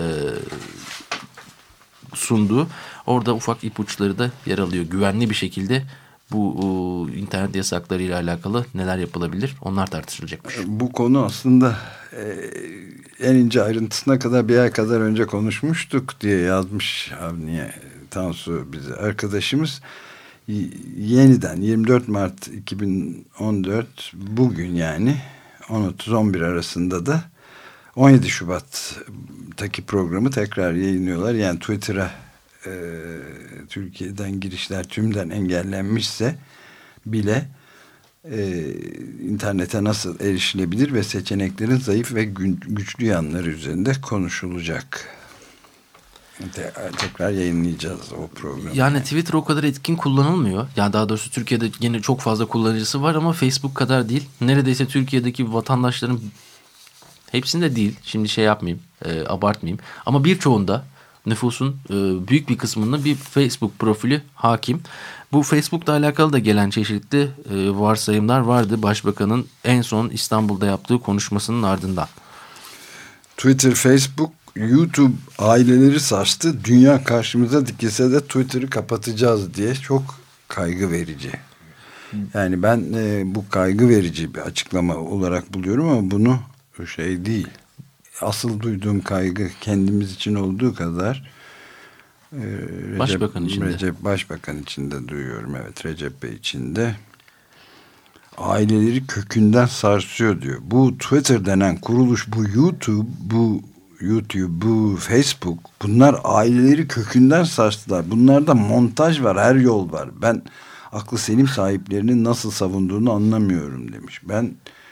sunduğu. Orada ufak ipuçları da yer alıyor. Güvenli bir şekilde bu o, internet yasaklarıyla alakalı neler yapılabilir? Onlar tartışılacakmış. Bu konu aslında e, en ince ayrıntısına kadar bir ay kadar önce konuşmuştuk diye yazmış Avniye Tansu bize arkadaşımız. Yeniden yirmi dört Mart iki bin on dört bugün yani on otuz on bir arasında da on yedi Şubat'taki programı tekrar yayınlıyorlar. Yani Twitter'a e, Türkiye'den girişler tümden engellenmişse bile e, internete nasıl erişilebilir ve seçeneklerin zayıf ve güçlü yanları üzerinde konuşulacak. Te- tekrar yayınlayacağız o programı. Yani Twitter o kadar etkin kullanılmıyor. Yani daha doğrusu Türkiye'de yine çok fazla kullanıcısı var ama Facebook kadar değil. Neredeyse Türkiye'deki vatandaşların hepsinde değil. Şimdi şey yapmayayım, e, abartmayayım. Ama birçoğunda nüfusun e, büyük bir kısmında bir Facebook profili hakim. Bu Facebook'la alakalı da gelen çeşitli e, varsayımlar vardı. Başbakanın en son İstanbul'da yaptığı konuşmasının ardından. Twitter, Facebook, YouTube aileleri sarstı. Dünya karşımıza dikilse de Twitter'ı kapatacağız diye çok kaygı verici. Yani ben e, bu kaygı verici bir açıklama olarak buluyorum ama bunu şey değil. Asıl duyduğum kaygı kendimiz için olduğu kadar e, Recep, Başbakan için de. Recep Başbakan için de duyuyorum. Evet, Recep Bey için de. Aileleri kökünden sarsıyor diyor. Bu Twitter denen kuruluş, bu YouTube, bu YouTube, bu Facebook, bunlar aileleri kökünden sarstılar. Bunlarda montaj var, her yol var. Ben aklı selim sahiplerinin nasıl savunduğunu anlamıyorum demiş. Ben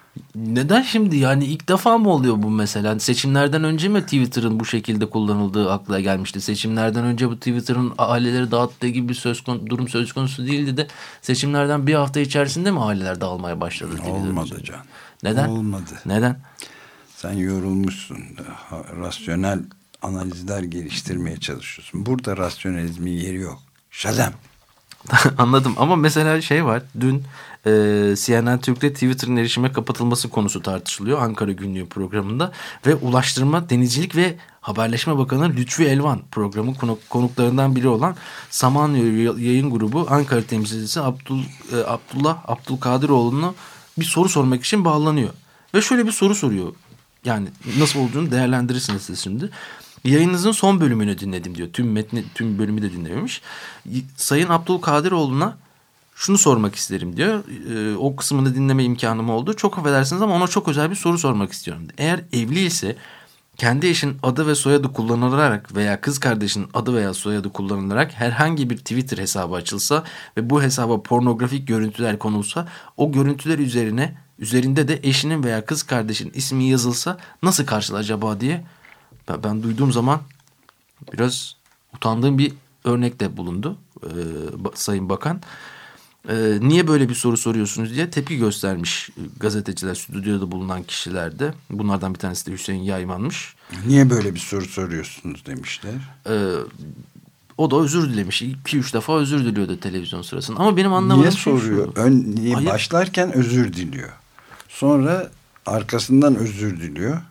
Neden şimdi yani ilk defa mı oluyor bu mesela? Seçimlerden önce mi Twitter'ın bu şekilde kullanıldığı akla gelmişti? Seçimlerden önce bu Twitter'ın aileleri dağıttığı gibi bir söz konu, durum söz konusu değildi de seçimlerden bir hafta içerisinde mi aileler dağılmaya başladı? Olmadı Can. Neden? Olmadı. Neden? Sen yorulmuşsun. Rasyonel analizler geliştirmeye çalışıyorsun. Burada rasyonalizmin yeri yok. Şazam. Anladım ama mesela şey var. Dün e, C N N Türk'te Twitter'ın erişime kapatılması konusu tartışılıyor Ankara Günlüğü programında ve Ulaştırma, Denizcilik ve Haberleşme Bakanı Lütfü Elvan programın konuk, konuklarından biri olan Samanyolu Yayın Grubu Ankara temsilcisi Abdul, e, Abdullah Abdülkadiroğlu'na bir soru sormak için bağlanıyor. Ve şöyle bir soru soruyor. Yani nasıl olduğunu değerlendirirsiniz siz şimdi. Yayınınızın son bölümünü dinledim diyor. Tüm metni, tüm bölümü de dinlememiş. Sayın Abdülkadiroğlu'na şunu sormak isterim diyor. Ee, o kısmını dinleme imkanım oldu. Çok affedersiniz ama ona çok özel bir soru sormak istiyorum. Eğer evli ise kendi eşin adı ve soyadı kullanılarak veya kız kardeşinin adı veya soyadı kullanılarak herhangi bir Twitter hesabı açılsa ve bu hesaba pornografik görüntüler konulsa, o görüntüler üzerine üzerinde de eşinin veya kız kardeşinin ismi yazılsa nasıl karşılar acaba diye ben, ben duyduğum zaman biraz utandığım bir örnekte bulundu e, Sayın Bakan. E, niye böyle bir soru soruyorsunuz diye tepki göstermiş gazeteciler, stüdyoda bulunan kişiler de. Bunlardan bir tanesi de Hüseyin Yayman'mış. Niye böyle bir soru soruyorsunuz demişler. E, o da özür dilemiş. iki üç defa özür diliyordu televizyon sırasında. Ama benim anlamadığım niye şey soruyor? şu. Ön, niye Hayır. Başlarken özür diliyor. Sonra arkasından özür diliyor.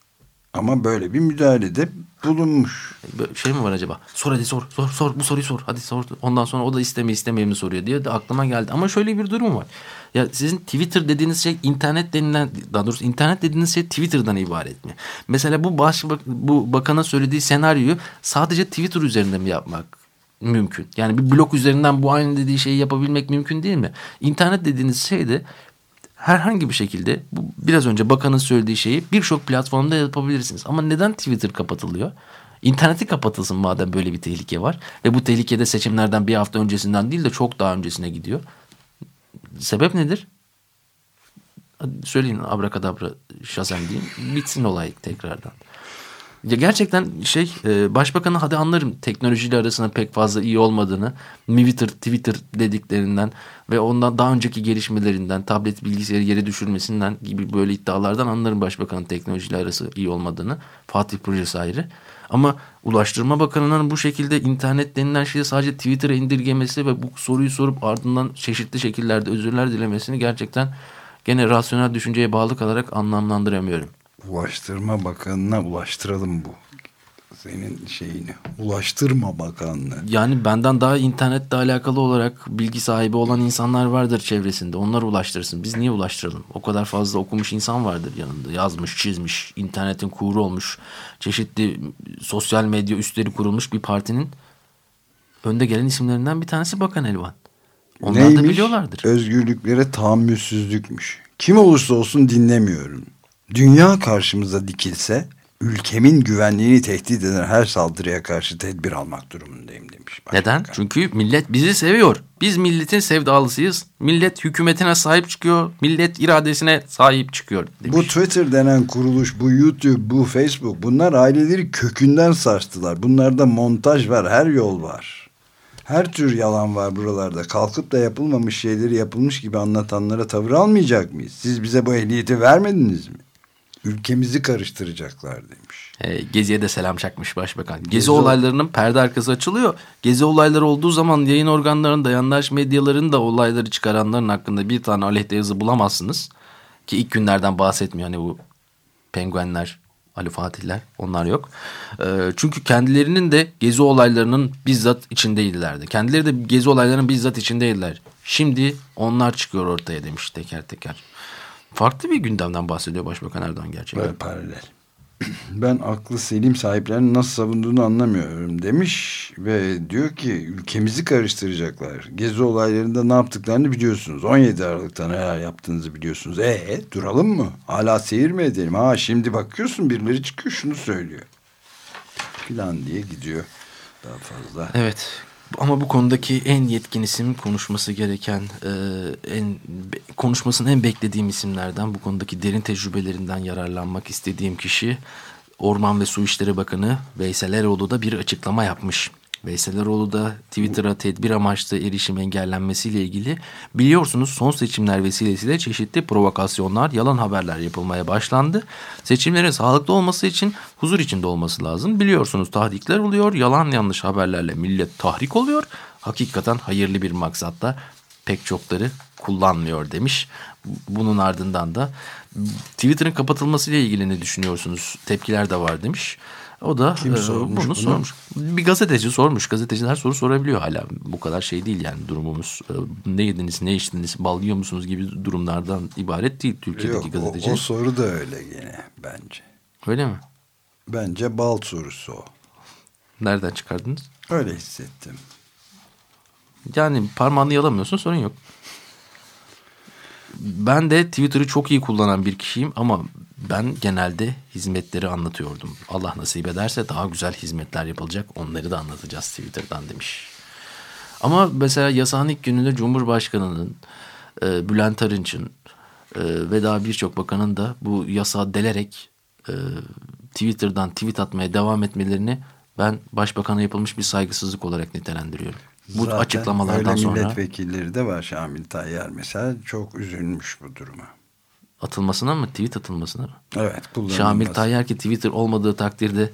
Ama böyle bir müdahalede bulunmuş. Böyle şey mi var acaba? Sor hadi sor. Sor sor bu soruyu sor. Hadi sor. Ondan sonra o da isteme istemeye mi soruyor diye de aklıma geldi. Ama şöyle bir durum var. Ya sizin Twitter dediğiniz şey internet denilen, daha doğrusu internet dediğiniz şey Twitter'dan ibaret mi? Mesela bu baş, bu bakana söylediği senaryoyu sadece Twitter üzerinde mi yapmak mümkün? Yani bir blog üzerinden bu aynı dediği şeyi yapabilmek mümkün değil mi? İnternet dediğiniz şey de herhangi bir şekilde bu biraz önce bakanın söylediği şeyi birçok platformda yapabilirsiniz. Ama neden Twitter kapatılıyor? İnterneti kapatılsın madem böyle bir tehlike var. Ve bu tehlikede seçimlerden bir hafta öncesinden değil de çok daha öncesine gidiyor. Sebep nedir? Hadi söyleyin abrakadabra şazam deyin. Bitsin olay tekrardan. Ya gerçekten şey e, başbakanı hadi anlarım teknolojiyle arasında pek fazla iyi olmadığını, Twitter, Twitter dediklerinden ve ondan daha önceki gelişmelerinden, tablet bilgisayarı yere düşürmesinden gibi böyle iddialardan anlarım başbakanın teknolojiyle arası iyi olmadığını. Fatih projesi ayrı. Ama Ulaştırma Bakanı'nın bu şekilde internet denilen şeyi sadece Twitter'a indirgemesi ve bu soruyu sorup ardından çeşitli şekillerde özürler dilemesini gerçekten gene rasyonel düşünceye bağlı kalarak anlamlandıramıyorum. Ulaştırma Bakanı'na ulaştıralım bu. Senin şeyini. Ulaştırma Bakanlığı. Yani benden daha internetle alakalı olarak bilgi sahibi olan insanlar vardır çevresinde. Onlar ulaştırsın. Biz niye ulaştıralım? O kadar fazla okumuş insan vardır yanında. Yazmış, çizmiş, internetin kuru olmuş, çeşitli sosyal medya üsleri kurulmuş bir partinin önde gelen isimlerinden bir tanesi Bakan Elvan. Onlar Neymiş? da biliyorlardır. Özgürlüklere tahammülsüzlükmüş. Kim olursa olsun dinlemiyorum. Dünya karşımıza dikilse ülkemin güvenliğini tehdit eden her saldırıya karşı tedbir almak durumundayım demiş. Başbakan. Neden? Çünkü millet bizi seviyor. Biz milletin sevdalısıyız. Millet hükümetine sahip çıkıyor. Millet iradesine sahip çıkıyor demiş. Bu Twitter denen kuruluş, bu YouTube, bu Facebook, bunlar aileleri kökünden sarstılar. Bunlarda montaj var, her yol var. Her tür yalan var buralarda. Kalkıp da yapılmamış şeyleri yapılmış gibi anlatanlara tavır almayacak mıyız? Siz bize bu ehliyeti vermediniz mi? Ülkemizi karıştıracaklar demiş. E, Gezi'ye de selam çakmış başbakan. Gezi, Gezi olaylarının perde arkası açılıyor. Gezi olayları olduğu zaman yayın organlarının da yandaş medyaların da olayları çıkaranların hakkında bir tane aleyhte yazı bulamazsınız. Ki ilk günlerden bahsetmiyor. Hani bu penguenler, Ali Fatihler onlar yok. E, çünkü kendilerinin de Gezi olaylarının bizzat içindeydilerdi. Kendileri de Gezi olaylarının bizzat içindeydiler. Şimdi onlar çıkıyor ortaya demiş teker teker. Farklı bir gündemden bahsediyor Başbakan Erdoğan gerçekten. Böyle paralel. Ben aklı selim sahiplerinin nasıl savunduğunu anlamıyorum demiş ve diyor ki ülkemizi karıştıracaklar. Gezi olaylarında ne yaptıklarını biliyorsunuz. on yedi Aralık'ta neler yaptığınızı biliyorsunuz. E duralım mı? Hala seyir mi edelim? Ha şimdi bakıyorsun birileri çıkıyor şunu söylüyor. Plan diye gidiyor daha fazla. Evet. Ama bu konudaki en yetkin isim, konuşması gereken, e, en konuşmasını en beklediğim isimlerden, bu konudaki derin tecrübelerinden yararlanmak istediğim kişi Orman ve Su İşleri Bakanı Veysel Eroğlu da bir açıklama yapmış. Veysel Eroğlu da Twitter'a tedbir amaçlı erişim engellenmesiyle ilgili, biliyorsunuz son seçimler vesilesiyle çeşitli provokasyonlar, yalan haberler yapılmaya başlandı. Seçimlerin sağlıklı olması için huzur içinde olması lazım. Biliyorsunuz tahrikler oluyor, yalan yanlış haberlerle millet tahrik oluyor. Hakikaten hayırlı bir maksatla pek çokları kullanmıyor demiş. Bunun ardından da Twitter'ın kapatılmasıyla ilgili ne düşünüyorsunuz? Tepkiler de var demiş. O da Kim e, sormuş bunu bunu? sormuş. Bir gazeteci sormuş. Gazeteciler soru sorabiliyor hala. Bu kadar şey değil yani durumumuz. E, ne yediniz, ne içtiniz, bal yiyor musunuz gibi durumlardan ibaret değil Türkiye'deki Yok, gazeteci. O, o soru da öyle gene bence. Öyle mi? Bence bal sorusu o. Nereden çıkardınız? Öyle hissettim. Yani parmağını yalamıyorsun, sorun yok. Ben de Twitter'ı çok iyi kullanan bir kişiyim ama ben genelde hizmetleri anlatıyordum. Allah nasip ederse daha güzel hizmetler yapılacak, onları da anlatacağız Twitter'dan demiş. Ama mesela yasağın ilk gününde Cumhurbaşkanı'nın, e, Bülent Arınç'ın e, ve daha birçok bakanın da bu yasağı delerek e, Twitter'dan tweet atmaya devam etmelerini ben Başbakan'a yapılmış bir saygısızlık olarak nitelendiriyorum. Bu Zaten açıklamalardan öyle sonra milletvekilleri de var. Şamil Tayyar mesela çok üzülmüş bu duruma. atılmasına mı, tweet atılmasına mı? Evet, kullanılması. Şamil Tayyar ki Twitter olmadığı takdirde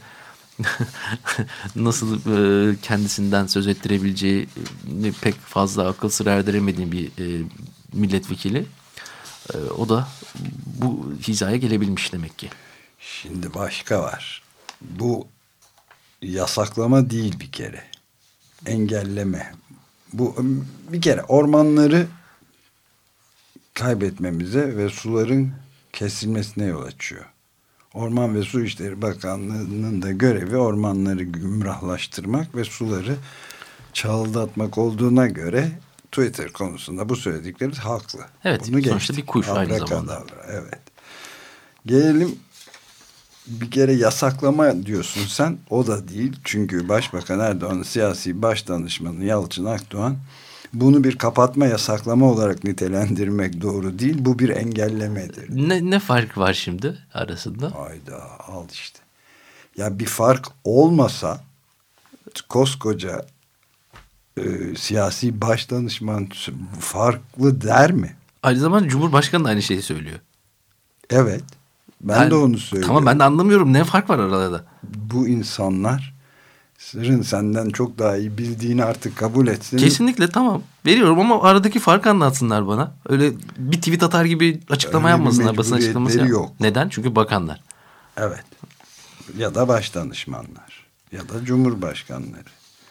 nasıl e, kendisinden söz ettirebileceği e, pek fazla akıl sır erdiremediğim bir e, milletvekili. E, o da bu hizaya gelebilmiş demek ki. Şimdi başka var. Bu yasaklama değil bir kere. Engelleme. Bu bir kere ormanları kaybetmemize ve suların kesilmesine yol açıyor. Orman ve Su İşleri Bakanlığı'nın da görevi ormanları gümrahlaştırmak ve suları çaldatmak olduğuna göre Twitter konusunda bu söyledikleri haklı. Evet, bunu sonuçta geçtik. bir kuş aynı Abra zamanda. kadavra, evet. Gelelim bir kere yasaklama diyorsun sen, o da değil. Çünkü Başbakan Erdoğan'ın siyasi baş danışmanı Yalçın Akdoğan bunu bir kapatma, yasaklama olarak nitelendirmek doğru değil. Bu bir engellemedir. Ne, ne fark var şimdi arasında? Hayda, al işte. Ya bir fark olmasa koskoca e, siyasi baş danışman farklı der mi? Aynı zamanda Cumhurbaşkanı da aynı şeyi söylüyor. Evet. Ben Yani, de onu söylüyorum. Tamam, ben de anlamıyorum. Ne fark var arada? Bu insanlar sırrın senden çok daha iyi bildiğini artık kabul etsin. Kesinlikle tamam. Veriyorum ama aradaki farkı anlatsınlar bana. Öyle bir tweet atar gibi açıklama Öyle bir yapmasınlar. Basın açıklaması mecburiyetleri yap. yok. Neden? Çünkü bakanlar. Evet. Ya da başdanışmanlar. Ya da cumhurbaşkanları.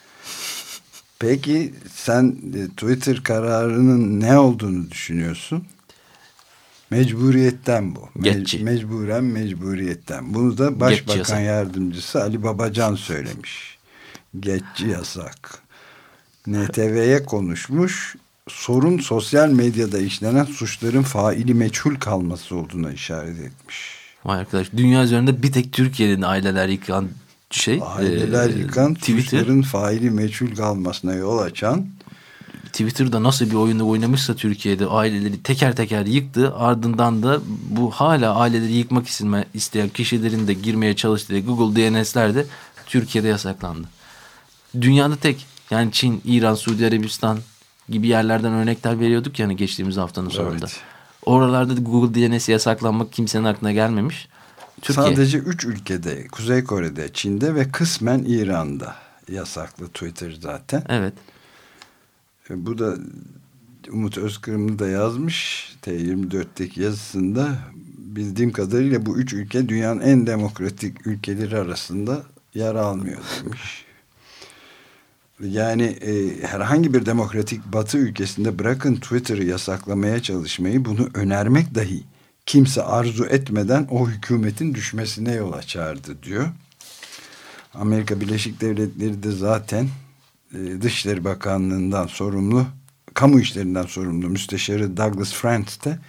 Peki sen Twitter kararının ne olduğunu düşünüyorsun? Mecburiyetten bu. Geçici. Me- mecburen mecburiyetten. Bunu da Başbakan Yardımcısı Ali Babacan söylemiş. Geçici yasak. N T V'ye konuşmuş. Sorun sosyal medyada işlenen suçların faili meçhul kalması olduğuna işaret etmiş. Vay arkadaş, dünya üzerinde bir tek Türkiye'nin aileler yıkan şey. Aileler e, yıkan Twitter. suçların faili meçhul kalmasına yol açan. Twitter'da nasıl bir oyunu oynamışsa Türkiye'de aileleri teker teker yıktı. Ardından da bu hala aileleri yıkmak isteyen kişilerin de girmeye çalıştığı Google D N S'ler de Türkiye'de yasaklandı. Dünyada tek, yani Çin, İran, Suudi Arabistan gibi yerlerden örnekler veriyorduk yani geçtiğimiz haftanın sonunda. Evet. Oralarda da Google D N S yasaklanmak kimsenin aklına gelmemiş. Türkiye. Sadece üç ülkede, Kuzey Kore'de, Çin'de ve kısmen İran'da yasaklı Twitter zaten. Evet. Bu da Umut Özkırımlı da yazmış T yirmi dörtteki yazısında, bildiğim kadarıyla bu üç ülke dünyanın en demokratik ülkeleri arasında yer almıyor demiş. Yani e, herhangi bir demokratik Batı ülkesinde bırakın Twitter'ı yasaklamaya çalışmayı, bunu önermek dahi kimse arzu etmeden o hükümetin düşmesine yol açardı diyor. Amerika Birleşik Devletleri de zaten e, Dışişleri Bakanlığı'ndan sorumlu, kamu işlerinden sorumlu müsteşarı Douglas Frantz de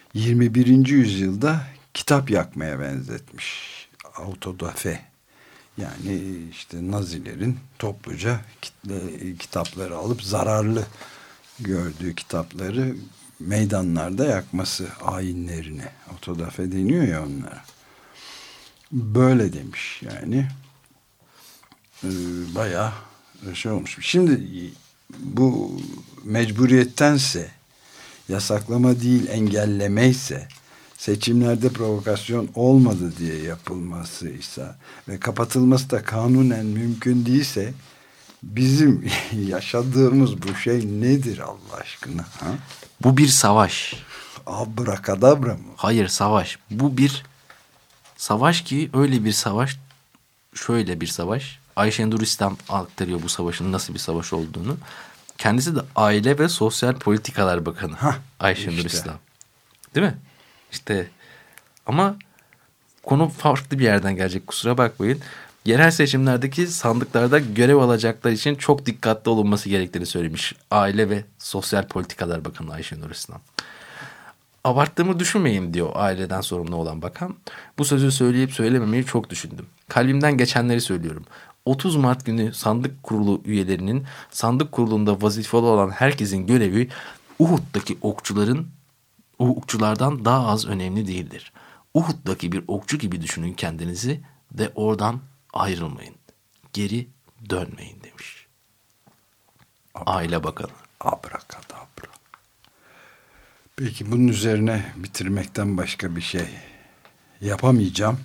yirmi birinci yüzyılda kitap yakmaya benzetmiş. Autodafe. Yani işte Nazilerin topluca kitle, kitapları alıp zararlı gördüğü kitapları meydanlarda yakması, ayinlerini. Autodafe deniyor ya onlara. Böyle demiş yani. Ee, bayağı şey olmuş. Şimdi bu mecburiyettense, yasaklama değil engellemeyse, seçimlerde provokasyon olmadı diye yapılmasıysa ve kapatılması da kanunen mümkün değilse, bizim yaşadığımız bu şey nedir Allah aşkına? Ha? Bu bir savaş. Abrakadabra mı? Hayır, savaş. Bu bir savaş ki öyle bir savaş, şöyle bir savaş. Ayşenur İslam aktarıyor bu savaşın nasıl bir savaş olduğunu. Kendisi de Aile ve Sosyal Politikalar Bakanı. Hah, Ayşenur işte. İslam. Değil mi? İşte ama konu farklı bir yerden gelecek, kusura bakmayın. Yerel seçimlerdeki sandıklarda görev alacaklar için çok dikkatli olunması gerektiğini söylemiş Aile ve Sosyal Politikalar Bakanı Ayşenur İslam. Abarttığımı düşünmeyin diyor aileden sorumlu olan bakan. Bu sözü söyleyip söylememeyi çok düşündüm. Kalbimden geçenleri söylüyorum. otuz Mart günü sandık kurulu üyelerinin sandık kurulunda vazifeli olan herkesin görevi Uhud'daki okçuların okçulardan daha az önemli değildir. Uhud'daki bir okçu gibi düşünün kendinizi ve oradan ayrılmayın. Geri dönmeyin demiş. Aile Bakanı. Abrakadabra. Peki bunun üzerine bitirmekten başka bir şey yapamayacağım.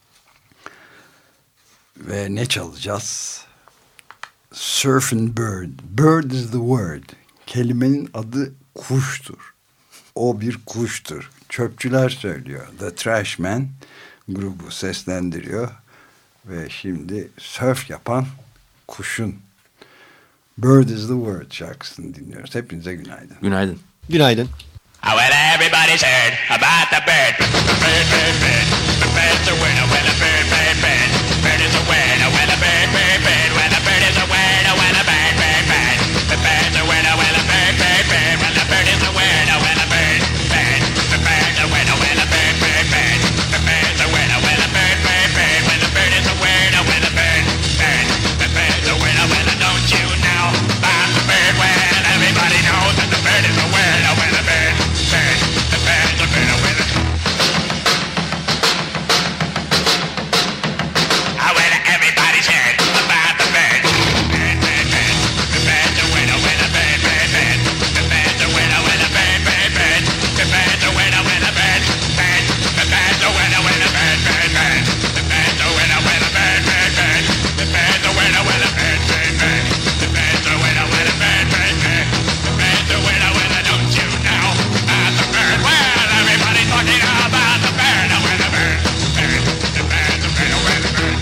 Ve ne çalacağız? Surf and Bird. Bird is the word. Kelimenin adı kuştur. O bir kuştur. Çöpçüler söylüyor. The Trashman grubu seslendiriyor. Ve şimdi surf yapan kuşun Bird is the word şarkısını dinliyoruz. Hepinize günaydın. Günaydın. Günaydın. Oh, well, everybody's heard about the bird. Bird, bird, bird. The bird's a winner when a bird, bird, bird. Bird is a winner when a bird, bird, bird. When a bird is a winner when a bird, bird, bird. The bird's a winner when a bird, bird, bird. When the bird is a winner when a bird, bird. The bird's a winner when a bird, bird, bird. The bird's a winner when a bird, bird, bird. When the bird is a winner when a bird, bird. The bird's a winner when a don't you know about the bird? Well, everybody knows that the bird is a winner when a bird. The bird's a winner when a oh, well, everybody's heard about the bird. Bird, bird, bird. The bird's a winner when a bird, bird, bird. The bird's a winner when a bird, bird, bird. The bird's a winner when a bird, bird. The bird's a winner when a bird, bird, bird. The bird's a winner when a bird, bird, bird. The bird's a winner when a bird, bird, bird. The bird's a winner when a bird, bird, bird. The bird's a winner when a don't you know about the bird? Well, everybody's talking about the bird, the winner bird, bird, the bird, the bird, the winner bird.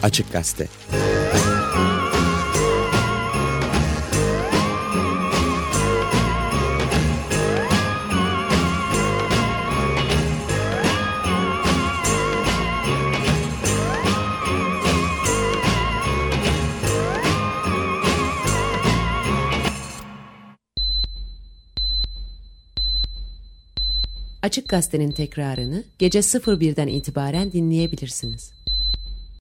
Açık Gazete. Açık Gazete'nin tekrarını gece sıfır birden itibaren dinleyebilirsiniz.